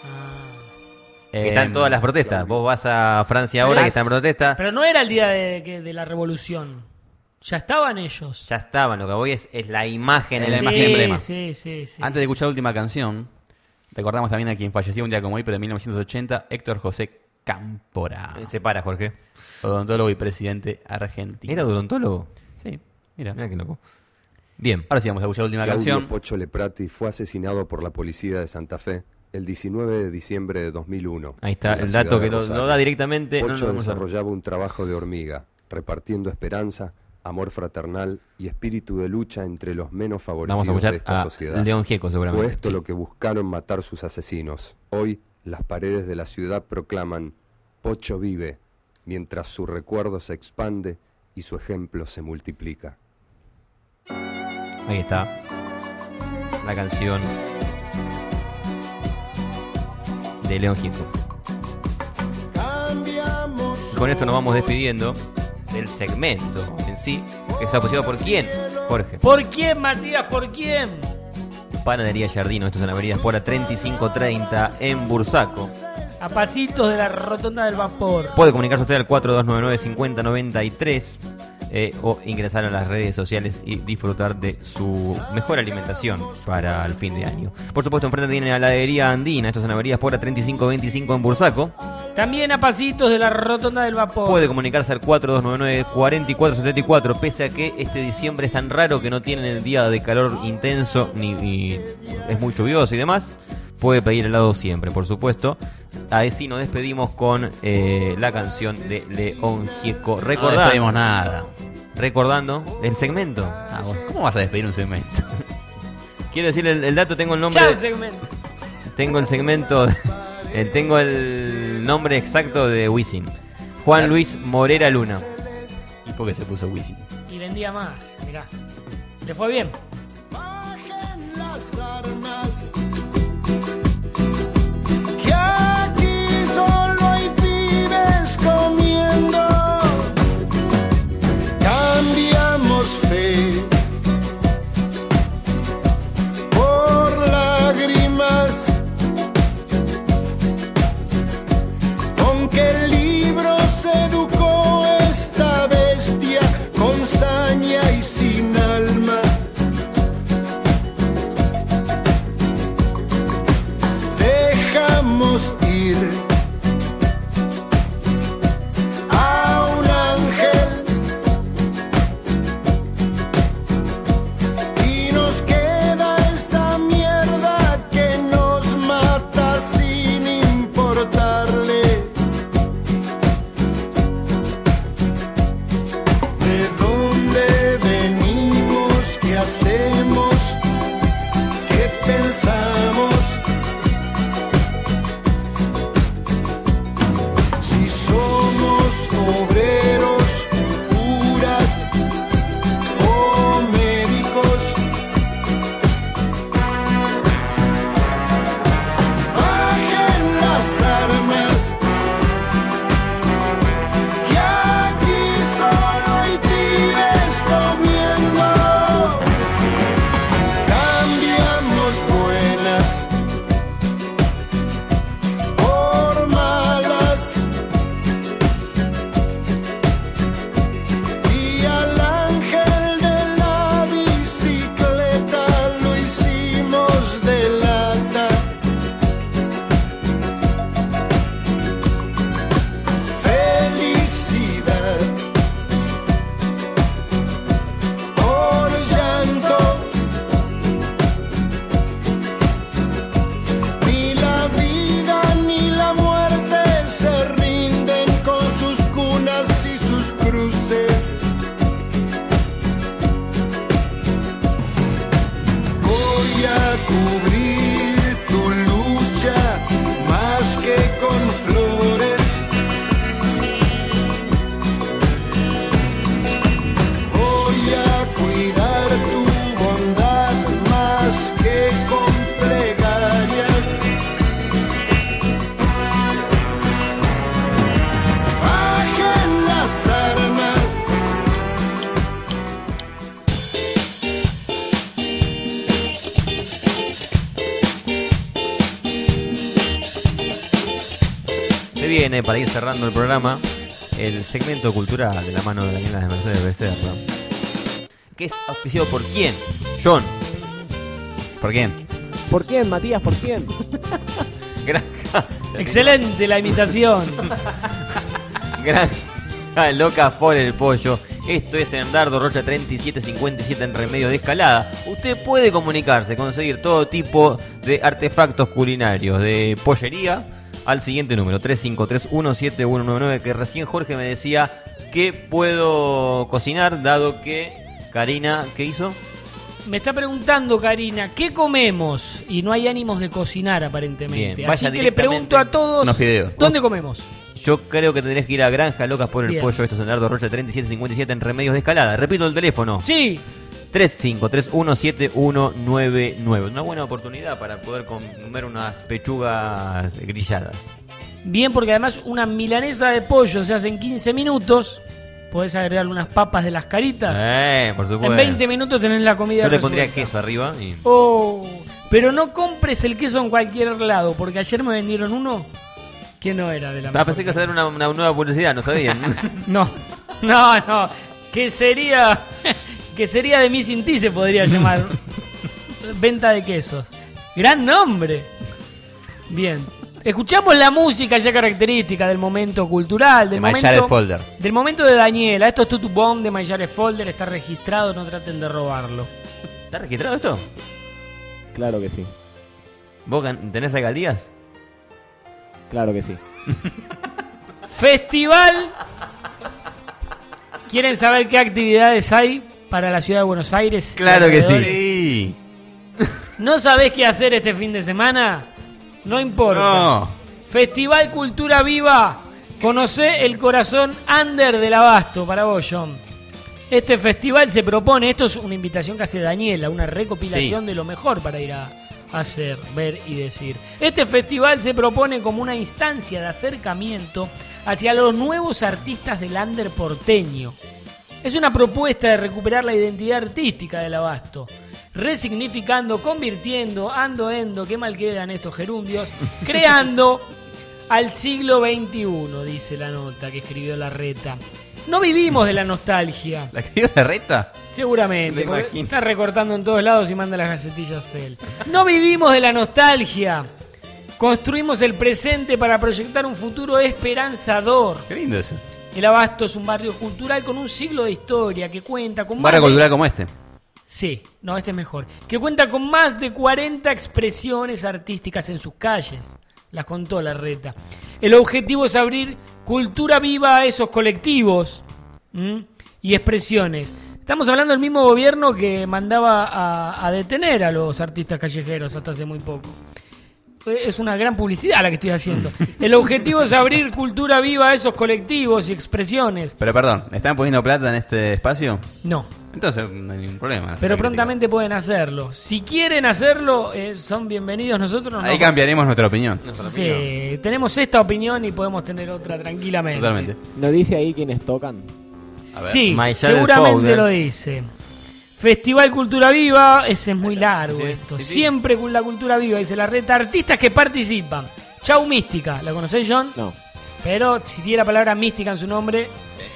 Eh, Que están todas las protestas. Vos vas a Francia ahora que está en protesta. Pero no era el día de, que- de la revolución. Ya estaban ellos. Ya estaban, lo que voy es, es la imagen Es en la sí. imagen emblema. Sí, sí, sí. Antes de escuchar la última canción, recordamos también a quien falleció un día como hoy, pero de mil novecientos ochenta, Héctor José Cámpora. Se para, Jorge. Odontólogo y presidente argentino. ¿Era odontólogo? Sí, mira. Mira qué loco. Bien. Ahora sí vamos a escuchar la última Claudio canción. Pocho Leprati fue asesinado por la policía de Santa Fe el diecinueve de diciembre de dos mil uno. Ahí está en la el dato ciudad de que lo, Rosario. lo da directamente. No, Pocho no, vamos a- desarrollaba un trabajo de hormiga, repartiendo esperanza, amor fraternal y espíritu de lucha entre los menos favorecidos Vamos a escuchar de esta a sociedad. León Gieco, seguramente. Fue esto Sí. lo que buscaron matar sus asesinos. Hoy las paredes de la ciudad proclaman: Pocho vive, mientras su recuerdo se expande y su ejemplo se multiplica. Ahí está. La canción de León Gieco. Y con esto nos vamos despidiendo del segmento en sí, que está auspiciado por quién, Jorge. ¿Por quién, Matías? ¿Por quién? Panadería Jardino, esto es en la avenida Espora treinta y cinco treinta en Bursaco. A pasitos de la rotonda del vapor. Puede comunicarse usted al cuatro dos nueve nueve, cinco cero nueve tres. eh, o ingresar a las redes sociales y disfrutar de su mejor alimentación para el fin de año. Por supuesto, enfrente tiene a la heladería Andina, esto es en Avería Espora treinta y cinco veinticinco en Bursaco. También a pasitos de la Rotonda del Vapor. Puede comunicarse al cuatro dos nueve nueve, cuatro cuatro siete cuatro, pese a que este diciembre es tan raro que no tienen el día de calor intenso ni, ni es muy lluvioso y demás. Puede pedir helado siempre, por supuesto. Así nos despedimos con eh, la canción de León Gieco. Recordando, no despedimos nada. Recordando el segmento. Ah, bueno, ¿cómo vas a despedir un segmento? Quiero decir el, el dato, tengo el nombre. Chao, segmento. Tengo el segmento. Eh, tengo el nombre exacto de Wisin. Juan Luis Morera Luna. ¿Y por qué se puso Wisin? Y vendía más, mirá. Le fue bien. Que aquí solo hay pibes comiendo. Cambiamos fe por lágrimas. Con qué libro se educó esta bestia con saña y sin alma. Dejamos ir a un ángel y nos queda esta mierda que nos mata sin importarle de dónde venimos, qué hacemos, qué pensamos. Si somos obreros, curas o médicos, bajen las armas, que aquí solo hay pibes comiendo. Cambiamos buenas por malas y al ángel de la bicicleta lo hicimos de lata. Felicidad por llanto. Ni la vida ni la muerte se rinden con sus cunas y sus cruces. Voy a cubrir tu lucha más que con flores. Voy a cuidar tu bondad más que con plegarias. Bajen las armas. Se viene, para ir cerrando el programa, el segmento cultural de la mano de Daniela de Mercedes Becerra, que es auspiciado por quién, John. ¿Por quién? ¿Por quién, Matías? ¿Por quién? Granja. Excelente la imitación. Granja Locas por el Pollo. Esto es en Dardo Rocha treinta y siete cincuenta y siete en Remedio de Escalada. Usted puede comunicarse, conseguir todo tipo de artefactos culinarios, de pollería, al siguiente número, tres cinco tres uno siete uno nueve nueve, que recién Jorge me decía que puedo cocinar, dado que Karina, ¿qué hizo? Me está preguntando Karina, ¿qué comemos? Y no hay ánimos de cocinar aparentemente. Bien, Así vaya que le pregunto a todos, unos fideos. ¿dónde comemos? Yo creo que tendrías que ir a Granja Locas por el Bien. Pollo. Esto es en Dardo Rocha treinta y siete cincuenta y siete en Remedios de Escalada. Repito el teléfono. Sí. tres cinco tres uno siete uno nueve nueve. Una buena oportunidad para poder comer unas pechugas grilladas. Bien, porque además una milanesa de pollo se hace en quince minutos. Podés agregarle unas papas de las caritas. Eh, por supuesto. En veinte minutos tenés la comida Yo le resuelta. pondría queso arriba. Y... Oh, pero no compres el queso en cualquier lado, porque ayer me vendieron uno que no era de la Ah, mejor. pensé que iba a hacer una, una nueva publicidad, no sabían. No, no, no. Que sería. Que sería de mí sin ti, se podría llamar. Venta de quesos. Gran nombre. Bien. Escuchamos la música ya característica del momento cultural, del De My momento, Jared Folder. del momento de Daniela. Esto es Tutu Bomb de My Jared Folder, está registrado, no traten de robarlo. ¿Está registrado esto? Claro que sí. ¿Vos gan- tenés regalías? Claro que sí. Festival. ¿Quieren saber qué actividades hay para la ciudad de Buenos Aires? Claro que Alrededores. sí. ¿No sabés qué hacer este fin de semana? No importa. No. Festival Cultura Viva. Conocé el corazón under del Abasto para vos, John. Este festival se propone, esto es una invitación que hace Daniela, una recopilación Sí. de lo mejor para ir a hacer, ver y decir. Este festival se propone como una instancia de acercamiento hacia los nuevos artistas del under porteño. Es una propuesta de recuperar la identidad artística del Abasto, resignificando, convirtiendo, ando, endo, qué mal quedan estos gerundios, creando al siglo veintiuno, dice la nota que escribió Larreta. No vivimos de la nostalgia. ¿La escribió Larreta? Seguramente, Me porque imagino. está recortando en todos lados y manda las gacetillas él. No vivimos de la nostalgia. Construimos el presente para proyectar un futuro esperanzador. Qué lindo eso. El Abasto es un barrio cultural con un siglo de historia que cuenta con Un más barrio de- cultural como este. Sí, no, este es mejor. Que cuenta con más de cuarenta expresiones artísticas en sus calles. Las contó Larreta. El objetivo es abrir cultura viva a esos colectivos, ¿m? Y expresiones. Estamos hablando del mismo gobierno que mandaba a, a detener a los artistas callejeros hasta hace muy poco. Es una gran publicidad la que estoy haciendo. El objetivo es abrir cultura viva a esos colectivos y expresiones. Pero perdón, ¿están poniendo plata en este espacio? No. Entonces no hay ningún problema. hacer Pero la crítica. prontamente pueden hacerlo. Si quieren hacerlo, eh, son bienvenidos. Nosotros no. Ahí cambiaremos nuestra opinión. Sí, tenemos esta opinión y podemos tener otra tranquilamente. Totalmente. ¿No dice ahí quiénes tocan? Sí, My Jared seguramente Folders. lo dice. Festival Cultura Viva, ese es muy largo esto. Siempre con la cultura viva, dice Larreta. Artistas que participan. Chau Mística, ¿la conocés, John? No. Pero si tiene la palabra mística en su nombre.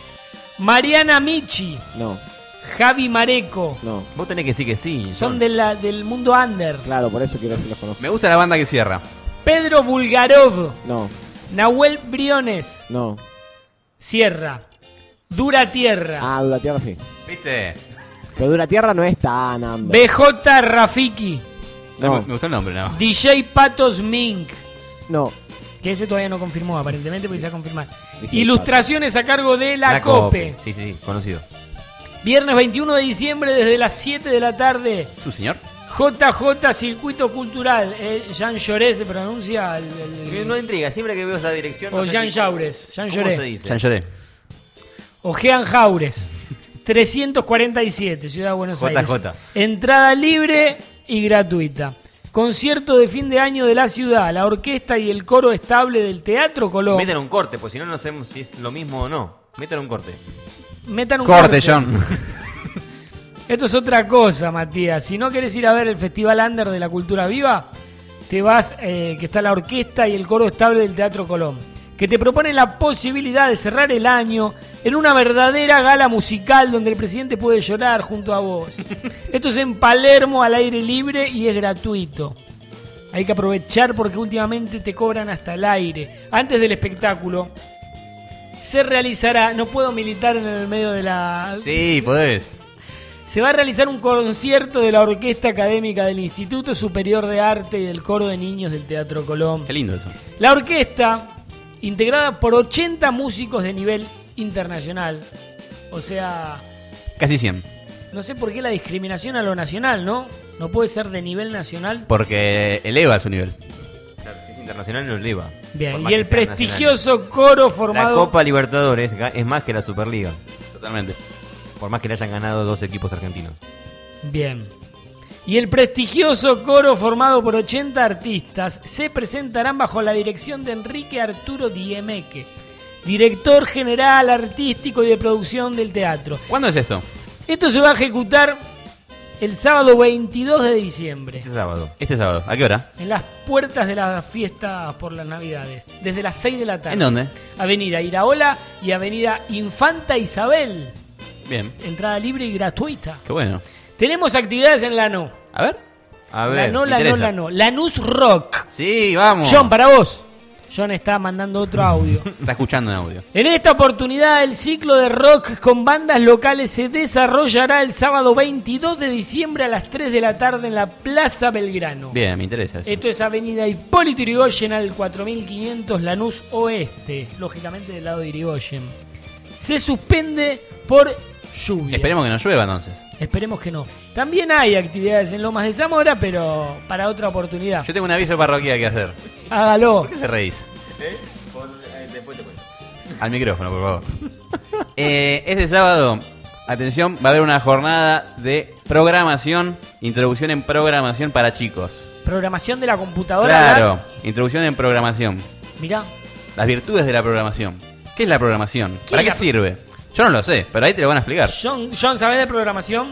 Mariana Michi, No, Javi Mareco. no. Vos tenés que decir que sí. Son de la, del mundo under. Claro, por eso quiero ver si los conozco. Me gusta la banda que cierra. Pedro Bulgarov, No, Nahuel Briones, no. Sierra, Dura Tierra, Ah, Dura Tierra sí. ¿Viste? Pero Dura Tierra no es tan under. B J Rafiki, No. No. Me, me gustó el nombre, ¿no? D J Patos Mink, No. que ese todavía no confirmó, aparentemente, porque se va a confirmar. D J Ilustraciones a cargo de La, Cope. Sí, sí, sí, conocido. Viernes veintiuno de diciembre desde las siete de la tarde. ¿Su señor? J J Circuito Cultural. Eh, Jean Lloré se pronuncia. El, el- No intriga, siempre que veo esa dirección. O no sé Jean si- Jaures. Jean ¿Cómo Lloré. se dice? Jean Lloré. O Jean Jaures. trescientos cuarenta y siete, Ciudad de Buenos J J. Aires. Entrada libre y gratuita. Concierto de fin de año de la ciudad. La orquesta y el coro estable del Teatro Colón. Metan un corte, pues si no, no sabemos si es lo mismo o no. Metan un corte. Metan un Corte, John. Esto es otra cosa, Matías. Si no querés ir a ver el Festival Under de la Cultura Viva, te vas, eh, que está la orquesta y el coro estable del Teatro Colón, que te propone la posibilidad de cerrar el año en una verdadera gala musical donde el presidente puede llorar junto a vos. Esto es en Palermo, al aire libre, y es gratuito. Hay que aprovechar porque últimamente te cobran hasta el aire. Antes del espectáculo se realizará, no puedo militar en el medio de la... Sí, podés. Se va a realizar un concierto de la Orquesta Académica del Instituto Superior de Arte y del Coro de Niños del Teatro Colón. Qué lindo eso. La orquesta, integrada por ochenta músicos de nivel internacional, o sea, Casi cien. no sé por qué la discriminación a lo nacional, ¿no? No puede ser de nivel nacional. Porque eleva su nivel. Claro, es internacional no eleva. Bien, Por más y el que sea prestigioso coro nacional. La formado... Copa Libertadores ga- es más que la Superliga. Totalmente. Por más que le hayan ganado dos equipos argentinos. Bien. Y el prestigioso coro formado por ochenta artistas se presentarán bajo la dirección de Enrique Arturo Diemeque, director general artístico y de producción del teatro. ¿Cuándo es esto? Esto se va a ejecutar el sábado veintidós de diciembre, Este sábado. Este sábado. ¿A qué hora? en las puertas de las fiestas por las Navidades, desde las seis de la tarde. ¿En dónde? Avenida Iraola y Avenida Infanta Isabel. Bien. Entrada libre y gratuita. Qué bueno. Tenemos actividades en Lanús. A ver. A ver, Lanús, me Lanús, interesa. Lanús. Lanús Rock. Sí, vamos. John, para vos. John está mandando otro audio. Está escuchando un audio. En esta oportunidad, el ciclo de rock con bandas locales se desarrollará el sábado veintidós de diciembre a las tres de la tarde en la Plaza Belgrano. Bien, me interesa eso. Esto es Avenida Hipólito Yrigoyen al cuatro mil quinientos Lanús Oeste, lógicamente del lado de Yrigoyen. Se suspende por lluvia. Esperemos que no llueva entonces. Esperemos que no. También hay actividades en Lomas de Zamora, pero para otra oportunidad. Yo tengo un aviso parroquial que hacer. Hágalo. ¿Por qué te reís? ¿Eh? Después te cuento. Al micrófono, por favor. eh, este sábado, atención, va a haber una jornada de programación, introducción en programación para chicos. Programación de la computadora. Claro, introducción en programación. Mirá. Las virtudes de la programación. ¿Qué es la programación? ¿Qué ¿Para es qué la- sirve? Yo no lo sé, pero ahí te lo van a explicar. John, John, ¿sabés de programación?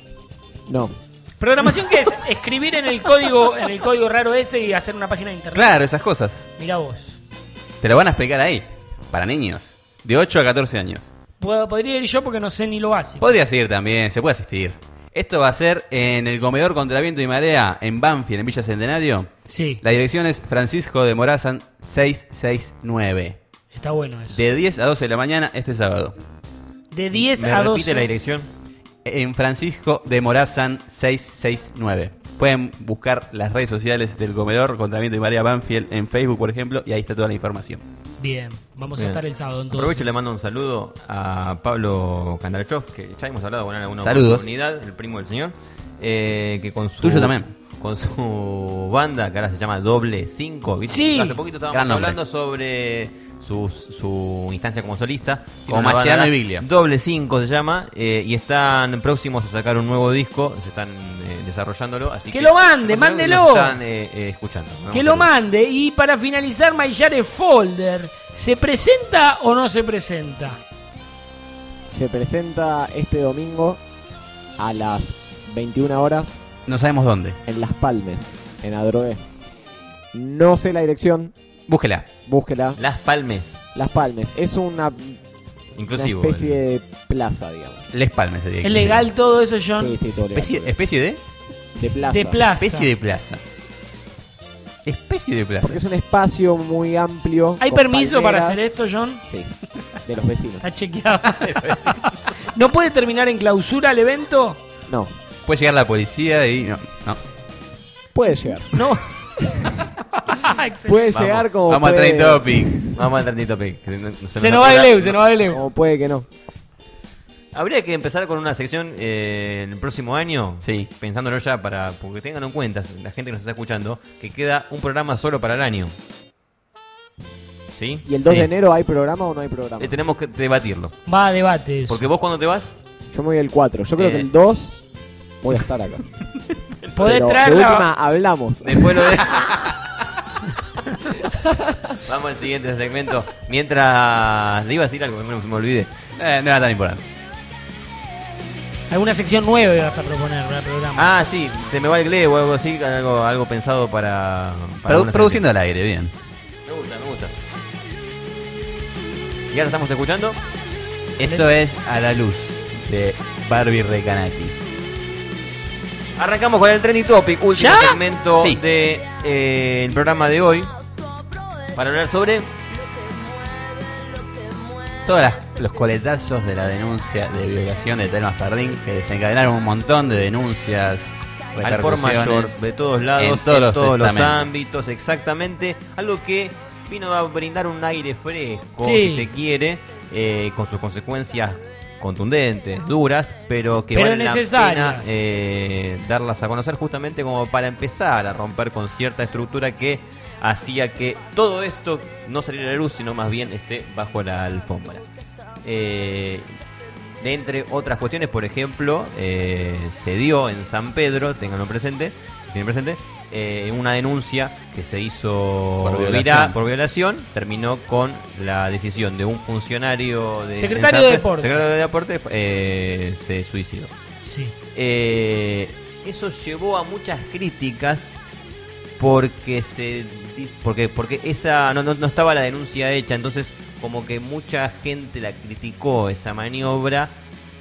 No. ¿Programación qué es? Escribir en el código en el código raro ese y hacer una página de internet. Claro, esas cosas. Mirá vos. Te lo van a explicar ahí. Para niños. De ocho a catorce años. Puedo- podría ir yo porque no sé ni lo básico. Podrías ir también, se puede asistir. Esto va a ser en el comedor contra viento y marea en Banfield, en Villa Centenario. Sí. La dirección es Francisco de Morazán seiscientos sesenta y nueve. Está bueno eso. De diez a doce de la mañana este sábado. De diez ¿Me a repite doce. la dirección? En Francisco de Morazán seiscientos sesenta y nueve. Pueden buscar las redes sociales del comedor contra viento y marea Banfield en Facebook, por ejemplo, y ahí está toda la información. Bien, vamos Bien. a estar el sábado entonces. Aprovecho y le mando un saludo a Pablo Kandarachov, que ya hemos hablado con él en alguna Saludos. oportunidad, el primo del señor, eh, que con su... Tuyo también. Con su banda, que ahora se llama Doble cinco, ¿viste? Sí. Hace poquito estábamos Gran nombre. hablando sobre su, su instancia como solista. Tiene Como una banda Mascherano y Biglia. Doble cinco se llama, eh, y están próximos a sacar un nuevo disco, se están eh, desarrollándolo, así Que que... lo mande, más o menos mándelo. nos están eh, eh, escuchando. Vamos Que a lo ver. mande. Y para finalizar, Mayare Folder. ¿Se presenta o no se presenta? Se presenta este domingo a las veintiuna horas No sabemos dónde. en Las Palmes, en Adrogué. No sé la dirección, Búsquela. búsquela. Las Palmes, Las Palmes es una, una inclusivo. especie de plaza, digamos. Les Palmes sería. ¿Es legal todo eso, John? Sí, sí, todo legal. Especie, especie de. De plaza. De plaza. Especie de plaza. Especie de plaza. Porque es un espacio muy amplio. ¿Hay con permiso para palmeras. hacer esto, John? Sí, de los vecinos. Está chequeado. ¿No puede terminar en clausura el evento? No, Puede llegar la policía y. No. no. puede llegar. No. Excelente. Puede Vamos, llegar como Vamos al puede, trending topic. Vamos al trending topic. que no- no Se nos nos va el apura. Leu, se nos va el Leu. como puede que no. Habría que empezar con una sección eh, el próximo año, Sí. pensándolo ya para porque tengan en cuenta la gente que nos está escuchando que queda un programa solo para el año. ¿Sí? ¿Y el dos Sí. de enero hay programa o no hay programa? Eh, tenemos que debatirlo. Va a debate eso. Porque vos cuando te vas, Yo me voy el cuatro. Yo creo Eh. que el dos voy a estar acá. Podés Pero traer de la- última hablamos. después lo de... Vamos al siguiente segmento. Mientras le iba a decir algo, me, me olvidé. Eh, no era tan importante. Alguna sección nueva vas a proponer para el programa. Ah, sí, se me va el glebo o algo así, algo, algo pensado para... para Produ- una produciendo al aire, bien. sección. Me gusta, me gusta. ¿Y ahora estamos escuchando? Esto es A la Luz de Barbie Recanati. Arrancamos con el Trending Topic, último ¿Ya? segmento Sí. de, eh, el programa de hoy. Para hablar sobre... Todos las- los coletazos de la denuncia de violación de Telma Fardín, que desencadenaron un montón de denuncias, al por mayor, repercusiones de todos lados, en todos los, los estamentos. ámbitos, exactamente. Algo que vino a brindar un aire fresco, Sí. si se quiere, eh, con sus consecuencias contundentes, duras, pero que Pero vale la necesarias. pena eh, darlas a conocer justamente como para empezar a romper con cierta estructura que hacía que todo esto no saliera a la luz, sino más bien esté bajo la alfombra. Eh, de entre otras cuestiones, por ejemplo, eh, se dio en San Pedro, ténganlo presente, tienen presente, eh, una denuncia que se hizo Por violación. viral por violación, terminó con la decisión de un funcionario de Secretario en San de Pe- Deportes. secretario de Deportes, eh, se suicidó. Sí. Eh, eso llevó a muchas críticas porque se dis- porque porque esa no, no, no estaba la denuncia hecha, entonces como que mucha gente la criticó esa maniobra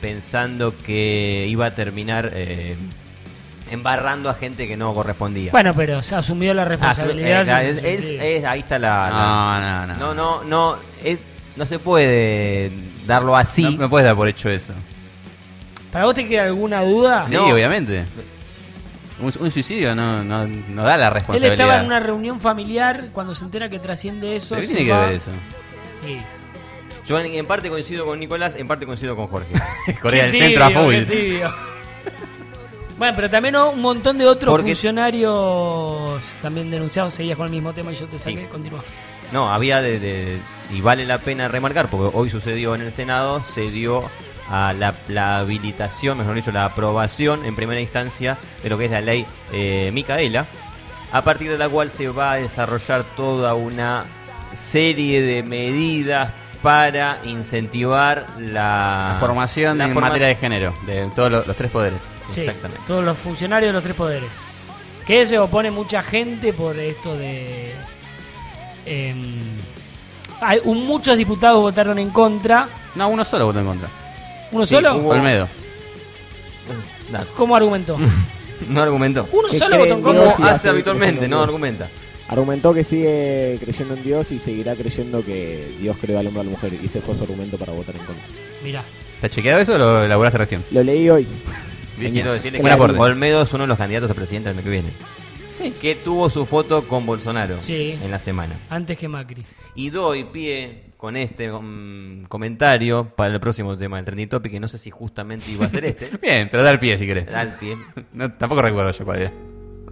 pensando que iba a terminar eh, embarrando a gente que no correspondía. Bueno, pero se asumió la responsabilidad. Ah, sí, es- sí, es- sí. es- ahí está la... No, la- no, no. No, no, no, es- no se puede darlo así. No me puedes dar por hecho eso. ¿Para vos te queda alguna duda? Sí, obviamente. Un, un suicidio no, no, no da la Él responsabilidad. estaba en una reunión familiar cuando se entera que trasciende eso. ¿Pero qué se tiene que va- ver eso? Sí. Yo en, en parte coincido con Nicolás, en parte coincido con Jorge. Corea del Qué Centro a tibio, full. qué tibio. Bueno, pero también un montón de otros Porque- funcionarios también denunciados. Seguías con el mismo tema y yo te saqué. Sí. Continúa. No, había de, de- y vale la pena remarcar, porque hoy sucedió en el Senado, se dio a la, la habilitación, mejor dicho, la aprobación en primera instancia de lo que es la ley eh, Micaela, a partir de la cual se va a desarrollar toda una serie de medidas para incentivar la, La formación la en forma- materia de género, de todos los, los tres poderes. Sí, Exactamente. todos los funcionarios de los tres poderes. Que se opone mucha gente por esto de... em, hay, un- muchos diputados votaron en contra. No, uno solo votó en contra. ¿Uno Sí, solo? hubo- Olmedo. Dale. ¿Cómo argumentó? No argumentó. Uno Que solo cree votó en en contra. Dios Como y hace hace habitualmente, creyendo no en Dios. argumenta. Argumentó que sigue creyendo en Dios y seguirá creyendo que Dios creó al hombre y a la mujer. Y ese fue su argumento para votar en contra. Mirá. ¿Está chequeado eso o lo elaboraste recién? Lo leí hoy. Quiero decirle Buen que aporte. Olmedo es uno de los candidatos a presidente del año que viene. Que tuvo su foto con Bolsonaro Sí. en la semana. Antes que Macri. Y doy pie con este um, comentario para el próximo tema del Trending Topic, que no sé si justamente iba a ser este. Bien, pero da el pie si querés. Da el pie. No, tampoco recuerdo yo cuál era.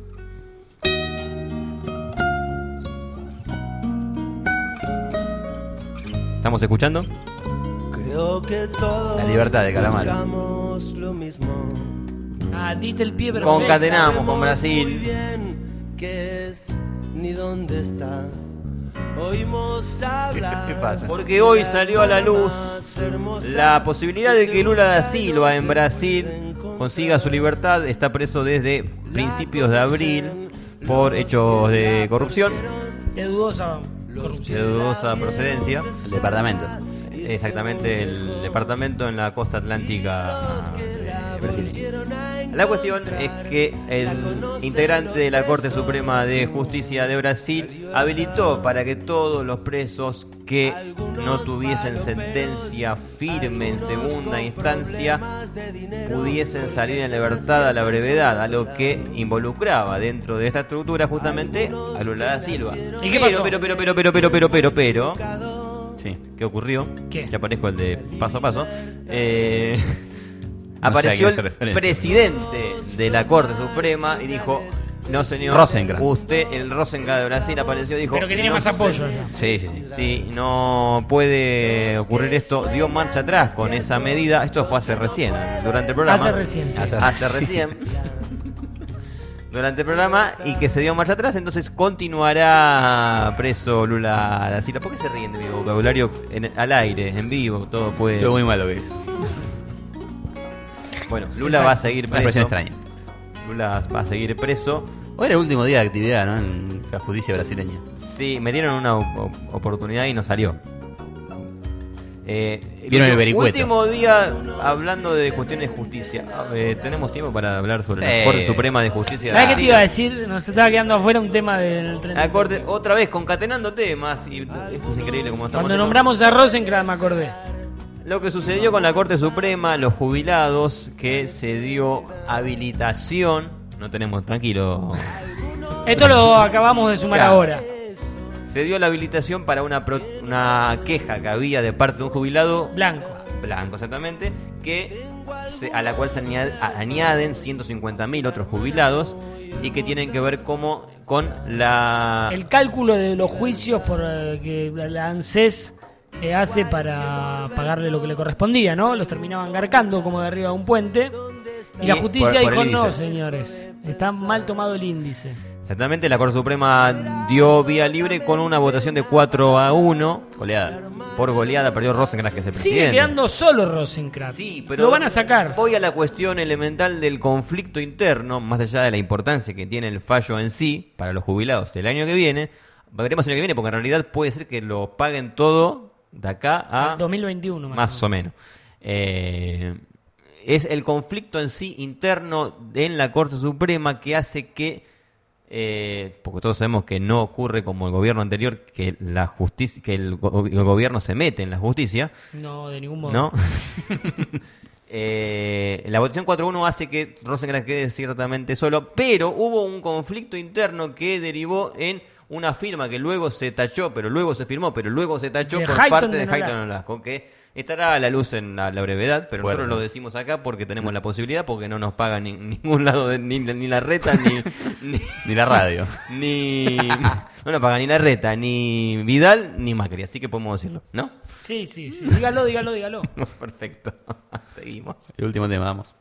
¿Estamos escuchando? Creo que todos La libertad de Calamaro. buscamos lo mismo. Ah, diste el pie perfecto. Concatenamos con Brasil. Bien, qué es ni dónde está. Oímos hablar. ¿Qué pasa? Porque hoy salió a la luz la posibilidad de que Lula da Silva en Brasil consiga su libertad. Está preso desde principios de abril por hechos de corrupción, De dudosa de corrupción. dudosa procedencia. El departamento. Exactamente, el departamento en la costa atlántica eh, brasileña. La cuestión es que el integrante de la Corte Suprema de Justicia de Brasil habilitó para que todos los presos que no tuviesen sentencia firme en segunda instancia pudiesen salir en libertad a la brevedad, a lo que involucraba dentro de esta estructura justamente a Lula da Silva. ¿Y qué Pero, pasó? Pero, pero, pero, pero, pero, pero, pero, pero, Sí. ¿qué ocurrió? ¿Qué? Ya aparezco el de paso a paso. Eh, No apareció sé a qué hace el referencia. presidente de la Corte Suprema y dijo: no señor, Rosenkrantz. usted, el Rosenkrantz de Brasil apareció y dijo: Pero que tiene "No, más apoyo se- allá". Sí, sí, sí. Sí, no puede ocurrir esto. Dio marcha atrás con esa medida. Esto fue hace recién, durante el programa. Hace recién, sí. Hace, hace recién. Durante el programa y que se dio marcha atrás, entonces continuará preso Lula da Silva. ¿Por qué se ríen de mi vocabulario en- al aire, en vivo? Todo puede. Estuvo muy malo que hizo. Bueno, Lula Exacto. va a seguir Una expresión preso. extraña. Lula va a seguir preso. Hoy era el último día de actividad, ¿no? En la justicia brasileña. Sí, me dieron una op- oportunidad y no salió. Eh, Vieron el ulti- vericueto. último día hablando de cuestiones de justicia. Eh, ¿Tenemos tiempo para hablar sobre Sí. la Corte Suprema de Justicia? ¿Sabes qué te iba a Argentina? decir? Nos estaba quedando afuera un tema del tren. La Corte, otra vez concatenando temas. Y esto es increíble como estamos. Cuando haciendo. nombramos a Rosenkrantz me acordé. Lo que sucedió con la Corte Suprema, los jubilados, que se dio habilitación. No tenemos, tranquilo. Esto lo acabamos de sumar Claro. ahora. Se dio la habilitación para una, pro- una queja que había de parte de un jubilado Blanco. blanco, exactamente, que se- a la cual se añade- a- añaden ciento cincuenta mil otros jubilados y que tienen que ver como con la... El cálculo de los juicios por eh, que la ANSES eh, hace para pagarle lo que le correspondía, ¿no? Los terminaban garcando como de arriba de un puente. Y, la Y justicia por- por el dijo, no, índice. señores, está mal tomado el índice. Exactamente, la Corte Suprema dio vía libre con una votación de cuatro a uno. Goleada. Por goleada perdió Rosenkrantz, que es el Sigue presidente. quedando solo Rosenkrantz. Sí, pero Lo van a sacar. Voy a la cuestión elemental del conflicto interno, más allá de la importancia que tiene el fallo en sí para los jubilados del año que viene. Veremos el año que viene, porque en realidad puede ser que lo paguen todo de acá a dos mil veintiuno más, más o menos. Eh, es el conflicto en sí interno en la Corte Suprema que hace que, eh, porque todos sabemos que no ocurre como el gobierno anterior, que la justicia, que el, go- el gobierno se mete en la justicia. No, de ningún modo. ¿No? Eh, la votación cuatro a uno hace que Rosenkrantz quede ciertamente solo, pero hubo un conflicto interno que derivó en una firma que luego se tachó, pero luego se firmó, pero luego se tachó De por Hayton parte de de Hayton Nolasco, que estará a la luz en la, la brevedad, pero Fuerte. nosotros lo decimos acá porque tenemos la posibilidad, porque no nos pagan ni, ningún lado, de, ni, ni la reta, ni, ni, Ni la radio. ni no nos paga ni la reta, ni Vidal, ni Macri, así que podemos decirlo, ¿no? Sí, sí, sí. Dígalo, dígalo, dígalo. Perfecto. Seguimos. El último tema, vamos.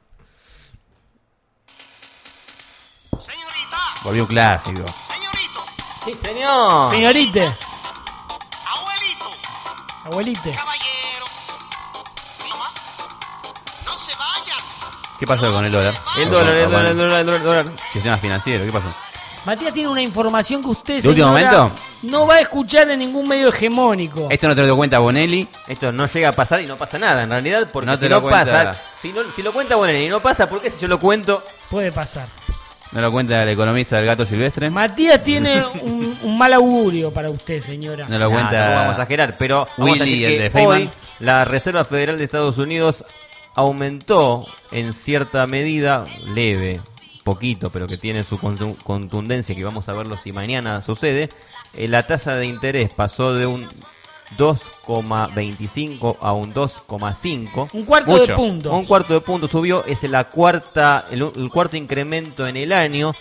Volvió un clásico. Sí, señor. Señorite. Abuelite. ¿Qué pasó con el dólar? El dólar, el dólar, el dólar, el dólar, el dólar. Sistema financiero, ¿qué pasó? Matías tiene una información que usted, ¿De último señora, momento? no va a escuchar en ningún medio hegemónico. Esto no te lo dio cuenta Bonelli. Esto no llega a pasar y no pasa nada, en realidad, porque No si te lo no cuenta. pasa, si, no, si lo cuenta Bonelli y no pasa, ¿por qué si yo lo cuento? Puede pasar. No lo cuenta el economista del gato silvestre. Matías tiene un, un mal augurio para usted, señora. No lo cuenta. No, no vamos a exagerar, pero vamos a Willy, decir el que de Feynman. hoy la Reserva Federal de Estados Unidos aumentó en cierta medida, leve, poquito, pero que tiene su contu- contundencia, que vamos a verlo si mañana sucede, eh, la tasa de interés pasó de un dos coma veinticinco a un dos coma cinco. Un cuarto Mucho. de punto. Un cuarto de punto subió, es la cuarta, el, el cuarto incremento en el año.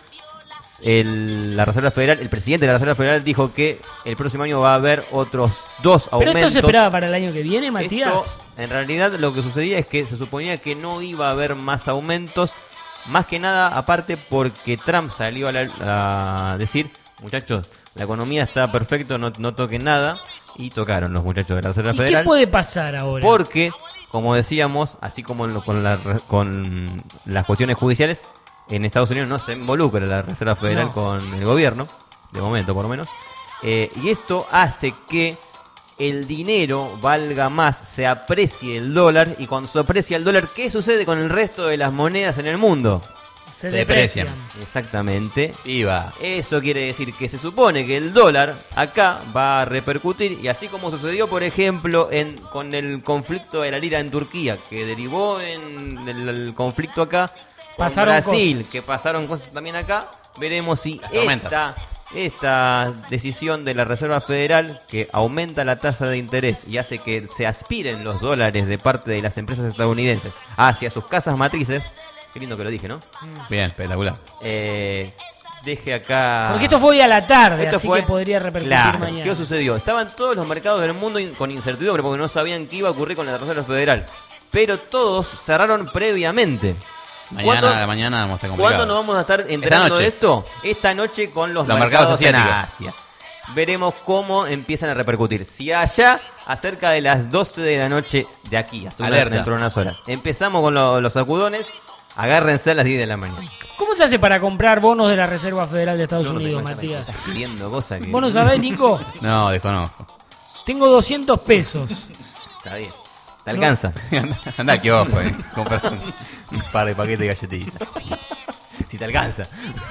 El, la Reserva Federal, el presidente de la Reserva Federal dijo que el próximo año va a haber otros dos ¿Pero aumentos. esto se esperaba para el año que viene, Matías? Esto, en realidad, lo que sucedía es que se suponía que no iba a haber más aumentos, más que nada, aparte, porque Trump salió a, la- a decir, muchachos, la economía está perfecto, no, no toquen nada, y tocaron los muchachos de la Reserva ¿Y Federal. qué puede pasar ahora? Porque, como decíamos, así como en lo- con, la re- con las cuestiones judiciales, en Estados Unidos no se involucra la Reserva Federal No. con el gobierno, de momento por lo menos, eh, y esto hace que el dinero valga más, se aprecie el dólar, y cuando se aprecia el dólar, ¿qué sucede con el resto de las monedas en el mundo? Se deprecian. Exactamente. I V A. Eso quiere decir que se supone que el dólar acá va a repercutir, y así como sucedió, por ejemplo, en, con el conflicto de la lira en Turquía, que derivó en el, el conflicto acá, con Pasaron Brasil, cosas. que pasaron cosas también acá, veremos si Las tormentas. esta, esta decisión de la Reserva Federal, que aumenta la tasa de interés y hace que se aspiren los dólares de parte de las empresas estadounidenses hacia sus casas matrices. Qué lindo que lo dije, ¿no? Bien, espectacular. Eh, deje acá. Porque esto fue hoy a la tarde, Esto así fue- que podría repercutir Claro, mañana. ¿qué sucedió? Estaban todos los mercados del mundo in- con incertidumbre porque no sabían qué iba a ocurrir con la Reserva Federal. Pero todos cerraron previamente. Mañana, ¿Cuándo- mañana vamos a estar complicados. ¿Cuándo nos vamos a estar enterando noche. de esto? Esta noche con los, Los mercados, mercados en asiáticos. Asia. Veremos cómo empiezan a repercutir. Si allá, acerca de las doce de la noche de aquí, a su vez, Alerta. dentro de unas horas, empezamos con lo- los sacudones, agárrense a las diez de la mañana. ¿Cómo se hace para comprar bonos de la Reserva Federal de Estados Yo no Unidos, tengo esta- Matías? estás pidiendo cosas que... ¿Vos no sabés, Nico? No, desconozco. Tengo doscientos pesos. Está bien. ¿Te alcanza? Anda aquí ojo, eh. Comprar un, un par de paquetes de galletitas. Si te alcanza.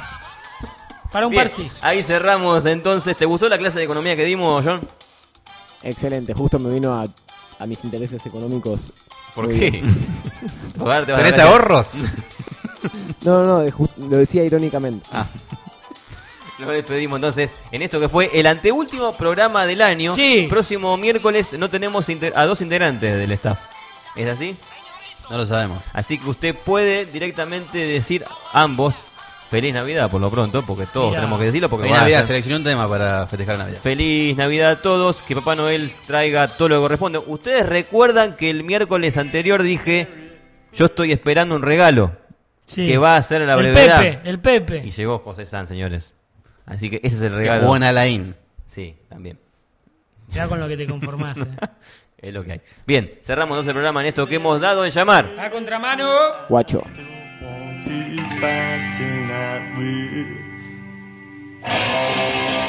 Para un Bien, par sí. ahí cerramos entonces. ¿Te gustó la clase de economía que dimos, John? Excelente, justo me vino a, a mis intereses económicos. ¿Por muy qué? bien. Hogar te va a ¿Tenés agradecer. ahorros? No, no, no, de just- lo decía irónicamente. Ah. Nos despedimos entonces en esto que fue el anteúltimo programa del año. Sí. Próximo miércoles no tenemos inter- a dos integrantes del staff. ¿Es así? No lo sabemos. Así que usted puede directamente decir ambos Feliz Navidad por lo pronto, porque todos Mirá. tenemos que decirlo. Porque Feliz va a Navidad, ser- seleccioné un tema para festejar Navidad. Feliz Navidad a todos, que Papá Noel traiga todo lo que corresponde. Ustedes recuerdan que el miércoles anterior dije, yo estoy esperando un regalo, Sí. que va a ser a la El brevedad. Pepe, el Pepe. Y llegó José San, señores. Así que ese es el Qué regalo. buena Alain. Sí, también. Ya con lo que te conformás. eh. Es lo que hay. Bien, cerramos entonces el programa en esto que hemos dado en llamar. A contramano. Guacho. Tonight with